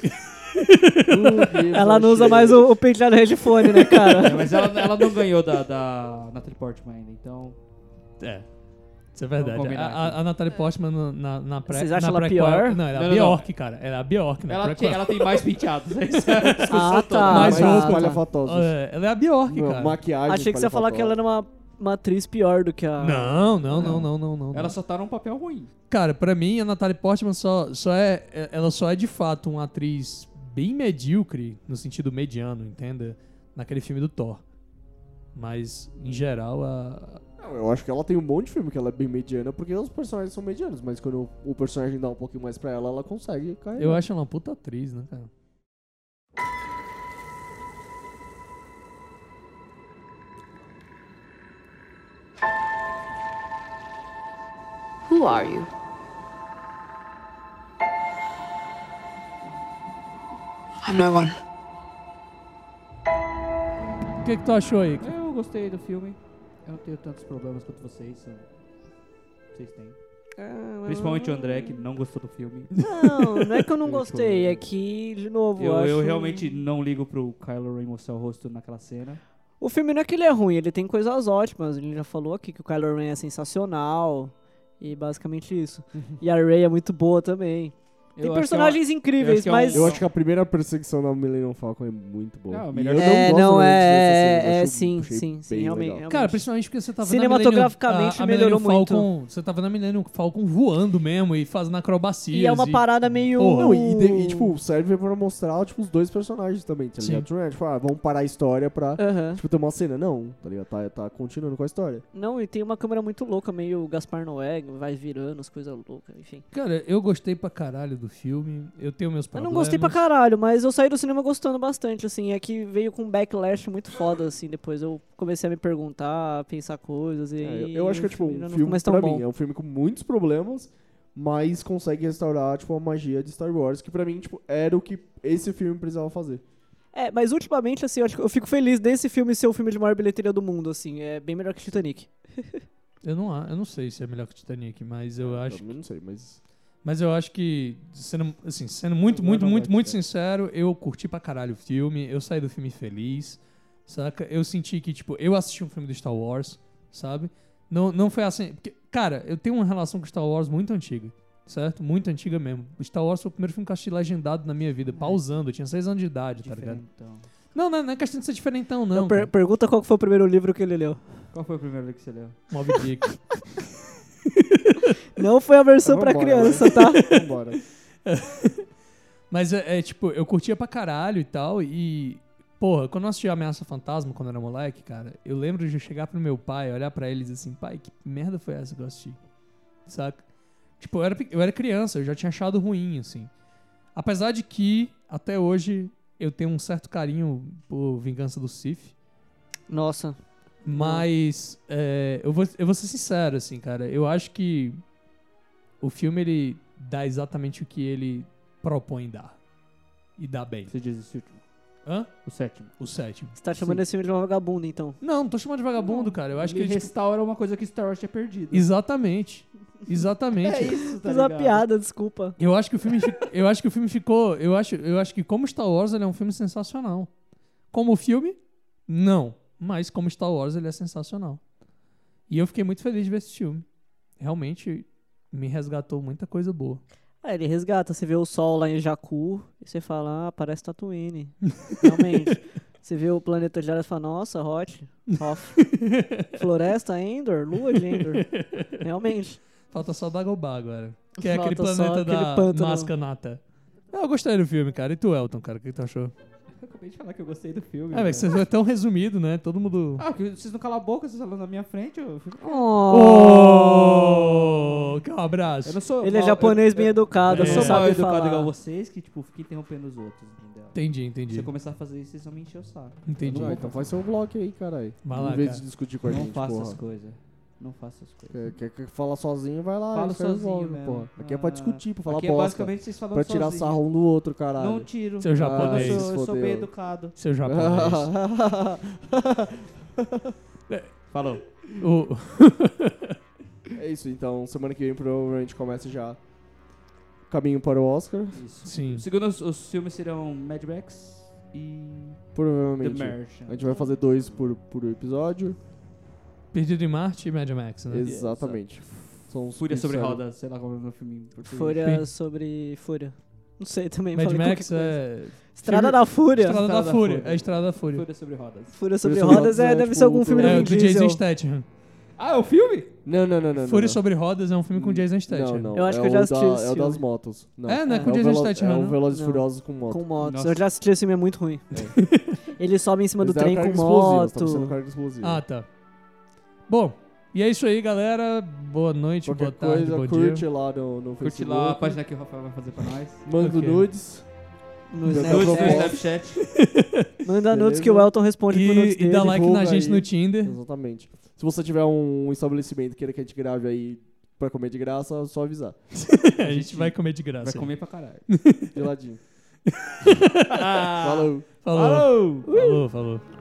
B: Ela não usa mais o penteado headphone, né, cara?
C: Mas ela não ganhou da Natalie Portman ainda, então...
D: Isso é verdade.
C: Vamos combinar
D: A Natalie Portman na pré...
B: Vocês acham
D: na
B: ela
D: prequel-
B: pior?
D: Não, ela é
C: Não,
D: a Bjork, cara. Ela é a Bjork, né?
C: Ela tem mais penteados.
B: Ah, tá.
D: Mais
A: mais
D: roupa,
A: espalhafatosos.
D: Ela é a Bjork,
A: Não,
D: cara.
A: maquiagem.
B: Achei que você ia falar que ela era uma atriz pior do que a...
D: Não.
C: Ela só tá num papel ruim.
D: Cara, pra mim, a Natalie Portman ela só é de fato uma atriz bem medíocre, no sentido mediano, entenda? Naquele filme do Thor. Mas, em geral,
A: Não, eu acho que ela tem um monte de filme que ela é bem mediana, porque os personagens são medianos, mas quando o personagem dá um pouquinho mais pra ela, ela consegue carregar.
D: eu acho ela uma puta atriz, né, cara?
F: Who are you? I'm no one.
D: O que tu achou aí?
C: Eu gostei do filme. Eu não tenho tantos problemas quanto vocês. Vocês têm. Principalmente o André, que não gostou do filme.
B: Não é que eu não gostei, é que, de novo,
C: Eu
B: acho...
C: realmente não ligo pro Kylo Ren mostrar o rosto naquela cena.
B: O filme não é que ele é ruim, ele tem coisas ótimas. Ele já falou aqui que o Kylo Ren é sensacional. E basicamente isso. E a Rey é muito boa também. Tem
C: Eu acho
B: personagens incríveis,
C: que é
B: mas...
A: Eu acho que a primeira perseguição da Millennium Falcon é muito boa.
C: Não,
A: E
C: melhor-
A: eu não gosto dessa cena, eu
B: sim,
A: achei
B: sim,
A: bem
B: realmente.
A: legal.
D: Cara, principalmente porque você tava
B: Cinematograficamente
D: a
B: melhorou
D: Millennium
B: muito.
D: Falcon, você tava na Millennium Falcon voando mesmo e fazendo acrobacias.
B: E é uma parada meio...
D: Porra.
A: Não, e, tipo, serve pra mostrar, tipo, os dois personagens também, tá
D: Sim.
A: ligado? Não é, tipo, vamos parar a história pra,
B: Aham.
A: tipo, ter uma cena. Não, tá ligado? Tá continuando com a história.
B: Não, e tem uma câmera muito louca, meio Gaspar Noé, vai virando as coisas loucas, enfim.
D: Cara, eu gostei pra caralho do filme. Eu tenho meus
B: Eu
D: problemas.
B: não gostei pra caralho, mas eu saí do cinema gostando bastante, assim. É que veio com um backlash muito foda, assim. Depois eu comecei a me perguntar, a pensar coisas e...
A: Eu acho que é, tipo,
B: o
A: um
B: não
A: filme,
B: começa tão
A: pra
B: bom.
A: mim, é um filme com muitos problemas, mas consegue restaurar, tipo, a magia de Star Wars, que pra mim, tipo, era o que esse filme precisava fazer.
B: É, mas ultimamente, assim, eu fico feliz desse filme ser o filme de maior bilheteria do mundo, assim. É bem melhor que Titanic.
D: Eu não sei se é melhor que Titanic, mas eu acho...
A: Eu não sei, mas...
D: Mas eu acho que, sendo muito sincero, eu curti pra caralho o filme, eu saí do filme feliz, saca? Eu senti que, tipo, eu assisti um filme do Star Wars, sabe? Não foi assim... Porque, cara, eu tenho uma relação com Star Wars muito antiga, certo? Muito antiga mesmo. O Star Wars foi o primeiro filme que eu assisti legendado na minha vida, pausando, eu tinha 6 anos de idade, tá ligado?
C: Diferentão.
D: Não é questão de ser diferentão, não. cara.
B: Pergunta qual que foi o primeiro livro que ele leu.
C: Qual foi o primeiro livro que você leu?
D: Moby Dick.
B: Não foi a versão pra
A: Vambora,
B: criança, tá?
A: Vambora.
D: Mas tipo, eu curtia pra caralho e tal, e... Porra, quando eu assisti Ameaça Fantasma, quando eu era moleque, cara, eu lembro de chegar pro meu pai, olhar pra ele e dizer assim, pai, que merda foi essa que eu assisti? Saca? Tipo, eu era criança, eu já tinha achado ruim, assim. Apesar de que, até hoje, eu tenho um certo carinho por Vingança do Sith.
B: Nossa.
D: Mas, eu vou ser sincero, assim, cara. Eu acho que o filme, ele dá exatamente o que ele propõe dar. E dá bem.
C: Você diz esse último.
D: Hã?
C: O sétimo.
D: O sétimo.
B: Você tá chamando esse filme de um vagabundo, então.
D: Não tomando de vagabundo, cara. Eu acho que
C: ele
D: ele,
C: restaura uma coisa que Star Wars tinha perdido.
D: Exatamente. Exatamente.
C: isso, tá
B: Fiz uma
C: ligado?
B: piada, desculpa.
D: Eu acho que o filme ficou... Eu acho que como Star Wars, ele é um filme sensacional. Como filme, não. Mas como Star Wars, ele é sensacional. E eu fiquei muito feliz de ver esse filme. Realmente me resgatou muita coisa boa.
B: Ele resgata, você vê o sol lá em Jakku e você fala, parece Tatooine. Realmente. Você vê o planeta de Jedi e fala, nossa, Hoth. Floresta, Endor, Lua de Endor. Realmente.
D: Falta só Dagobah agora. Que é
B: Falta
D: aquele
B: só
D: planeta
B: aquele
D: da
B: pântano.
D: Mascanata. Eu gostei do filme, cara. E tu, Elton, cara? O que tu achou?
C: Eu acabei de falar que eu gostei do filme.
D: Velho, você foi tão resumido, né? Todo mundo...
C: Que vocês não calam a boca, vocês falam na minha frente, eu fico...
D: Oh! Que um abraço.
C: Eu não sou
B: Ele é
C: mal-
B: japonês bem educado,
C: Eu
B: você
C: sou mal
B: sabe
C: educado
B: falar.
C: igual vocês, que tipo, fica interrompendo os outros, entendeu? Se
D: Entendi.
C: eu começar a fazer isso, vocês vão me encher o saco.
D: Entendi.
A: Então faz seu bloco aí, caralho.
D: Vai lá,
A: Em vez
D: cara.
A: de discutir com a
C: Não
A: gente,
C: faça
A: porra.
C: as coisas. Não faça as coisas.
A: Quer falar sozinho, vai lá.
C: Falo
A: e faz
C: sozinho
A: logo,
C: mesmo.
A: porra. Aqui é pra discutir, pra falar
C: Aqui é
A: bosta.
C: basicamente vocês falando
A: Pra tirar
C: sozinho.
A: sarro um do outro, caralho.
C: Não tiro.
D: Seu japonês.
C: Eu
A: se
C: sou
A: fodeu.
C: bem educado.
D: Seu japonês.
C: Falou.
D: O-
A: É isso, então. Semana que vem provavelmente começa já caminho para o Oscar.
C: Isso.
D: Sim.
C: Segundo os filmes serão Mad Max e The
A: Provavelmente.
C: Martian.
A: A gente vai fazer 2 por episódio.
D: Perdido em Marte e Mad Max, né?
A: Exatamente. São os
C: Fúria sobre
A: pixels.
C: rodas, sei lá como é o meu filme em português.
B: Fúria sobre Fúria. Não sei também.
D: Mad
B: falei
D: Max
B: qualquer coisa.
D: é...
B: Estrada
D: filme-
B: da Fúria.
D: Estrada da
C: Estrada da
D: Fúria.
C: Fúria.
D: É Estrada da Fúria.
C: Fúria sobre rodas.
B: Fúria sobre
A: sobre
B: rodas
A: rodas é,
B: deve
A: tipo,
B: ser algum filme do
D: É,
B: Vin
D: do Jason
B: Diesel.
D: Statham.
C: Ah, é o filme?
A: Não.
D: Fúria
A: não.
D: sobre Rodas é um filme com Jason Statham.
A: Não.
B: Eu acho que
A: é
B: eu já
A: o
B: assisti esse
A: É o das
B: filme.
A: motos. Não.
D: É, não é com
A: o
D: Jason
A: Velo-
D: Statham,
A: É o
D: não.
A: Velozes e
B: Não.
A: Furiosos com moto.
B: Com motos.
C: Nossa.
B: Eu já assisti esse filme, é muito ruim. Ele sobe em cima do
A: Eles deram
B: trem
A: carga
B: com
A: explosiva, tá
B: moto.
A: precisando de carga explosiva.
D: Ah, tá. Bom, e é isso aí, galera. Boa noite,
A: Qualquer
D: boa tarde,
A: coisa,
D: bom
A: curte
D: dia.
A: lá no
C: Curte
A: Facebook.
C: lá a página que o Rafael vai fazer pra nós.
A: Manda
D: Ok.
A: nudes.
B: No
A: Nudes
B: Snap.
C: Nudes no
A: proposta.
C: Snapchat.
B: Manda nudes
A: Beleza.
B: que o Elton responde pro nudes
D: E
B: dele.
D: dá like na
A: divulga
D: gente
A: aí.
D: no Tinder.
A: Exatamente. Se você tiver um estabelecimento que queira que a gente grave aí pra comer de graça, é só avisar.
D: A gente vai comer de graça.
C: Vai comer pra caralho.
A: Geladinho. Falou.
D: Falou. Falou.